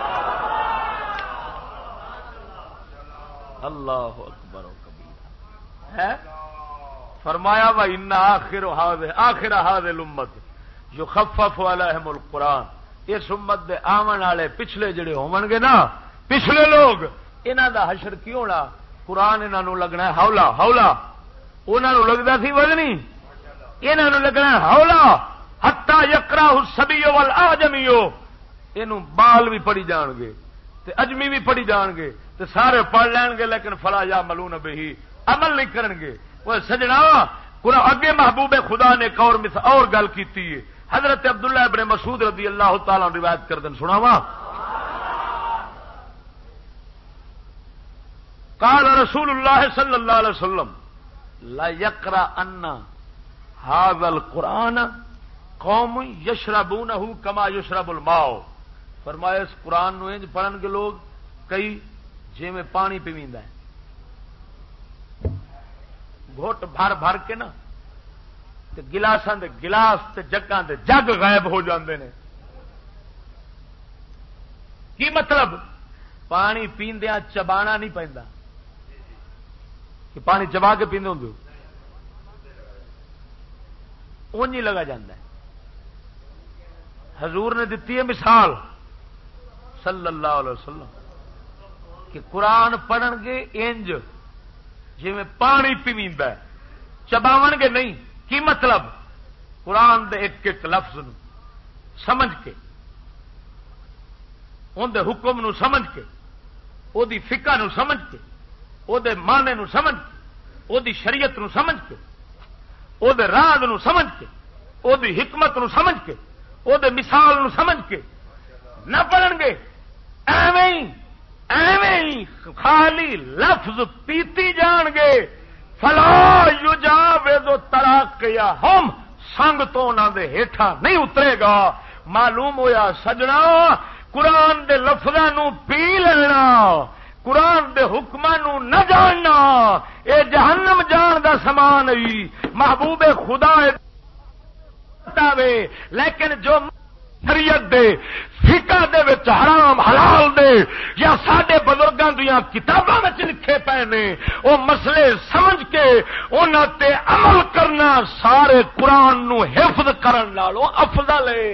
اللہ اکبر و کبیر ہے. فرمایا وَإِنَّ آخِرَ هَذِهِ الْأُمَّةِ يُخَفَّفُ عَلَيْهِمُ الْقُرْآنُ، اس امت دے آون والے پچھلے جڑے ہون گے نا، پچھلے لوگ انہاں دا حشر کی ہونا؟ قرآن انہاں نو لگنا ہے ہولا ہولا، انہاں نو لگدا سی وزنی، انہاں نو لگنا ہے ہولا حتی یقرأہ الصبی والاعجمی، اینو بال بھی پڑھی جان گے تے اجمی بھی پڑھی جان گے تے سارے پڑھ لین گے، لیکن فلا یعملون بہ، عمل نہیں کرن گے۔ وہ سجنا قرآن اگے محبوب خدا نے ایک اور گل کیتی ہے، حضرت عبداللہ ابن مسعود رضی اللہ تعالی عنہ روایت کردن، سناواں؟ قال رسول اللہ صلی اللہ علیہ وسلم لا یقرأن هذا القرآن قوم یشربونہ کما یشرب الماء، فرمایا اس قرآن نو انج پڑھن گے لوگ کئی جی میں پانی پیویندا ہے، گھٹ بھر بھر کے نا تے گلاساں دے گلاس تے جگاں دے جگ غائب ہو جاندے نے۔ کی مطلب؟ پانی پیندیاں چبانا نہیں پیندا کہ پانی چبا کے پیندے ہوندے اونج ہی لگا جاندا ہے۔ حضور نے دتی ہے مثال صلی اللہ علیہ وسلم کہ قرآن پڑھن گے انج جی میں پانی پیویندا ہے، چباون گے نہیں۔ کی مطلب؟ قرآن دے ایک ایک لفظ نو سمجھ کے، ان دے حکم نو سمجھ کے، او دی فقہ نو سمجھ کے، او دے معنی نو سمجھ کے، او دی شریعت نو سمجھ کے، او دے راز نو سمجھ کے، او دی حکمت نو سمجھ کے، او دے مثال نو سمجھ کے نہ پڑھن گے، ایویں خالی لفظ پیتی جان گے۔ فلا یجاوز تراقیہم، سنگ تو انہاں دے ہیٹھاں نہیں اترے گا۔ معلوم ہویا سجنا قرآن دے لفظاں نو پی لینا، قرآن دے حکماں نو نہ جاننا، اے جہنم جان دا سامان ہے۔ محبوب خدا لیکن جو شریعت دے فقہ دے وچ حرام حلال دے یا ساڈے بزرگاں دیاں کتاباں وچ لکھے پے نے، او مسئلے سمجھ کے انہاں تے عمل کرنا سارے قرآن نو حفظ کرن نالوں افضل ہے۔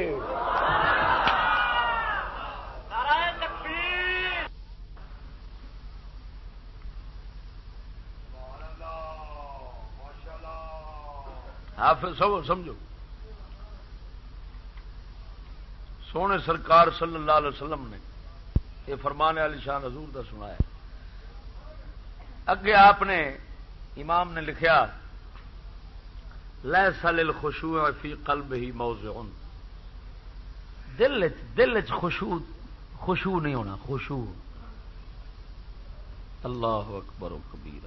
حافظ سمجھو، سونے سرکار صلی اللہ علیہ وسلم نے یہ فرمان علی شان حضور دا سنایا۔ اگے آپ نے امام نے لکھیا لیس للخشوع فی قلبہ موضع، دل خشوع نہیں ہونا، خشوع۔ اللہ اکبر و کبیرہ۔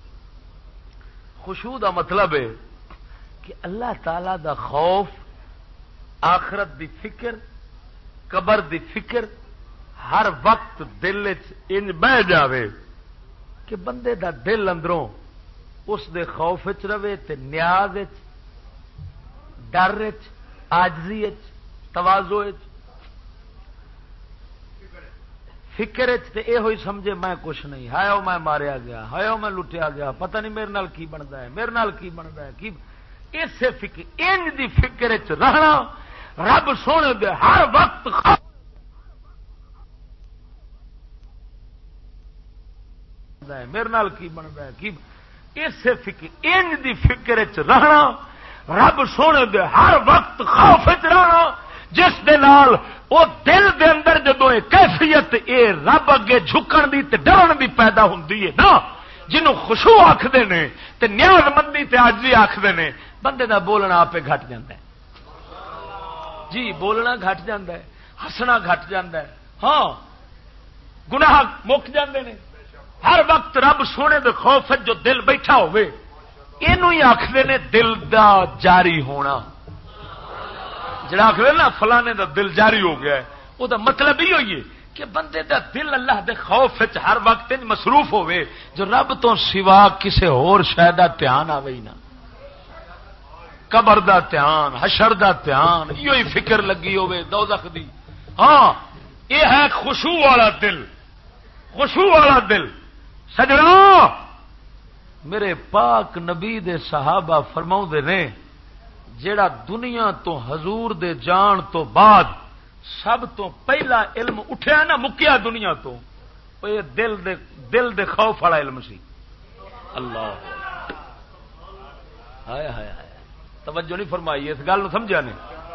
خشوع دا مطلب ہے کہ اللہ تعالی دا خوف، آخرت دی فکر، قبر دی فکر ہر وقت دل انج بہ جاوے کہ بندے دا دل اندروں اس دے خوف وچ رہے تے نیاز وچ، ڈر وچ، عاجزی وچ، تواضع وچ، فکر وچ، تے اے ہوئی سمجھے میں کچھ نہیں، ہائے او میں ماریا گیا، ہائے او میں لٹیا گیا، پتہ نہیں میرے نال کی بندا ہے، میرے نال کی بندا ہے، کی اسے فکر انج دی فکر وچ رہنا رب سونے دے ہر وقت میرے نال کی بنتا ہے، کی اسے فکر انج دی فکر وچ رہنا رب سونے دے ہر وقت خوف وچ رہنا، جس دے نال او دل دے اندر جدوں اے کیفیت اے رب اگے جھکن دی تے ڈرن دی پیدا ہوندی ہے نا، جنوں خشوع آکھدے نے تے نیاز مندی تے عاجزی آکھدے نے، بندے دا بولنا آپے گھٹ جاندا ہے۔ جی بولنا گھٹ جاندا ہے، ہسنا گھٹ جاندا ہے، ہاں گناہ مک جاندے نے۔ ہر وقت رب سونے دے خوف جو دل بیٹھا ہوئے، اینوں ہی آکھدے نے دل دا جاری ہونا۔ جڑا آکھدے نا فلانے دا دل جاری ہو گیا ہے، او دا مطلب ہی ہوئی ہے کہ بندے دا دل اللہ دے خوف وچ ہر وقت مصروف ہوئے جو رب تو سوا کسے ہور شے دا دھیان آوے ہی نہ، قبر دا دھیان، حشر دا دھیان، یہ فکر لگی ہوئے دوزخ دی۔ ہاں یہ ہے خشوع والا دل، خشوع والا دل۔ سجنا میرے پاک نبی دے صحابہ فرماؤں دے نے جیڑا دنیا تو حضور دے جان تو بعد سب تو پہلا علم اٹھیا نا، مکیا دنیا تو، یہ دل دے خوف والا علم سی. اللہ ہائے ہائے ہائے توجہ نہیں فرمائی اس گل سمجھا نہیں.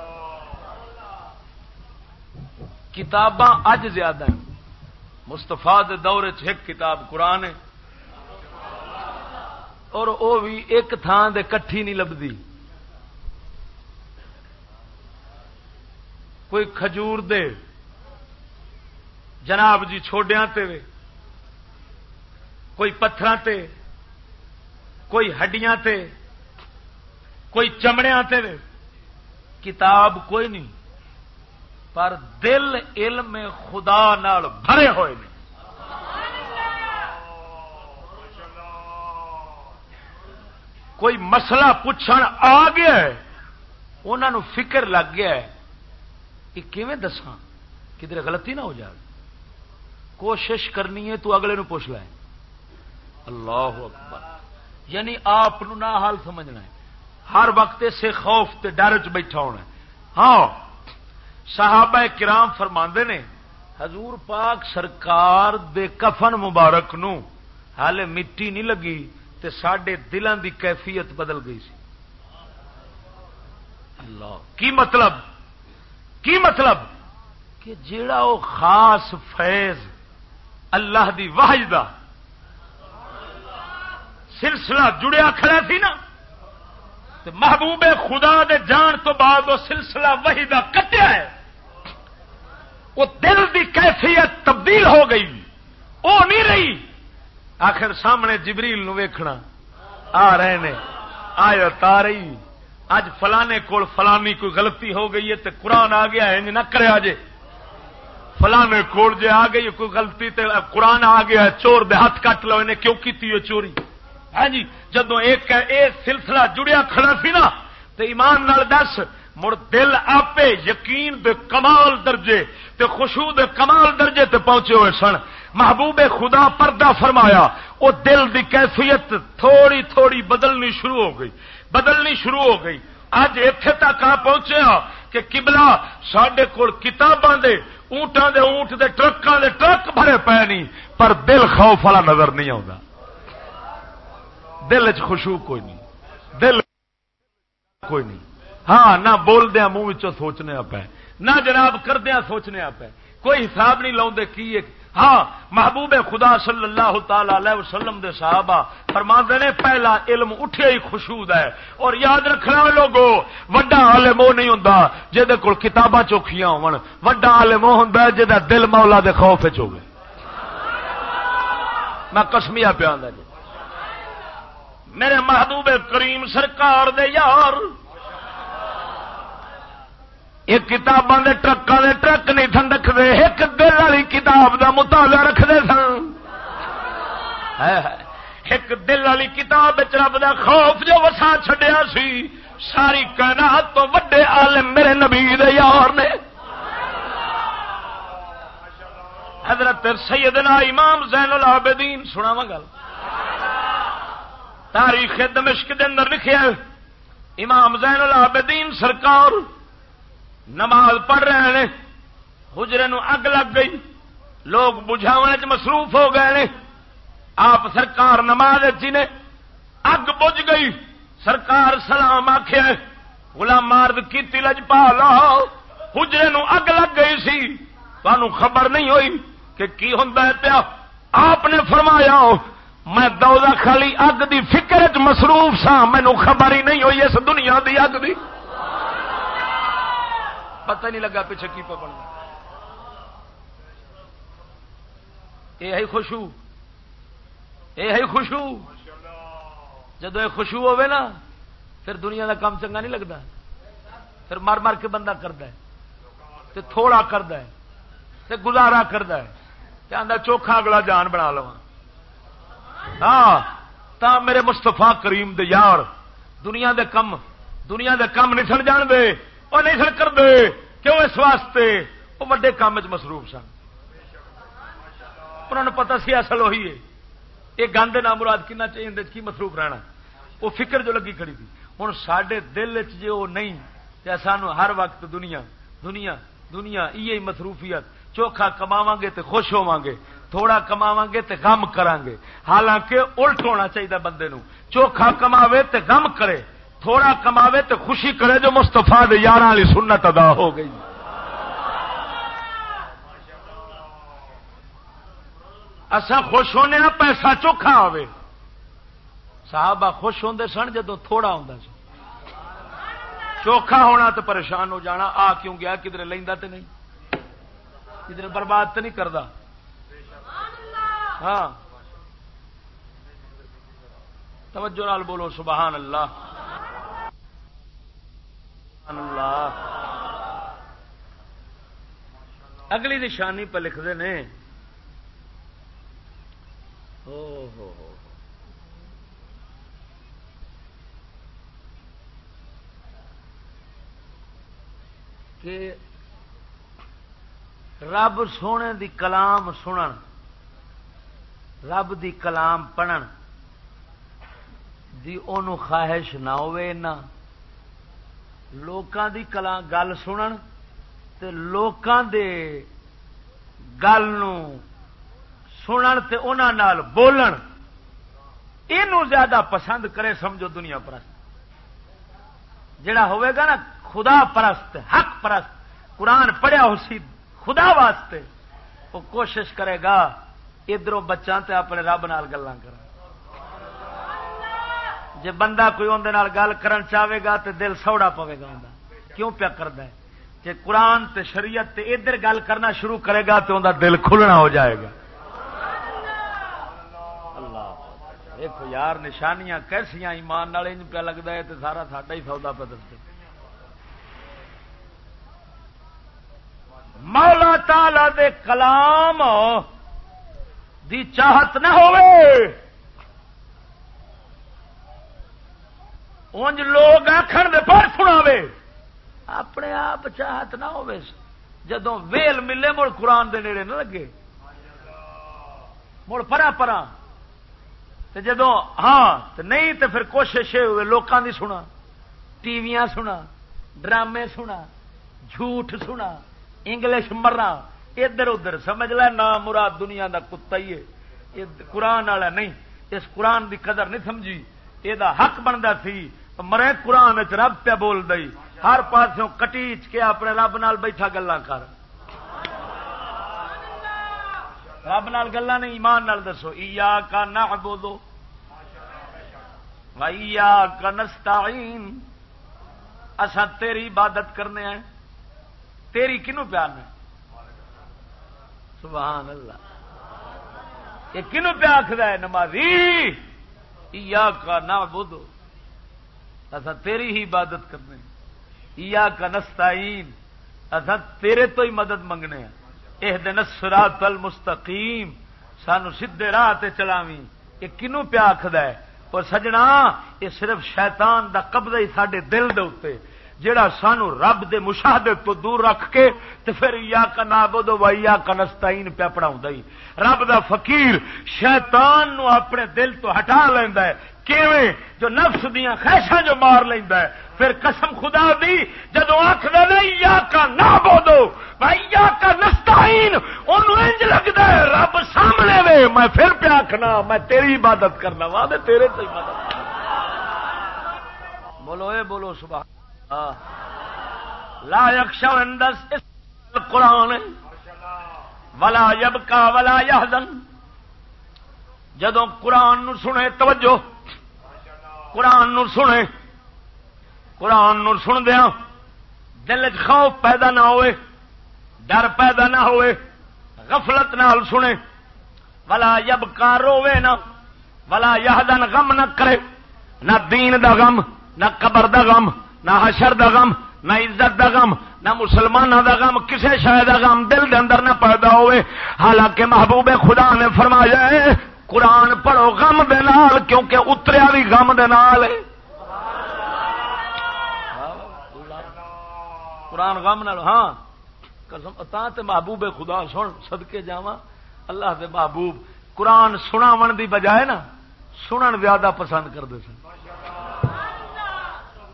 کتاباں اج زیادہ ہیں. مستفا دے دور ایک کتاب قرآن ہے اور وہ بھی ایک تھان دے کٹھی نہیں لبدی. کوئی کھجور دے جناب جی چھوڑیاں تے وے، کوئی پتھراں تے، کوئی ہڈیاں تے، کوئی چمڑیاں تے وے. کتاب کوئی نہیں پر دل علم خدا نال بھرے ہوئے نے. کوئی مسئلہ پوچھن آ گیا ہے انہاں نو فکر لگ گیا ہے کہ کیویں دساں کدھر غلطی نہ ہو جائے. کوشش کرنی ہے تو اگلے نو پوچھ لائے. اللہ اکبر. یعنی آپ نو نہ حال سمجھنا ہے، ہر وقت سے خوف تے ڈر چ بیٹھا ہونا ہے. ہاں صحابہ کرام فرماندے نے حضور پاک سرکار دے کفن مبارک نو حالے مٹی نہیں لگی تے ساڈے دلاں دی کیفیت بدل گئی سی. اللہ کی مطلب کہ جیڑا وہ خاص فیض اللہ دی وحی دا سلسلہ جڑیا کھڑا سی نا تے محبوب خدا دے جان تو بعد وہ سلسلہ وحی دا کٹیا ہے. وہ دل دی کیفیت تبدیل ہو گئی، وہ نہیں رہی. آخر سامنے جبریل نو ویکھنا آ رہے نے، آیت آ رہی اج فلانے کول فلانی کوئی غلطی ہو گئی ہے تے قرآن آ گیا ہے نہ کریا جے. فلانے کول جے آ گئی کوئی غلطی تے قرآن آ گیا ہے چور دے ہاتھ کٹ لو انہیں کیوں کیتی ہے چوری. ہاں جی جدو ایک سلسلہ جڑیا کھڑا سی نا تے ایمان نال دس مڑ دل آپے یقین دے کمال درجے تے خشوع دے کمال درجے تے پہنچے ہوئے سن. محبوب خدا پردہ فرمایا وہ دل دی کیفیت تھوڑی تھوڑی بدلنی شروع ہو گئی. اج ایتھے تک آ پہنچے کہ قبلہ ساڈے کول کتاباں دے اونٹاں دے اونٹ دے ٹرکاں دے ٹرک بھرے پے نہیں پر دل خوف والا نظر نہیں آتا. دل چ خشوع کوئی نہیں، دل کوئی نہیں. ہاں نہ بولدیا منہ وچوں سوچنے پے، نہ جناب کردیا سوچنے پے، کوئی حساب نہیں لاؤندے کی. ہاں محبوب خدا صلی اللہ تعالی علیہ وسلم دے صحابہ فرماندے نے پہلا علم اٹھیا ہی خشوع ہے. اور یاد رکھنا لوگو وڈا عالم وہ نہیں ہوندا جہدے کول کتاباں چوکھیاں ہون، وڈا عالم وہ ہوندا جہدا دل مولا دے خوف وچ ہوے. میں قسمیہ پیاندا جی میرے محبوب کریم سرکار دے یار یہ کتاباں دے ٹرکاں دے ٹرک نہیں تھن رکھتے، ایک دل والی کتاب دا مطالعہ رکھتے سن. ایک دل والی کتاب رب دا خوف جو وسا چھڈیا سی. ساری کائنات تو وڈے عالم میرے نبی دے یار نے. حضرت سیدنا امام زین العابدین سناواں گل تاریخ دمشق دے اندر لکھیا امام زین العابدین سرکار نماز پڑھ رہے ہیں، حجرے نو اگ لگ گئی، لوگ بجھاونے چ مصروف ہو گئے نے. آپ سرکار نماز جی نے اگ بجھ گئی، سرکار سلام آخیا غلام مارد کی لجپالا حجرے نو اگ لگ گئی سی تانوں خبر نہیں ہوئی کہ کی ہوندا ہے پیا. آپ نے فرمایا میں دوزخ خالی اگ دی فکر چ مصروف سا، مینوں خبر ہی نہیں ہوئی اس دنیا دی اگ دی. پتہ نہیں لگا پیچھے کی پکڑنا. یہ ہے خشوع، یہ ہے خشوع. جدو یہ خشوع ہوے نا پھر دنیا کا کام چنگا نہیں لگتا. پھر مر مر کے بندہ کرتا ہے تے تھوڑا کرتا ہے تے گزارا کرتا ہے تے آندا چوکھا اگلا جان بنا لواں. ہاں تا میرے مصطفیٰ کریم دے یار دنیا دے کم نہیں سن جان دے وہ نہیں سن کر دے کیوں اس واسطے وہ وڈے کام چ مصروف سن. انہوں نے پتا سی اصل وہی ہے یہ گند نام مراد کنا چاہیے کی مصروف رہنا وہ فکر جو لگی کھڑی تھی. ہوں سڈے دل چ وہ نہیں سانو ہر وقت دنیا دنیا دنیا یہ مصروفیت چوکھا کماواں گے تے خوش ہوواں گے، تھوڑا کماواں گے تے غم کران گے. حالانکہ الٹ ہونا چاہیے بندے نو، چوکھا کماوے تے غم کرے، تھوڑا کماوے تے خوشی کرے جو مصطفیٰ دے یاراں والی سنت ادا ہو گئی. اساں خوش ہونے ہاں پیسہ چوکھا آوے. صحابہ خوش ہوندے سن جدوں تھوڑا ہوندا سی، چوکھا ہونا تو پریشان ہو جانا، آ کیوں گیا کدھر لیندا تے نہیں، کدھر برباد تے نہیں کردا. ہاں توجہ نال بولو سبحان اللہ سبحان اللہ. اگلی نشانی پہ لکھتے ہیں کہ رب سونے دی کلام سنن، رب دی کلام پڑھن دی اونوں خواہش نہ ہوئے، نہ لوکاں دی کلام گل سنن تے لوکاں دے گل نو سنن تے انہاں نال بولن، اینو زیادہ پسند کرے سمجھو دنیا پرست. جڑا ہوئے گا نا خدا پرست، حق پرست، قرآن پڑھیا ہو سی خدا واسطے، وہ کوشش کرے گا ادھروں بچاں تے اپنے رب نال گلاں کرن. جے بندہ کوئی اندے نال گل کرن چاہے گا تے دل سوڑا پوے گا اوندا، کیوں پیا کردا ہے؟ جے قرآن تے شریعت تے ادھر گل کرنا شروع کرے گا تے اوندا دل کھلنا ہو جائے گا. اللہ دیکھو یار نشانیاں کیسیاں ایمان نال انج پیا لگدا ہے تے سارا ساڈا ہی سودا پہ دستے. مولا تعالی دے کلام دی چاہت نہ ہوئے، اونج لوگ آکھن دے پر سناوے، اپنے آپ چاہت نہ ہوئے. جدوں ویل ملے مڑ قرآن دے نیڑے نہ لگے، مڑ پرا تے جدوں ہاں تے نہیں تے پھر کوشش یہ ہوئے لوکاں دی سنا، ٹی ویاں سنا، ڈرامے سنا، جھوٹ سنا، انگلش مرنا، ادھر ادھر سمجھ لے نا مراد دنیا دا کتا ہی ہے. قرآن والا نہیں، اس قرآن دی قدر نہیں سمجھی، یہ حق بنتا سی مرے قرآن رب پہ بول دئی، ہر پاسوں کٹیچ کے اپنے رب نال بیٹھا گلاں کر، رب نال گلاں نہیں ایمان نال دسو. ایاک نعبد و ایاک نستعین، اساں تیری عبادت کرنے ہیں، تیری کنوں پیار نے؟ سبحان اللہ. یہ کنوں پہ آخر ہے نمازی؟ ایاک نعبد، اساں تیری ہی عبادت کرنے، ایاک نستعین، اساں تیرے تو ہی مدد منگنے ہیں. اہدنا الصراط المستقیم، سانو سیدھے راہ تے چلاویں. یہ کنوں پہ آخر ہے؟ اور سجنا یہ صرف شیطان دا قبضہ ہی ساڈے دل دے اوتے، جڑا سانو رب دے مشاہدے تو دور رکھ کے تے پھر ایاک نعبد و ایاک نستعین پہ پڑھاوندا ہی. رب دا فقیر شیطان نو اپنے دل تو ہٹا لیندا ہے. کیویں؟ جو نفس دیاں خواہشاں جو مار لیندا ہے. پھر قسم خدا دی جدوں آکھدا نا ایاک نعبد و ایاک نستعین، اونوں انج لگدا ہے رب سامنے وے، میں پھر پہ آکھنا میں تیری عبادت کرنا وا تے تیرے تو ہی مدد. بولو اے بولو سبحان لا یخشى عند القرآن ولا یبکا ولا یحزن. جدوں قرآن نو سنے، توجہ، قرآن نو سنے، قرآن نو سندیاں دل وچ خوف پیدا نہ ہوئے، ڈر پیدا نہ ہوئے، غفلت نال سنے. ولا یبکا، روے نہ، ولا یحزن، غم نہ کرے، نہ دین دا غم، نہ قبر دا غم، نہ حشر دا غم، نہ عزت دا غم، نہ مسلمانوں دا غم، کسے شے دا غم دل دے اندر نہ پیدا ہوئے. حالانکہ محبوب خدا نے فرمایا ہے قرآن پڑھو غم دے نال، کیونکہ اتریا بھی غم دے نال ہے. قرآن غم نال، ہاں قسم تاں تے محبوب خدا سن صدقے جاواں اللہ دے محبوب قرآن سناون دی بجائے نا سنن زیادہ پسند کرتے سن.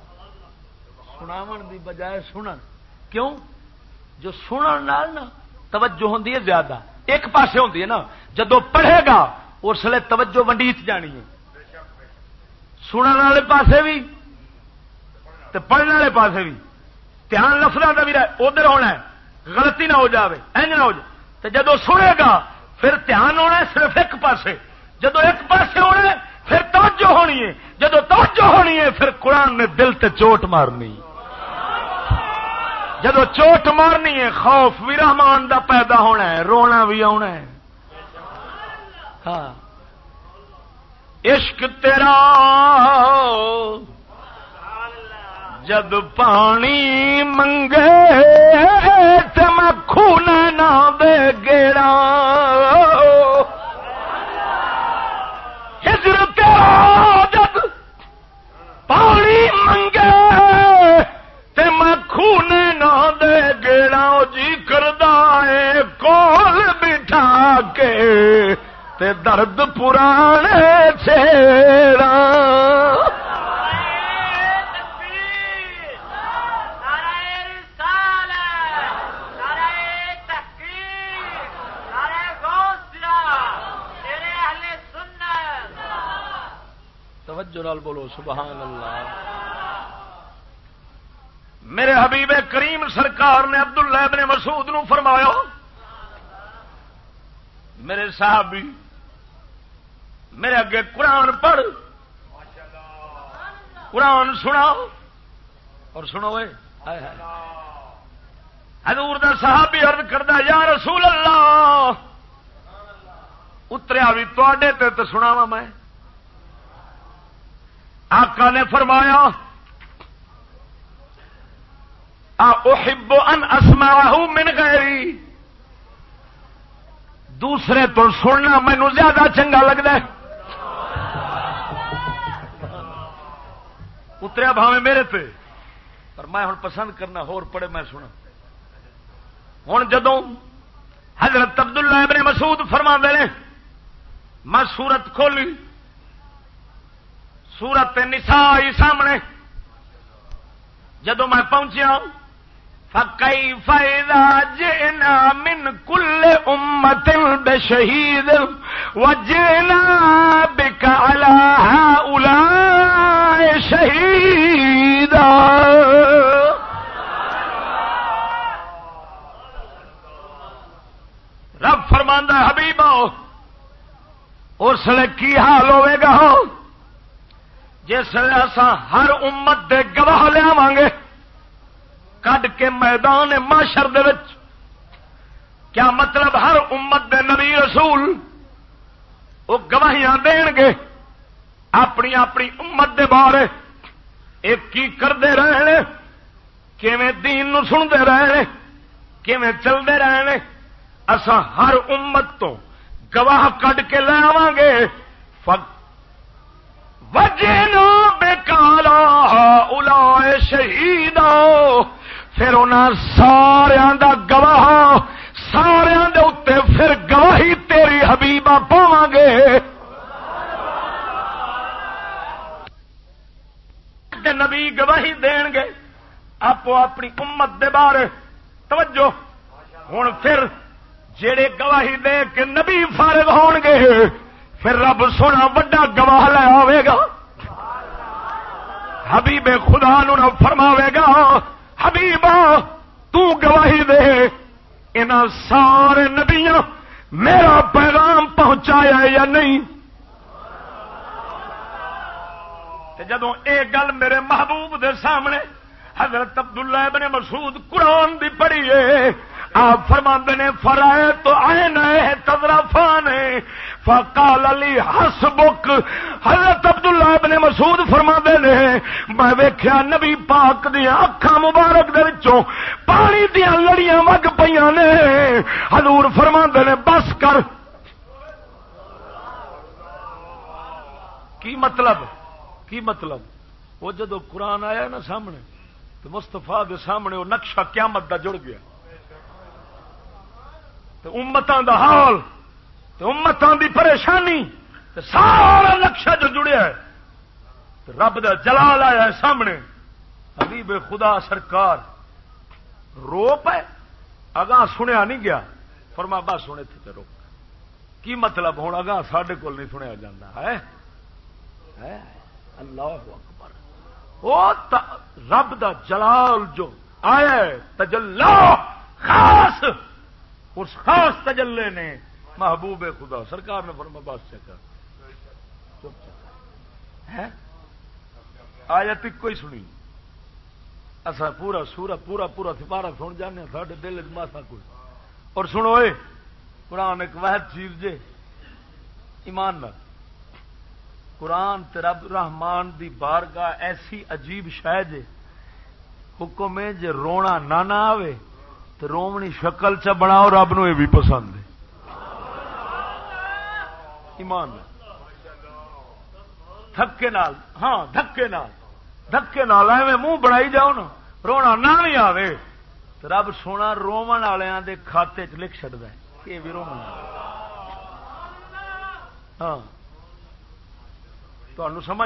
سناون دی بجائے سنن. کیوں؟ جو سنن نال نا توجہ ہوندی ہے زیادہ، ایک پاسے ہوندی ہے نا، جدو پڑھے گا اس لیے توجہ ونڈیچ جانی ہے، سنن والے پاسے بھی تے پڑھنے والے پاسے بھی، دھیان لفظاں دا بھی ادھر ہونا ہے، غلطی نہ ہو جاوے، انج نہ ہو جائے، تے جدو سنے گا پھر دھیان ہونا ہے صرف ایک پاسے، جدو ایک پاسے ہونا ہے پھر توجہ ہونی ہے، جدو توجہ ہونی ہے پھر قرآن نے دل تے چوٹ مارنی، جدو چوٹ مارنی ہے خوف بھی رحمان دا پیدا ہونا ہے، رونا بھی آنا ہے۔ ہاں عشق تیرا جد پانی منگے تے میں خون نہ دے گیڑا، ہجر تیرا جد پانی منگے تے میں خون نہ دے گیڑا، جی کردا ہے کول بٹھا کے تے درد پرانے چھیڑا۔ توجہ نال بولو سبحان اللہ۔ میرے حبیب کریم سرکار نے عبداللہ ابن مسعود نو فرمایا، میرے صحابی میرے اگے قرآن پڑھ، قرآن سناؤ، اور سنو حضور دا صحابی عرض کردا یا رسول اللہ اتریا بھی تواڈے تے سناواں میں۔ آقا نے فرمایا احب ان اسمعه من غیری، دوسرے تو سننا مینوں زیادہ چنگا لگتا ہے۔ اتریا بھاویں میرے تے، پر میں ہن پسند کرنا ہور پڑے میں سنا۔ ہن جدوں حضرت عبداللہ ابن مسعود فرماندے نے میں سورت کھولی، سورت نساء سامنے جدو میں پہنچیا، فَكَيْفَ إِذَا جِئْنَا مِنْ كُلِّ أُمَّةٍ بِشَهِيدٍ وَجِئْنَا بِكَ عَلَى هَؤُلَاءِ شَهِيدًا۔ رب فرماندا ہے حبیبا اس لیے کی حال ہوئے گا جس اساں ہر امت دے گواہ لیاواں گے کڈ کے میدان محشر دے وچ۔ کیا مطلب؟ ہر امت دے نبی رسول وہ گواہیاں دین گے اپنی اپنی امت دے بارے، ایک کی کرتے رہے، کیویں دین نو سنتے رہے، کیویں چلتے رہے، اساں ہر امت تو گواہ کڈ کے لے آواں گے۔ وجنا بکالا ہؤلاء شہیدا، پھر انہاں ساریاں دا گواہ ساریاں دے اوتے پھر گواہی تیری حبیبہ پاواں گے۔ نبی گواہی دین گے آپ اپنی امت دے بارے۔ توجہ ہن پھر جڑے گواہی دے کے نبی فارغ ہون گے پھر رب سونا وڈا گواہ لے آوے گا، حبیب خدا نو نہ فرماوے گا حبیبا تو گواہی دے انہاں سارے نبیاں میرا پیغام پہنچایا یا نہیں۔ جدوں اے گل میرے محبوب دے سامنے حضرت عبداللہ ابن مسعود قرآن دی پڑھی ہے، آپ فرماندے نے فرائیت عینیہ تذرفان فقال علی حسبک۔ حضرت عبداللہ ابن مسعود فرماندے نے میں ویکھیا نبی پاک دیاں اکھاں مبارک دے وچوں پانی دیاں لڑیاں وگ پیاں نے۔ حضور فرماندے نے بس کر۔ کی مطلب؟ کی مطلب؟ وہ جدو قرآن آیا نا سامنے تو مستفا دے سامنے وہ نقشہ قیامت دا جڑ گیا، تو امتاں دا حال، تو امتاں دی پریشانی، تو سارا نقشہ جو جڑیا ہے، تو رب دا جلال آیا ہے سامنے۔ حبیب خدا سرکار رو پے، اگاں سنیا نہیں گیا، فرما بس ہوں اتنے روک. کی مطلب ہونا گا ساڈے کول نہیں سنیا جاتا ہے. اللہ اکبر. وہ رب دا جلال جو آیا تجلا خاص اس خاص تجلے نے محبوب خدا سرکار نے فرما بس چکر چپ ہے. آیت کوئی سنی اصا پورا سورا پورا پورا سپارہ سن جانے سارے دل ماسا کوئی. اور سنو اے قرآن ایک واحد چیز جے ایمان نہ قرآن تے رب رحمان دی بارگاہ ایسی عجیب شے جے حکم ہے جے رونا نہ آوے تو رومنی شکل چ بناؤ رب نو یہ بھی پسند ہے. ایمان نہ دھکے نال ہاں دھکے نال ایویں منہ بنائی جاؤ نا رونا نہ بھی آوے تو رب سونا رومن والوں دے کھاتے چ لکھ چڑھتا ہے یہ بھی رومن. ہاں تمہیں سمجھ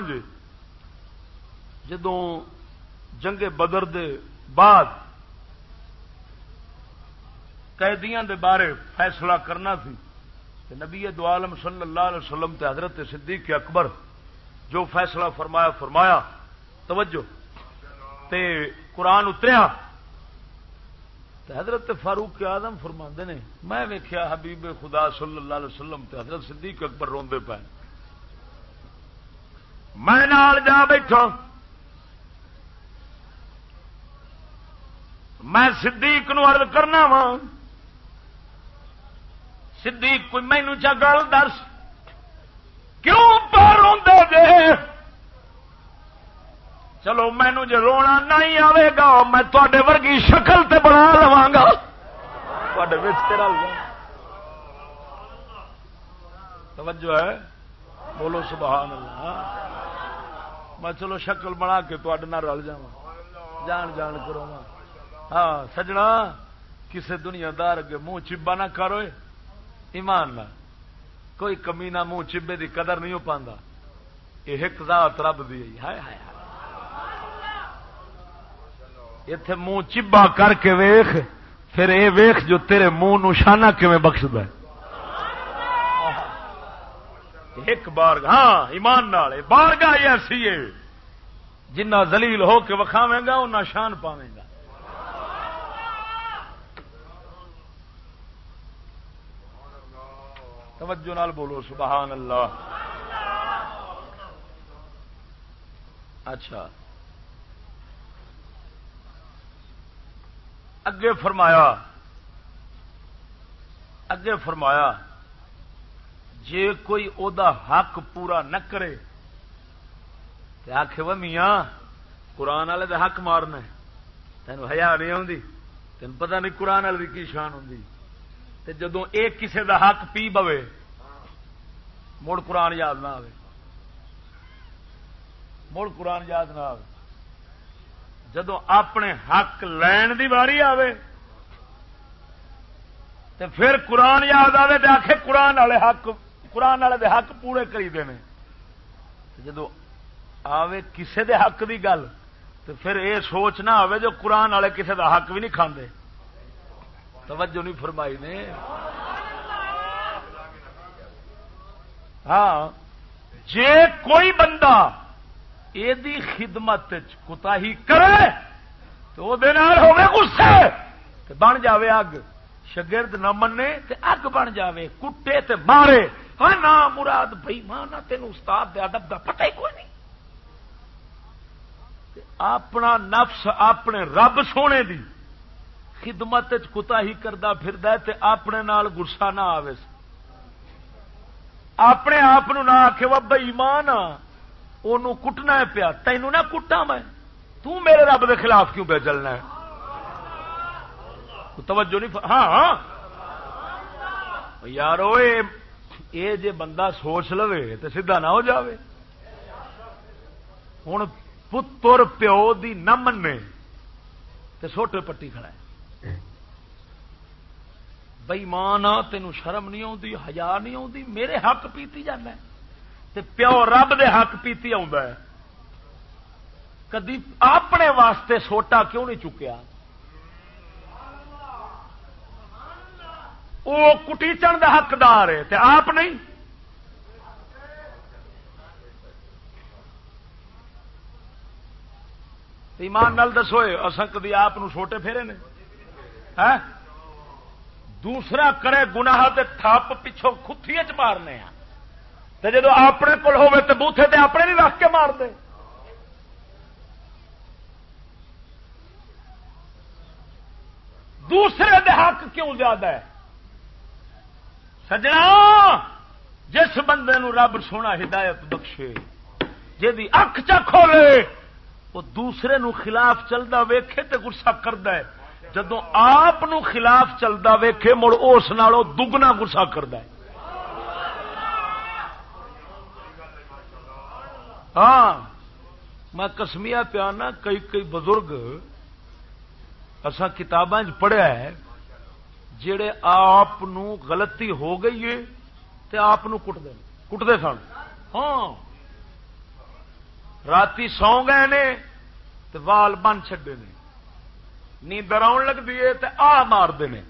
جدوں جنگ بدر دے بعد قیدیاں دے بارے فیصلہ کرنا سی کہ نبی دو عالم صلی اللہ علیہ وسلم تے حضرت صدیق اکبر جو فیصلہ فرمایا توجہ تے قرآن اتریا تے حضرت فاروق اعظم فرماندے نے میں ویکھیا حبیب خدا صلی اللہ علیہ وسلم تے حضرت صدیق اکبر روندے پے. میں نال جا بیٹھا میں صدیق نو عرض کرنا وا صدیق کوئی مینو چا گل دس کیوں پر روندے جے. چلو مینو جے رونا نہیں آئے گا میں تے ورگی شکل تے بنا لواں گا تے وچ تیرا توجہ ہے بولو سبحان اللہ. میں چلو شکل بنا کے تے نال رل جاواں جان کرو. ہاں سجنا کسے دنیا دار اگے منہ چبا نہ کرو ایمان نہ کوئی کمینہ منہ چبے دی قدر نہیں ہو پاندا. یہ ایک ذات رب دی ہائے ہائے اتے منہ چبا کر کے ویخ پھر اے ویخ جو تیرے منہ نشانہ کیویں بخشدا ہے. ایک بارگاہ ہاں ایمان نال بارگاہ ایسی ہے جنہ ذلیل ہو کے وکھاویں گا اُنہ شان پاویں گا. توجہ نال بولو سبحان اللہ. اچھا اگے فرمایا جے کوئی او دا حق پورا نہ کرے تے آکھے وہ میاں قرآن والے دا حق مارنا تینوں حیا نہیں آتی تینوں پتہ نہیں قرآن والے دی کی شان ہوندی. تے جدوں ایک کسے دا حق پی بوے مڑ قرآن یاد نہ آوے جدوں اپنے حق لین دی واری آوے تے پھر قرآن یاد آوے تے آکھے قرآن والے دے حق پورے کری دے نے. جدوں آوے کسے دے حق دی گل تے پھر اے سوچ نہ آوے جو قرآن والے کسے دا حق بھی نہیں کھاندے. توجہ نہیں فرمائی نے. ہاں جے کوئی بندہ یہ خدمت کوتاہی کرے تو وہ ہوے غصے تے بن جاوے اگ. شگرد نہ منے تے اگ بن جاوے کٹے تے مارے. ہاں نا مراد بھائی ماں نہ تینوں استاد دے ادب دا پتہ ہی کوئی نہیں. اپنا نفس اپنے رب سونے دی خدمت کوتاہی کردا پھردا تے اپنے نال غصہ نہ آوے اپنے آپ نہ آکھے وہ بے ایمان اونوں کٹنا ہے پیا تینوں نہ کٹا میں تو میرے رب دے خلاف کیوں پہ چلنا ہے. توجہ نہیں ہاں یارو اے جے بندہ سوچ لوے تے سیدھا نہ ہو جاوے. ہن پتر پیو دی نہ منے تے سوٹے پٹی کھڑا ہے. بئی ماں تینوں شرم نہیں آتی حیا نہیں آتی میرے حق پیتی جانا تے پیو رب دے حق پیتی آندا ہے. کدی اپنے واسطے سوٹا کیوں نہیں چکیا. وہ کٹیچن دا حقدار ہے تے آپ نہیں. ایمان نال دسو اساں کدی آپ چھوٹے پھیرے نے؟ دوسرا کرے گناہ تے تھپ پچھوں کھتھی چ مارنے ہیں تے جدو اپنے کول ہوے تے بوتھے تے اپنے نہیں رکھ کے مار دے. دوسرے دے حق کیوں زیادہ ہے؟ سجنا جس بندے نو رب سونا ہدایت بخشے جی اکھ چا کھولے وہ دوسرے نو خلاف چلتا ویکھے تے غصہ کردا ہے. جدو آپ نو خلاف چلتا ویکھے مڑ اس نالوں دگنا غصہ کردا ہے. ہاں میں قسمیا پیانا کئی بزرگ اساں کتاباں پڑھیا ہے جڑے آپ غلطی ہو گئی ہے تے آپ کٹتے سن. ہاں راتی سو گئے نے تے وال بن چھڈے نے نیندر آن لگتی ہے تے آ مارتے ہیں.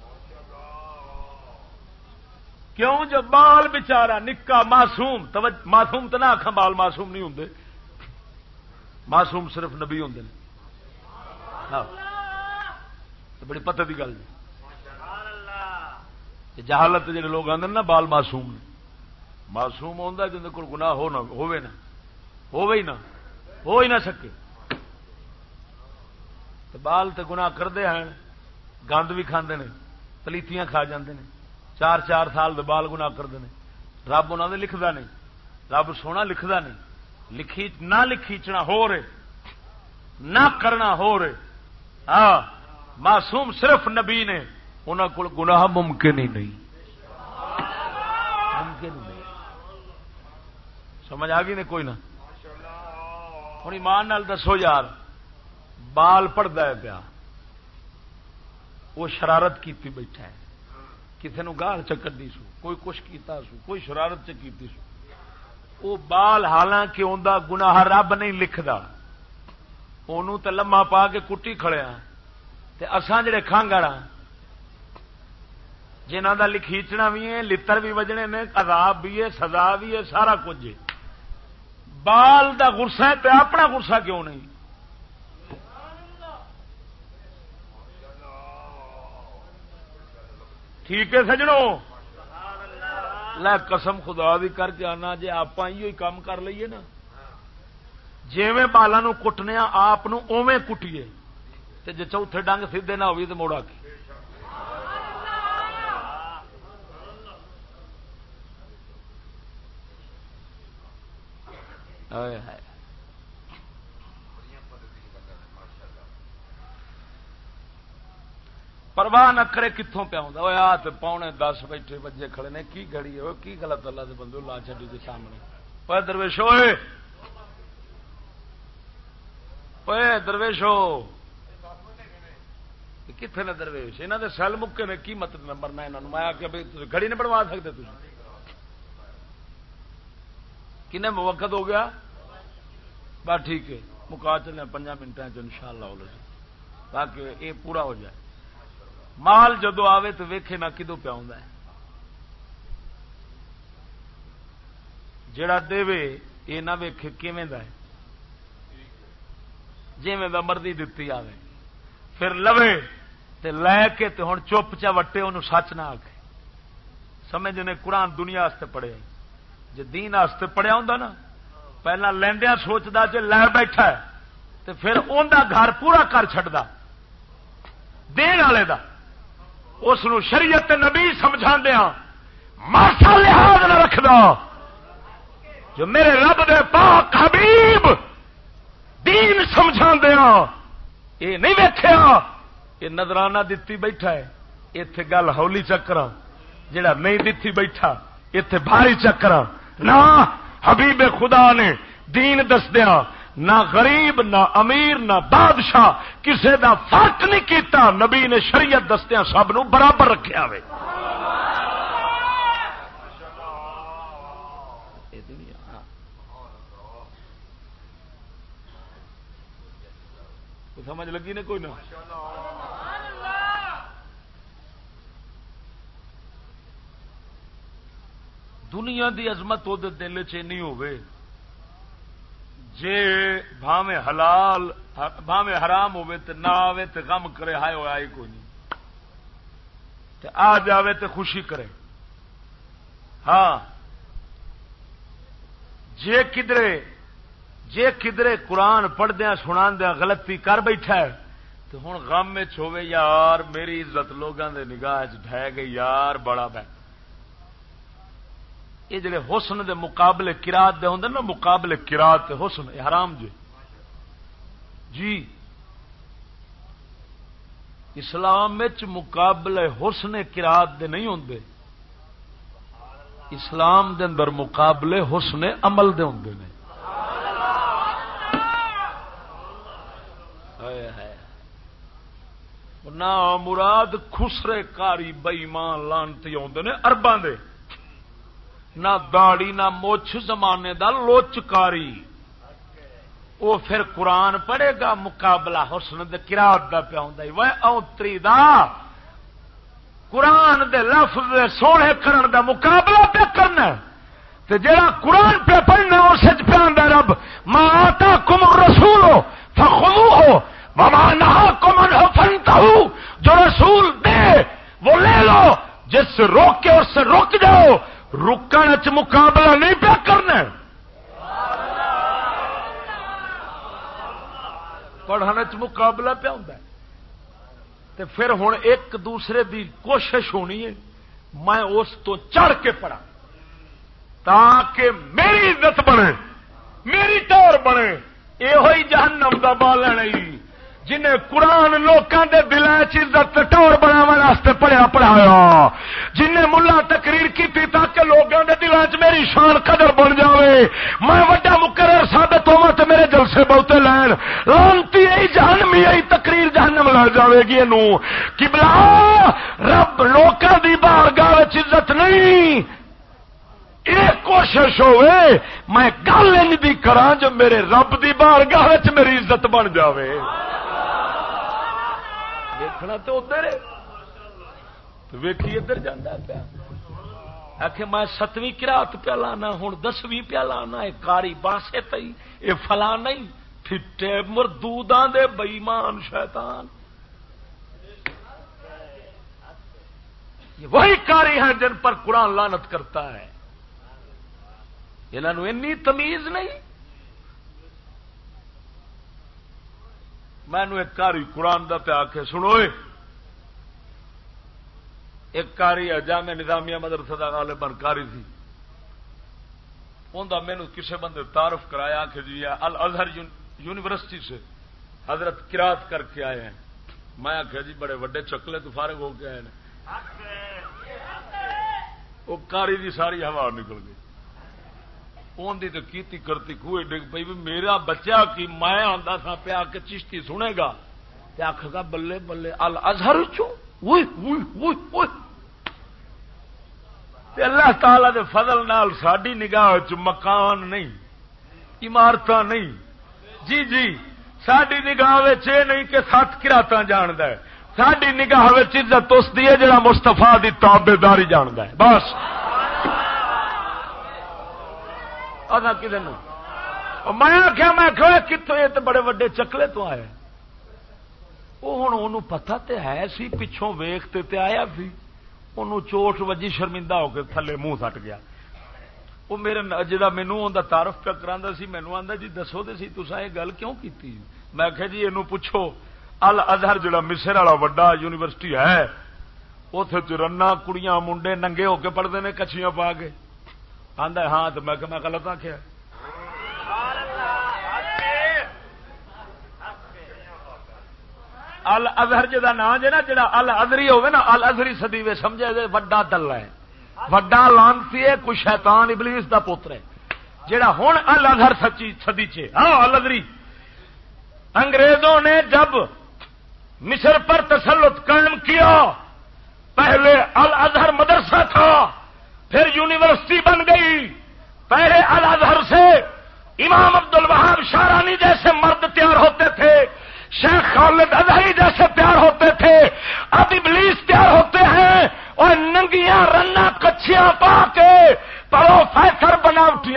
کیوں؟ جو بال بچارا نکا معصوم معصوم تو نہ آخا بال معصوم نہیں ہوں معصوم صرف نبی ہوں. بڑی پتہ کی گل جہالت جڑے لوگ آتے نا بال معصوم نے معصوم ہوتا جن کو گناہ ہو ہی نہ سکے تو بال تو گناہ کرتے ہیں گند بھی کھاندے نے پلیتیاں کھا جاندے نے 4 سال دے بال گناہ کرتے ہیں. رب انہوں نے لکھدا نہیں رب سونا لکھدا نہیں نہ لکھیچنا ہو رہے نہ کرنا ہو رہے. ہاں معصوم صرف نبی نے انہوں کو گناہ ممکن ہی نہیں سمجھ آ گئی نے کوئی نہ. ہوں ایمان نال دسو یار بال پڑھتا ہے پیا وہ شرارت کیتی بیٹھا ہے کسی نو گال چکردی سو کوئی کچھ کیتا سو کوئی شرارت چکیتی سو وہ بال حالانکہ اوندا گناہ رب نہیں لکھدا انہوں تے لما پا کے کٹی کھڑیا تے اساں جڑے کھانگڑ جنہاں دا لکھیچنا بھی ہے لتر بھی وجنے نے عذاب بھی ہے سزا بھی ہے سارا کچھ ہے. بال دا غصہ ہے تے اپنا غصہ کیوں نہیں؟ ٹھیک ہے سجنوں لے قسم خدا بھی کر کے آنا جی آپ کام کر لئیے نا جیویں بالاں نو کٹنے آپ اوویں کٹیے تے جے چوتھے ڈنگ سیدھے نہ ہوئی تو موڑا کی پرواہ نہ کرے کتوں پیا ہوں پونے 10 بیٹھے بجے کھڑے نے کی گھڑی ہے کی غلط اللہ دے بندے لا چڈی کے سامنے اوے درویش اوے درویشو کتنے نے درویش یہاں دے سیل مکے نے کی مت مرنا یہاں میں آ کے گھڑی نہیں بنوا سکتے تھی کنے وقت ہو گیا بس ٹھیک ہے مکا چلے 5 منٹوں ان شاء اللہ تاکہ یہ پورا ہو جائے. مال جدو آوے تو ویکھے نہ کدو پیا جڑا دے یہ نہ ویکھے کیویں دا ہے جویں دا مرضی دتی آوے پھر لوے تے لے کے تے ہن چپ چا وٹے انہوں سچ نہ آکھے سمجھ نے قرآن دنیا واسطے پڑھیا جے دین واسطے پڑھیا ہوندا نا پہلا لیندیا سوچدا جے لے بیٹھا ہے تے پھر اوندا گھر پورا کر چھڈدا دین والے دا اس نو شریعت نبی سمجھا دیا ماسا لحاظ نہ رکھدا جو میرے رب دے پاک حبیب دین سمجھا دیا یہ نہیں ویکھیا یہ نظرانہ دتی بیٹھا ہے ایتھے گل ہولی چکرا جڑا نہیں دتی بیٹھا ایتھے بھاری چکرا نہ حبیب خدا نے دین دس دیا نہ غریب نہ امیر نہ بادشاہ کسے دا فرق نہیں کیتا نبی نے شریعت دستیاں سب نو برابر رکھیا ہوئے. سمجھ لگی نے کوئی نہ دنیا دی عظمت وہ دل چ نہیں ہوئے جے بھاویں حلال بھاویں حرام ہوئے تے نہ آوے تے غم کرے ہائے ہوئے آئی کوئی نہیں تے آ جاوے تے خوشی کرے. ہاں جے کدرے قرآن پڑھدیا سناندیا غلطی کر بیٹھا ہے تو ہن غم ہوے یار میری عزت لوگاں دے نگاہ چ ڈھہ گئی یار بڑا بہ. یہ جڑے حسن دے مقابلے قرات دے ہوندے نا مقابلے قرات تے حسن یہ حرام جی اسلام وچ مقابلے حسن قرات دے نہیں ہوندے. اسلام دے اندر مقابلے حسن عمل دے ہوندے نے. نہ مراد خسرے کاری بے ایمان لانتی آندے نے ارباں دے نہ داڑی نہ مچھ زمانے دا لوچ کاری. وہ پھر قرآن پڑھے گا مقابلہ حسن دے قرات دا پیا ہوندا وے اوتری دا قرآن دے لفظ دے سونے کرن دا مقابلہ پہ کرنا تے جڑا قرآن پہ پڑھنا اس وچ پہ آندا رب ما آتاکم الرسول فخذوه وما نهاکم عنہ فانتہوا. جو رسول دے وہ لے لو جس سے روک کے اس سے رک جاؤ. رکن چ مقابلہ نہیں پہ کرنا پڑھنے چ مقابلہ پہ ہوندا ہے. تے پھر ہن ایک دوسرے دی کوشش ہونی ہے میں اس تو چڑھ کے پڑھا تاکہ میری عزت بنے میری ٹور بنے. یہ جہنم دا بالن ہے جنہیں قرآن لوکاں دے دلاں چ عزت ٹور بناون واسطے پڑھایا جنہیں ملا تقریر کی تاکہ لوگاں دے دلاں چ میری شان قدر بن جاوے میں وڈا مقرر ثابت ہوواں تے میرے جلسے بہتے لین لانتی ای جہنمی ای تقریر جہنم لے جاوے گی نو قبلہ. رب لوکاں دی بارگاہ وچ عزت نہیں یہ کوشش ہوئے میں گل انج دی کراں جو میرے رب دی بارگاہ وچ میری عزت بن جاوے. دیکھنا تو ادھر ویکھی ادھر جانا پیا آخ میں 7ویں قرات پیا لانا ہوں 10ویں پیا لانا یہ کاری باسے تئی یہ فلا نہیں پھٹے مردوداں دے بےمان شیطان. یہ وہی کاری ہیں جن پر قرآن لعنت کرتا ہے. انہوں انی تمیز نہیں. میں ایک کاری قرآن دا پہ آ کے سنوئے ایک کاری جامعہ نظامیہ مدرسہ دا غالباً کاری تھی انہوں نے مینوں کسے بندے تعارف کرایا کہ جی الازہر یونیورسٹی سے حضرت قرات کر کے آئے ہیں. میں آخیا جی بڑے وڈے چکلے تو فارغ ہو کے آئے ہیں. وہ کاری دی ساری ہوا نکل گئی ان دی تو کیتی کرتی کوئی ڈگ پئی بھی میرا بچہ کی میں آندا سا پیا کہ چشتی سنے گا تے آکھے گا بلے بلے الازہر چوں وئی وئی وئی وئی. تے اللہ تعالی دے فضل نال ساڈی نگاہ وچ مکان نہیں عمارتاں نہیں جی جی ساڈی نگاہ وچ اے نہیں کہ 7 قراتاں جاندا ہے. ساڈی نگاہ وچ عزت اس دی ہے جڑا مصطفیٰ دی تابعداری جاندا ہے. بس کدھر میں آخیا میں کتوں یہ تو بڑے وڈے چکلے تو آئے وہ ہوں انہوں پتا تے ہے سی پچھوں ویختے تے آیا سی انہوں چوٹ وجی شرمندہ ہو کے تھلے منہ سٹ گیا. وہ میرے جا مینو ان کا تعارف پہ کرا سی مینو آتا جی دسو تو سی تسا یہ گل کیوں کی. میں آخیا جی یہ پوچھو الازہر جڑا مصر والا وڈا یونیورسٹی ہے اتنے رنا کڑیاں منڈے ننگے ہو کے پڑھتے ہیں کچھیاں پا کے آندا ہاں تو میں غلط آخیا. الازہر جا نام جی نا جا الازہری ہوگا نا الازہری سدی وے سمجھے وڈا دل ہے وڈا لانتی ہے کوئی شیطان ابلیس دا پوتر ہے جڑا ہوں الازہر سچی سدی چ ہاں الازہری. انگریزوں نے جب مصر پر تسلط قائم کیا پہلے الازہر مدرسہ تھا پھر یونیورسٹی بن گئی. پہلے الازہر سے امام عبد الوہاب شارانی جیسے مرد تیار ہوتے تھے شیخ خالد ازہری جیسے تیار ہوتے تھے. اب ابلیس تیار ہوتے ہیں اور ننگیاں رنا کچھیاں پا کے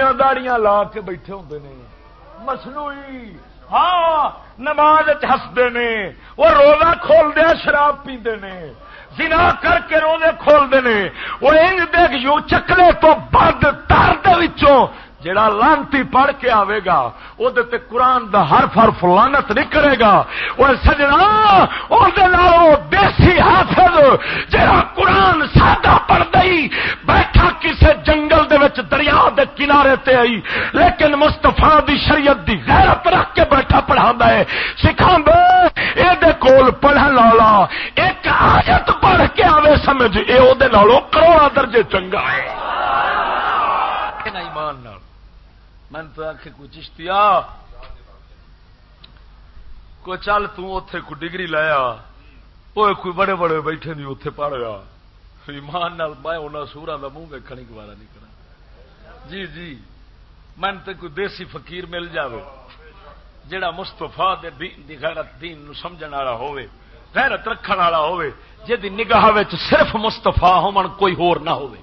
داڑیاں لا کے بیٹھے ہوندے نے مصنوعی. ہاں نماز ہستے نے وہ روزہ کھولدے شراب پیندے نے زنا کر کے روزے کھولدے نے وہ انج دیکھ یوں چکلے تو بند تار دے وچوں جڑا لانتی پڑھ کے آئے گا وہ قرآن دا حرف حرف لعنت نہیں کرے گا. وہ سجنا وہ دیسی حافظ جڑا قرآن سادہ پڑھ دئی بیٹھا کسے جنگل دے وچ دریا دے کنارے تے آئی لیکن مصطفیٰ دی شریعت دی غیرت رکھ کے بیٹھا پڑھاندا ہے سکھاندا اے دے کول پڑھن والا ایک آیت پڑھ کے آوے سمجھ اے او دے نالوں کروڑاں درجے چنگا ہے. ایمان نال میں تو آخے کوئی چشتیا کوئی چل تے کوئی ڈگری لایا وہ کوئی بڑے بڑے بیٹھے نہیں اتے پڑھیا ایمان نال میں انہوں سورا کا منہ ویکھنے گوارا نہیں کرا. جی جی من تے کوئی دیسی فقیر مل جاوے جڑا مستفا دے دین دی غیرت دین نو سمجھن والا ہوے غیرت رکھن والا ہوے جدی نگاہ وچ صرف مستفا ہون کوئی ہور نہ ہوے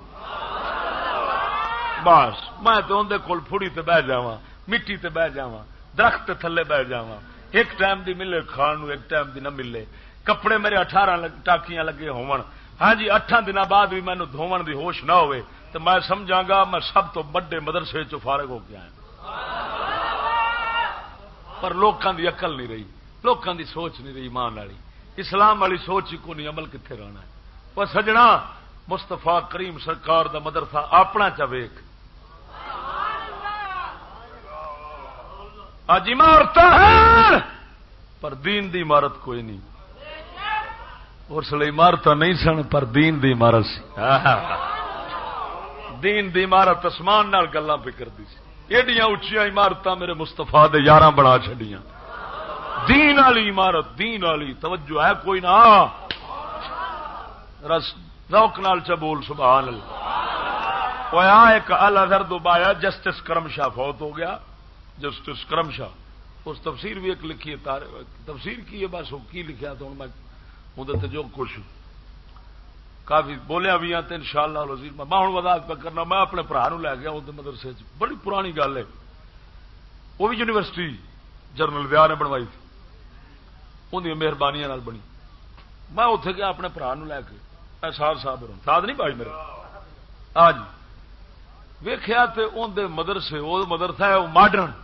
بس میں تو اندر کول پھڑی تے بہ جاواں مٹی تے بہ جاواں درخت تھلے بہ جاواں ایک ٹائم دی ملے کھان نو ایک ٹائم دی نہ ملے کپڑے میرے 18 ٹاکیاں لگے ہون ہاں جی 8 دنوں بعد بھی مینوں دھوون دی ہوش نہ ہوئے تو میں سمجھاں گا میں سب تو بڑے مدرسے چوں فارغ ہو کے آیا. پر لوکاں دی عقل نہیں رہی لوکاں دی سوچ نہیں رہی ایمان والی اسلام والی سوچ ہی کوئی نہیں عمل کتنے رہنا ہے. پر سجنا مصطفیٰ کریم سرکار دا مدرسہ اپنا چا ویکھ اج عمارت ہے پر دین دی عمارت کوئی نہیں اور سلے عمارت نہیں سن پر دین دی عمارت سی. دین دی عمارت آسمان نال گلاں پہ کردی سی ایڈیاں اچیاں عمارتاں میرے مستفا دے یاراں بنا چھڈیاں. دین والی عمارت دین والی توجہ ہے کوئی نہ رس ذوق نال چ بول سبحان اللہ. اویا ایک الازہر دبایا جسٹس کرم شاہ فوت ہو گیا جسٹس کرم شاہ اس تفسیر بھی ایک لکھی ہے تفسیر کی ہے بس کی لکھا تو میں اندر جو کچھ کافی بولیا بھی ہاں ان شاء اللہ وزیر میں ہوں وضاحت پہ کرنا. میں اپنے برا نو لے گیا ادھر مدرسے بڑی پرانی گل ہے وہ بھی یونیورسٹی جنرل ویاہ نے بنوائی تھی اندی مہربانیاں بنی. میں اتنے گیا اپنے برا نو لے کے احساس صاحب ساتھ نہیں پائی میرے آج ویخیا تو اندر مدرسے وہ مدرسہ ہے وہ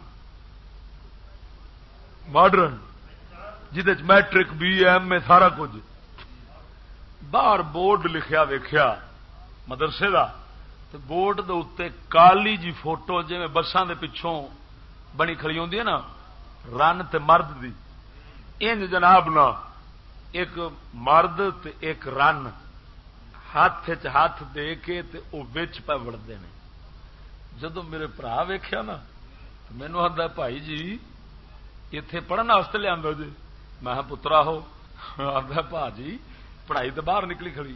ماڈرن جہد میٹرک بی ایم اے سارا کچھ باہر بورڈ لکھیا ویخیا مدرسے دا تو بورڈ دے اتنے کالی جی فوٹو جی بساں دے پچھوں بنی کھڑی ہوندی ہے نا رن تے مرد دی انج جناب نا ایک مرد تے ایک رن ہاتھ ہاتھ دے کے تے او وچ پہ وڑتے ہیں. جدو میرے برا ویخیا نا مینو آتا بھائی جی اتے پڑھنے واسطے لیا جی میں پترا ہو آتا بھا جی پڑھائی تو باہر نکلی کھڑی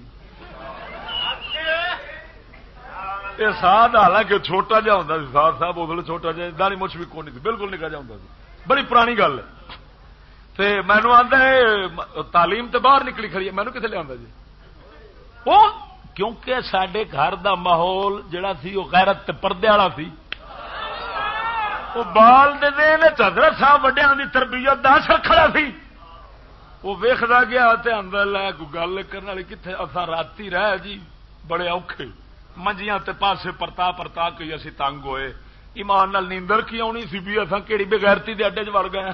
یہ ساتھ حالانکہ چھوٹا جہا ہوتا سی ساتھ صاحب ادھر چھوٹا جہا داری مچھ بھی کون نہیں بالکل نکا جا ہوتا سی بڑی پرانی گل ہے. مینو آتا تعلیم تو باہر نکلی کھڑی ہے مینو کتنے لیا جی وہ کیونکہ سڈے گھر دا ماحول جڑا سی وہ غیرت پردے والا سی وہ بال دے حضرت صاحب وڈیاں دی تربیت دا اثر کھڑا سی. وہ ویکھدا گیا تے اندر لے کوئی گل کرنے والی کتنے اساں راتی رہ جی بڑے اوکھے منجیاں تے پاسے پرتا پرتا کے اسی تنگ ہوئے ایمان نال نیندر کی آنی سی بھی اساں کیڑی بغیرتی دے اڈے چ وڑ گئے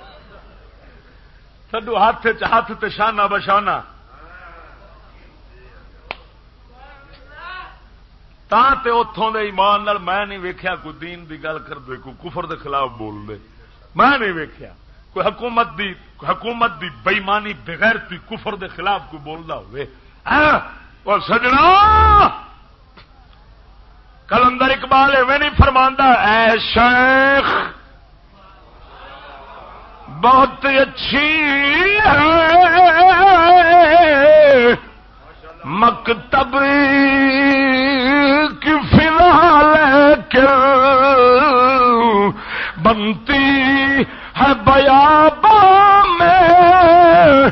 سڈو ہاتھ ہاتھ تے شانہ بشانہ تے اتوں دے ایمان نال میں نہیں ویکھیا کوئی دین دی گل کر دے کوئی کفر دے خلاف بول دے میں نہیں ویکھیا کوئی حکومت دی بےمانی بغیرتی کفر دے خلاف کوئی بولدا ہوئے. اور سجنا کلندر اقبال ایویں نہیں فرماندا اے شیخ بہت اچھی ہے مکتب کی فضا لیکن بنتی ہے بیاباں میں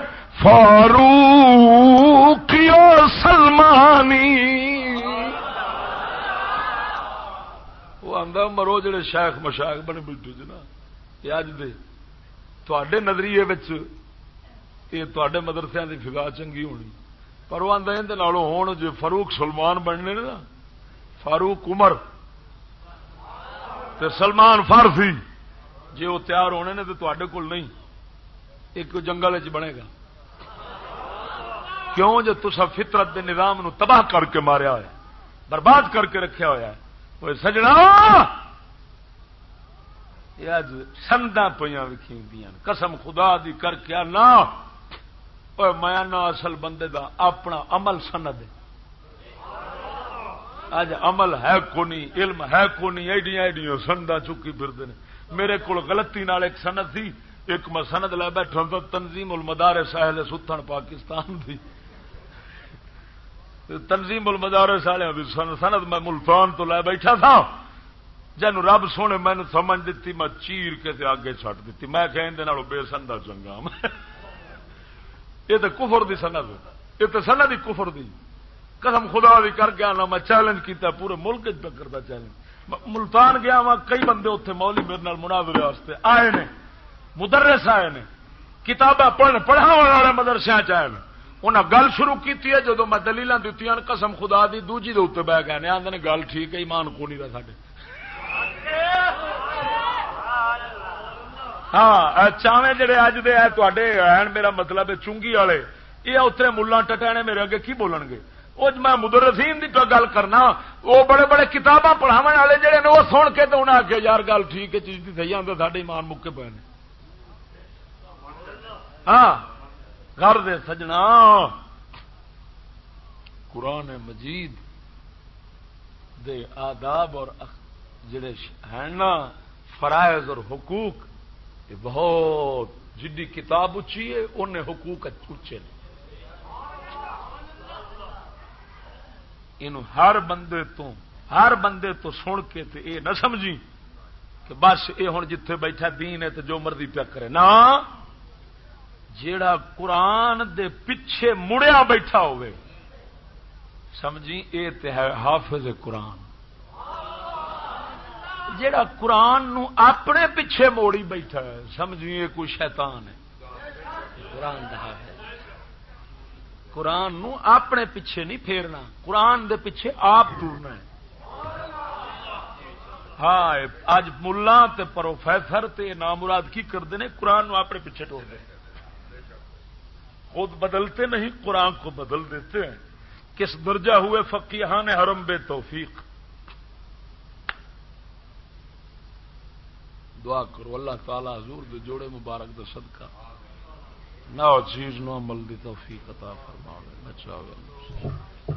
فاروقی و سلمانی. وہ آندا جڑے شیخ مشائخ بنے بیٹھے جی نا یہ اج دے تواڈے نظریے وچ یہ تواڈے مدرسیاں دی فضا چنگی ہونی پر وہ آندا اندے نالوں ہون جو فاروق سلمان بننے نا فاروق عمر تے سلمان فارسی جے وہ تیار ہونے نے تو تواڈے کول نہیں ایک جنگل وچ بنے گا کیوں جو تسا فطرت دے نظام نو تباہ کر کے ماریا ہے برباد کر کے رکھیا ہوا ہے وہ سجنا یہ اج سندا پیاں وکھیندیاں قسم خدا دی کر کے نہ اوے میں نہ اصل بندے دا اپنا عمل سند ہے اج عمل ہے کو نہیں علم ہے کو نہیں ایڈیاں سندا چکی پھردے نے میرے کول غلطی نال ایک سند تھی ایک میں سند لے بیٹھا تو تنظیم المدارس اہل ستھن پاکستان دی تنظیم المدارس والے سند میں ملتان تو لے بیٹھا تھا جن رب سونے میں سمجھ دیتی میں چیر کے آگے چھٹ دیتی میں کہ بے سندا چنگا یہ تو کفر دی سند یہ تو سند ہی کفر دی قسم خدا بھی کر گیا نا میں چیلنج کیتا پورے ملک کرتا چیلنج ملتان گیا وہاں کئی بندے اتنے مولی میرے نال مناظرے واسطے آئے نے مدرس آئے نے کتاباں پڑھاو والے مدرسے آئے نے انہیں گل شروع کی ہے جدو میں دلیل دیتی قسم خدا دی دوجی دے اتنے بہ گئے آدھے نے گل ٹھیک ہے ایمان کو نہیں رہا ساڈے ہاں چاویں جڑے اج دے تے ہیں میرا مطلب ہے چونگی والے یہ اتنے ملا ٹٹانے میرے اگے کی بولن گے وہ میں مدرسین کی گل کرنا وہ بڑے بڑے کتاباں پڑھاو والے جڑے نے وہ سن کے تو انہیں آخیا یار گل ٹھیک ہے چیز کی صحیح آتے سارے ایمان مکے پے نے ہاں گھر دے سجنا قرآن مجید دے آداب اور جڑے ہیں نا فرائض اور حقوق یہ بہت جدی کتاب اچھی ہے انہیں حقوق اچھے نے ہر بندے تو سن کے تے اے نہ سمجھی کہ بس یہ ہوں جتھے بیٹھا دین ہے تو جو مرضی پیا کرے نا جیڑا قرآن دے پیچھے مڑیا بیٹھا ہوئے سمجھی اے تے ہے حافظ قرآن جیڑا قرآن نو اپنے پیچھے موڑی بیٹھا ہے سمجھی یہ کوئی شیطان ہے قرآن دا حافظ قرآن نو اپنے پیچھے نہیں پھیرنا قرآن دے پیچھے آپ ٹورنا ہے ہاں اج ملا تے پروفیسر تے نامراد کی کرتے ہیں قرآن نو اپنے پیچھے ٹور دے خود بدلتے نہیں قرآن کو بدل دیتے ہیں کس درجہ ہوئے فقیہان حرم بے توفیق دعا کرو اللہ تعالی حضور دے جوڑے مبارک دے صدقہ نہ چیز نو عمل دی توفیق عطا فرماوے بچاوے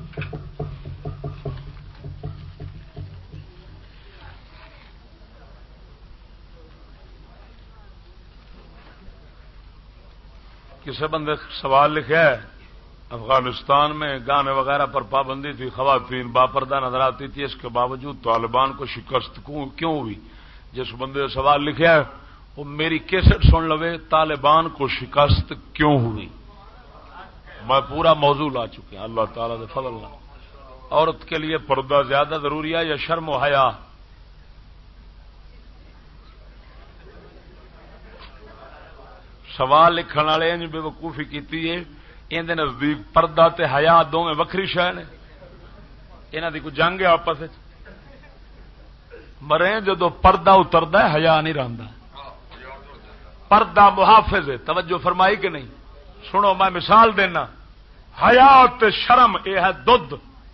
کسی بندے سوال لکھا ہے افغانستان میں گانے وغیرہ پر پابندی تھی خواتین باپردہ نظر آتی تھی اس کے باوجود طالبان کو شکست کیوں ہوئی جس بندے نے سوال لکھا ہے وہ میری کیسٹ سن لوے طالبان کو شکست کیوں ہوئی میں پورا موضوع لا چکا اللہ تعالیٰ دے فضل نہ عورت کے لیے پردہ زیادہ ضروری ہے یا شرم و حیا سوال لکھن والے انج بے وقوفی کیتی ہے اندے نزدیک پردہ تے حیا دونوں وکری شے نے انہاں دی کوئی جنگ ہے آپس وچ مرے جدو پردہ اتردا ہے حیا نہیں رہندا پردہ محافظ ہے توجہ فرمائی کہ نہیں سنو میں مثال دینا حیا تے شرم یہ ہے دودھ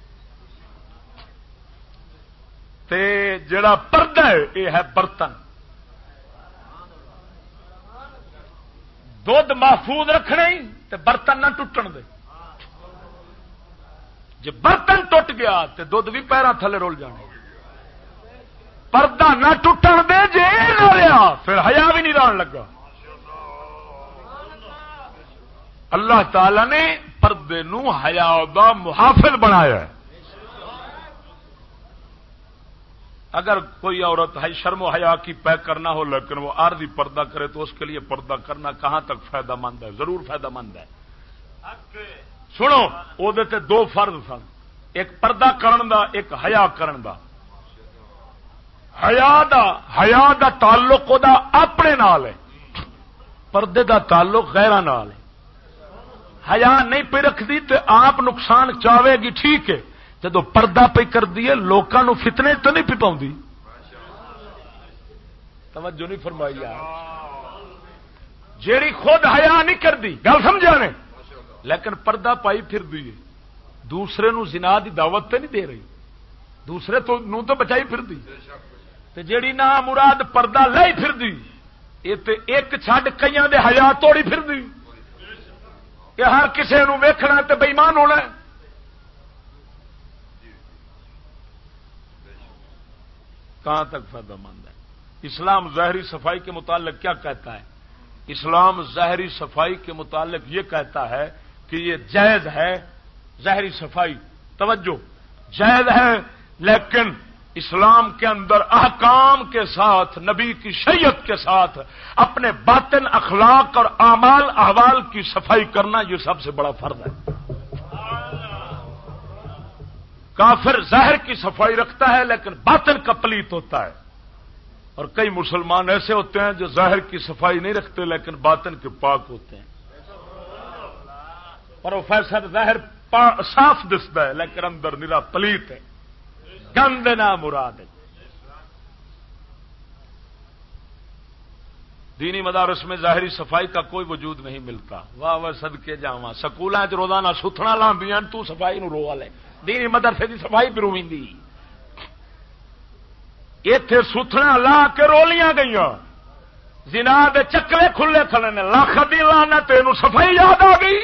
تے جڑا پردہ ہے یہ ہے برتن دودھ محفوظ رکھنے تے برتن نہ ٹوٹن دے جے برتن ٹوٹ گیا تے دودھ بھی پیراں تھلے رول جانے پردہ نہ ٹوٹن دے جے نہ لیا پھر حیا بھی نہیں رہن لگا اللہ تعالی نے پردے نو حیا دا محافظ بنایا ہے اگر کوئی عورت ہے شرم و حیا کی پیک کرنا ہو لیکن وہ عارضی پردہ کرے تو اس کے لیے پردہ کرنا کہاں تک فائدہ مند ہے ضرور فائدہ مند ہے سنو وہ دیتے دو فرض سن ایک پردہ کرن دا ایک حیا کرن دا حیا دا تعلق دا اپنے نال ہے، پردے دا تعلق غیراں نال ہے. حیا نہیں پہ رکھتی تو آپ نقصان چاہے گی ٹھیک ہے، جدو پردہ پہ کر دیے لوگوں فتنے تو نہیں پی پاؤں. توجہ نہیں فرمائی یار. جیڑی خود حیا نہیں کرتی گل سمجھا نے لیکن پردہ پائی پھر دی دوسرے نو زنا دی دعوت تے نہیں دے رہی، دوسرے تو بچائی پھر دی. تے جیڑی نہ مراد پردہ لائی پھر دی یہ تے ایک چھڈ کئیاں دے حیا توڑی پھر دی کہ ہر کسی نو ویکھنا تے بے ایمان ہونا. کہاں تک فائدہ مند ہے؟ اسلام ظاہری صفائی کے متعلق کیا کہتا ہے؟ اسلام ظاہری صفائی کے متعلق یہ کہتا ہے کہ یہ جائز ہے. ظاہری صفائی توجہ جائز ہے، لیکن اسلام کے اندر احکام کے ساتھ نبی کی شریعت کے ساتھ اپنے باطن اخلاق اور اعمال احوال کی صفائی کرنا یہ سب سے بڑا فرض ہے. کافر ظاہر کی صفائی رکھتا ہے لیکن باطن کا پلیت ہوتا ہے، اور کئی مسلمان ایسے ہوتے ہیں جو ظاہر کی صفائی نہیں رکھتے لیکن باطن کے پاک ہوتے ہیں. پروفیسر ظاہر صاف دستا ہے لیکن اندر نرا پلیت ہے، گند نہ مراد ہے. دینی مدارس میں ظاہری صفائی کا کوئی وجود نہیں ملتا. واہ واہ صدقے جاواں. سکولوں چ روزانہ ستھنا لاندیاں تو صفائی نو رو لے، دینی مدرسے دی صفائی پہ رویندی. ایتھے ستھنا لا کے رولیاں گئیاں، زنا دے چکلے کھلے کھلے نے، لاکھ دی لعنت اینو صفائی یاد آ گئی.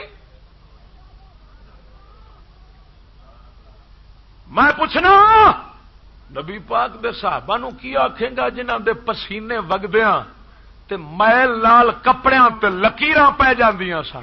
میں پوچھنا نبی پاک دے صحابہ نو کی آکھیں گا جنہاں دے پسینے وگدیاں تے میل لال کپڑیاں تے لکیراں پہ جاندیاں سن؟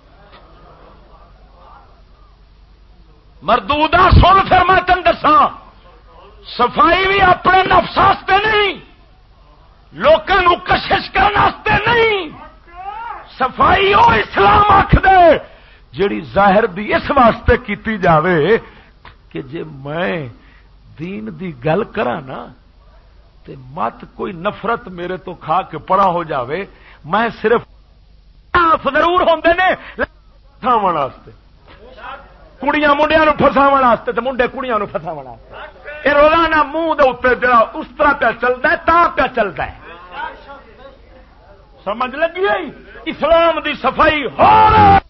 مردودا سن پھر میں تن دساں، صفائی بھی اپنے نفس واسطے نہیں، لوکاں کشش کرنے نہیں. صفائی وہ اسلام آکھ دے جیڑی ظاہر دی اس واسطے کیتی جاوے کہ جے میں دین دی گل کراں نا تے مت کوئی نفرت میرے تو کھا کے پڑا ہو جاوے. میں صرف ضرور ہوندے نے پھساون واسطے، کڑیاں منڈیاں نو پھساون واسطے تے منڈے کڑیاں نو پھساون واسطے. یہ روزانہ منہ دے اوپر جڑا اس طرح پہ چلتا ہے تا پہ چلتا ہے. سمجھ لگی؟ اسلام دی صفائی ہو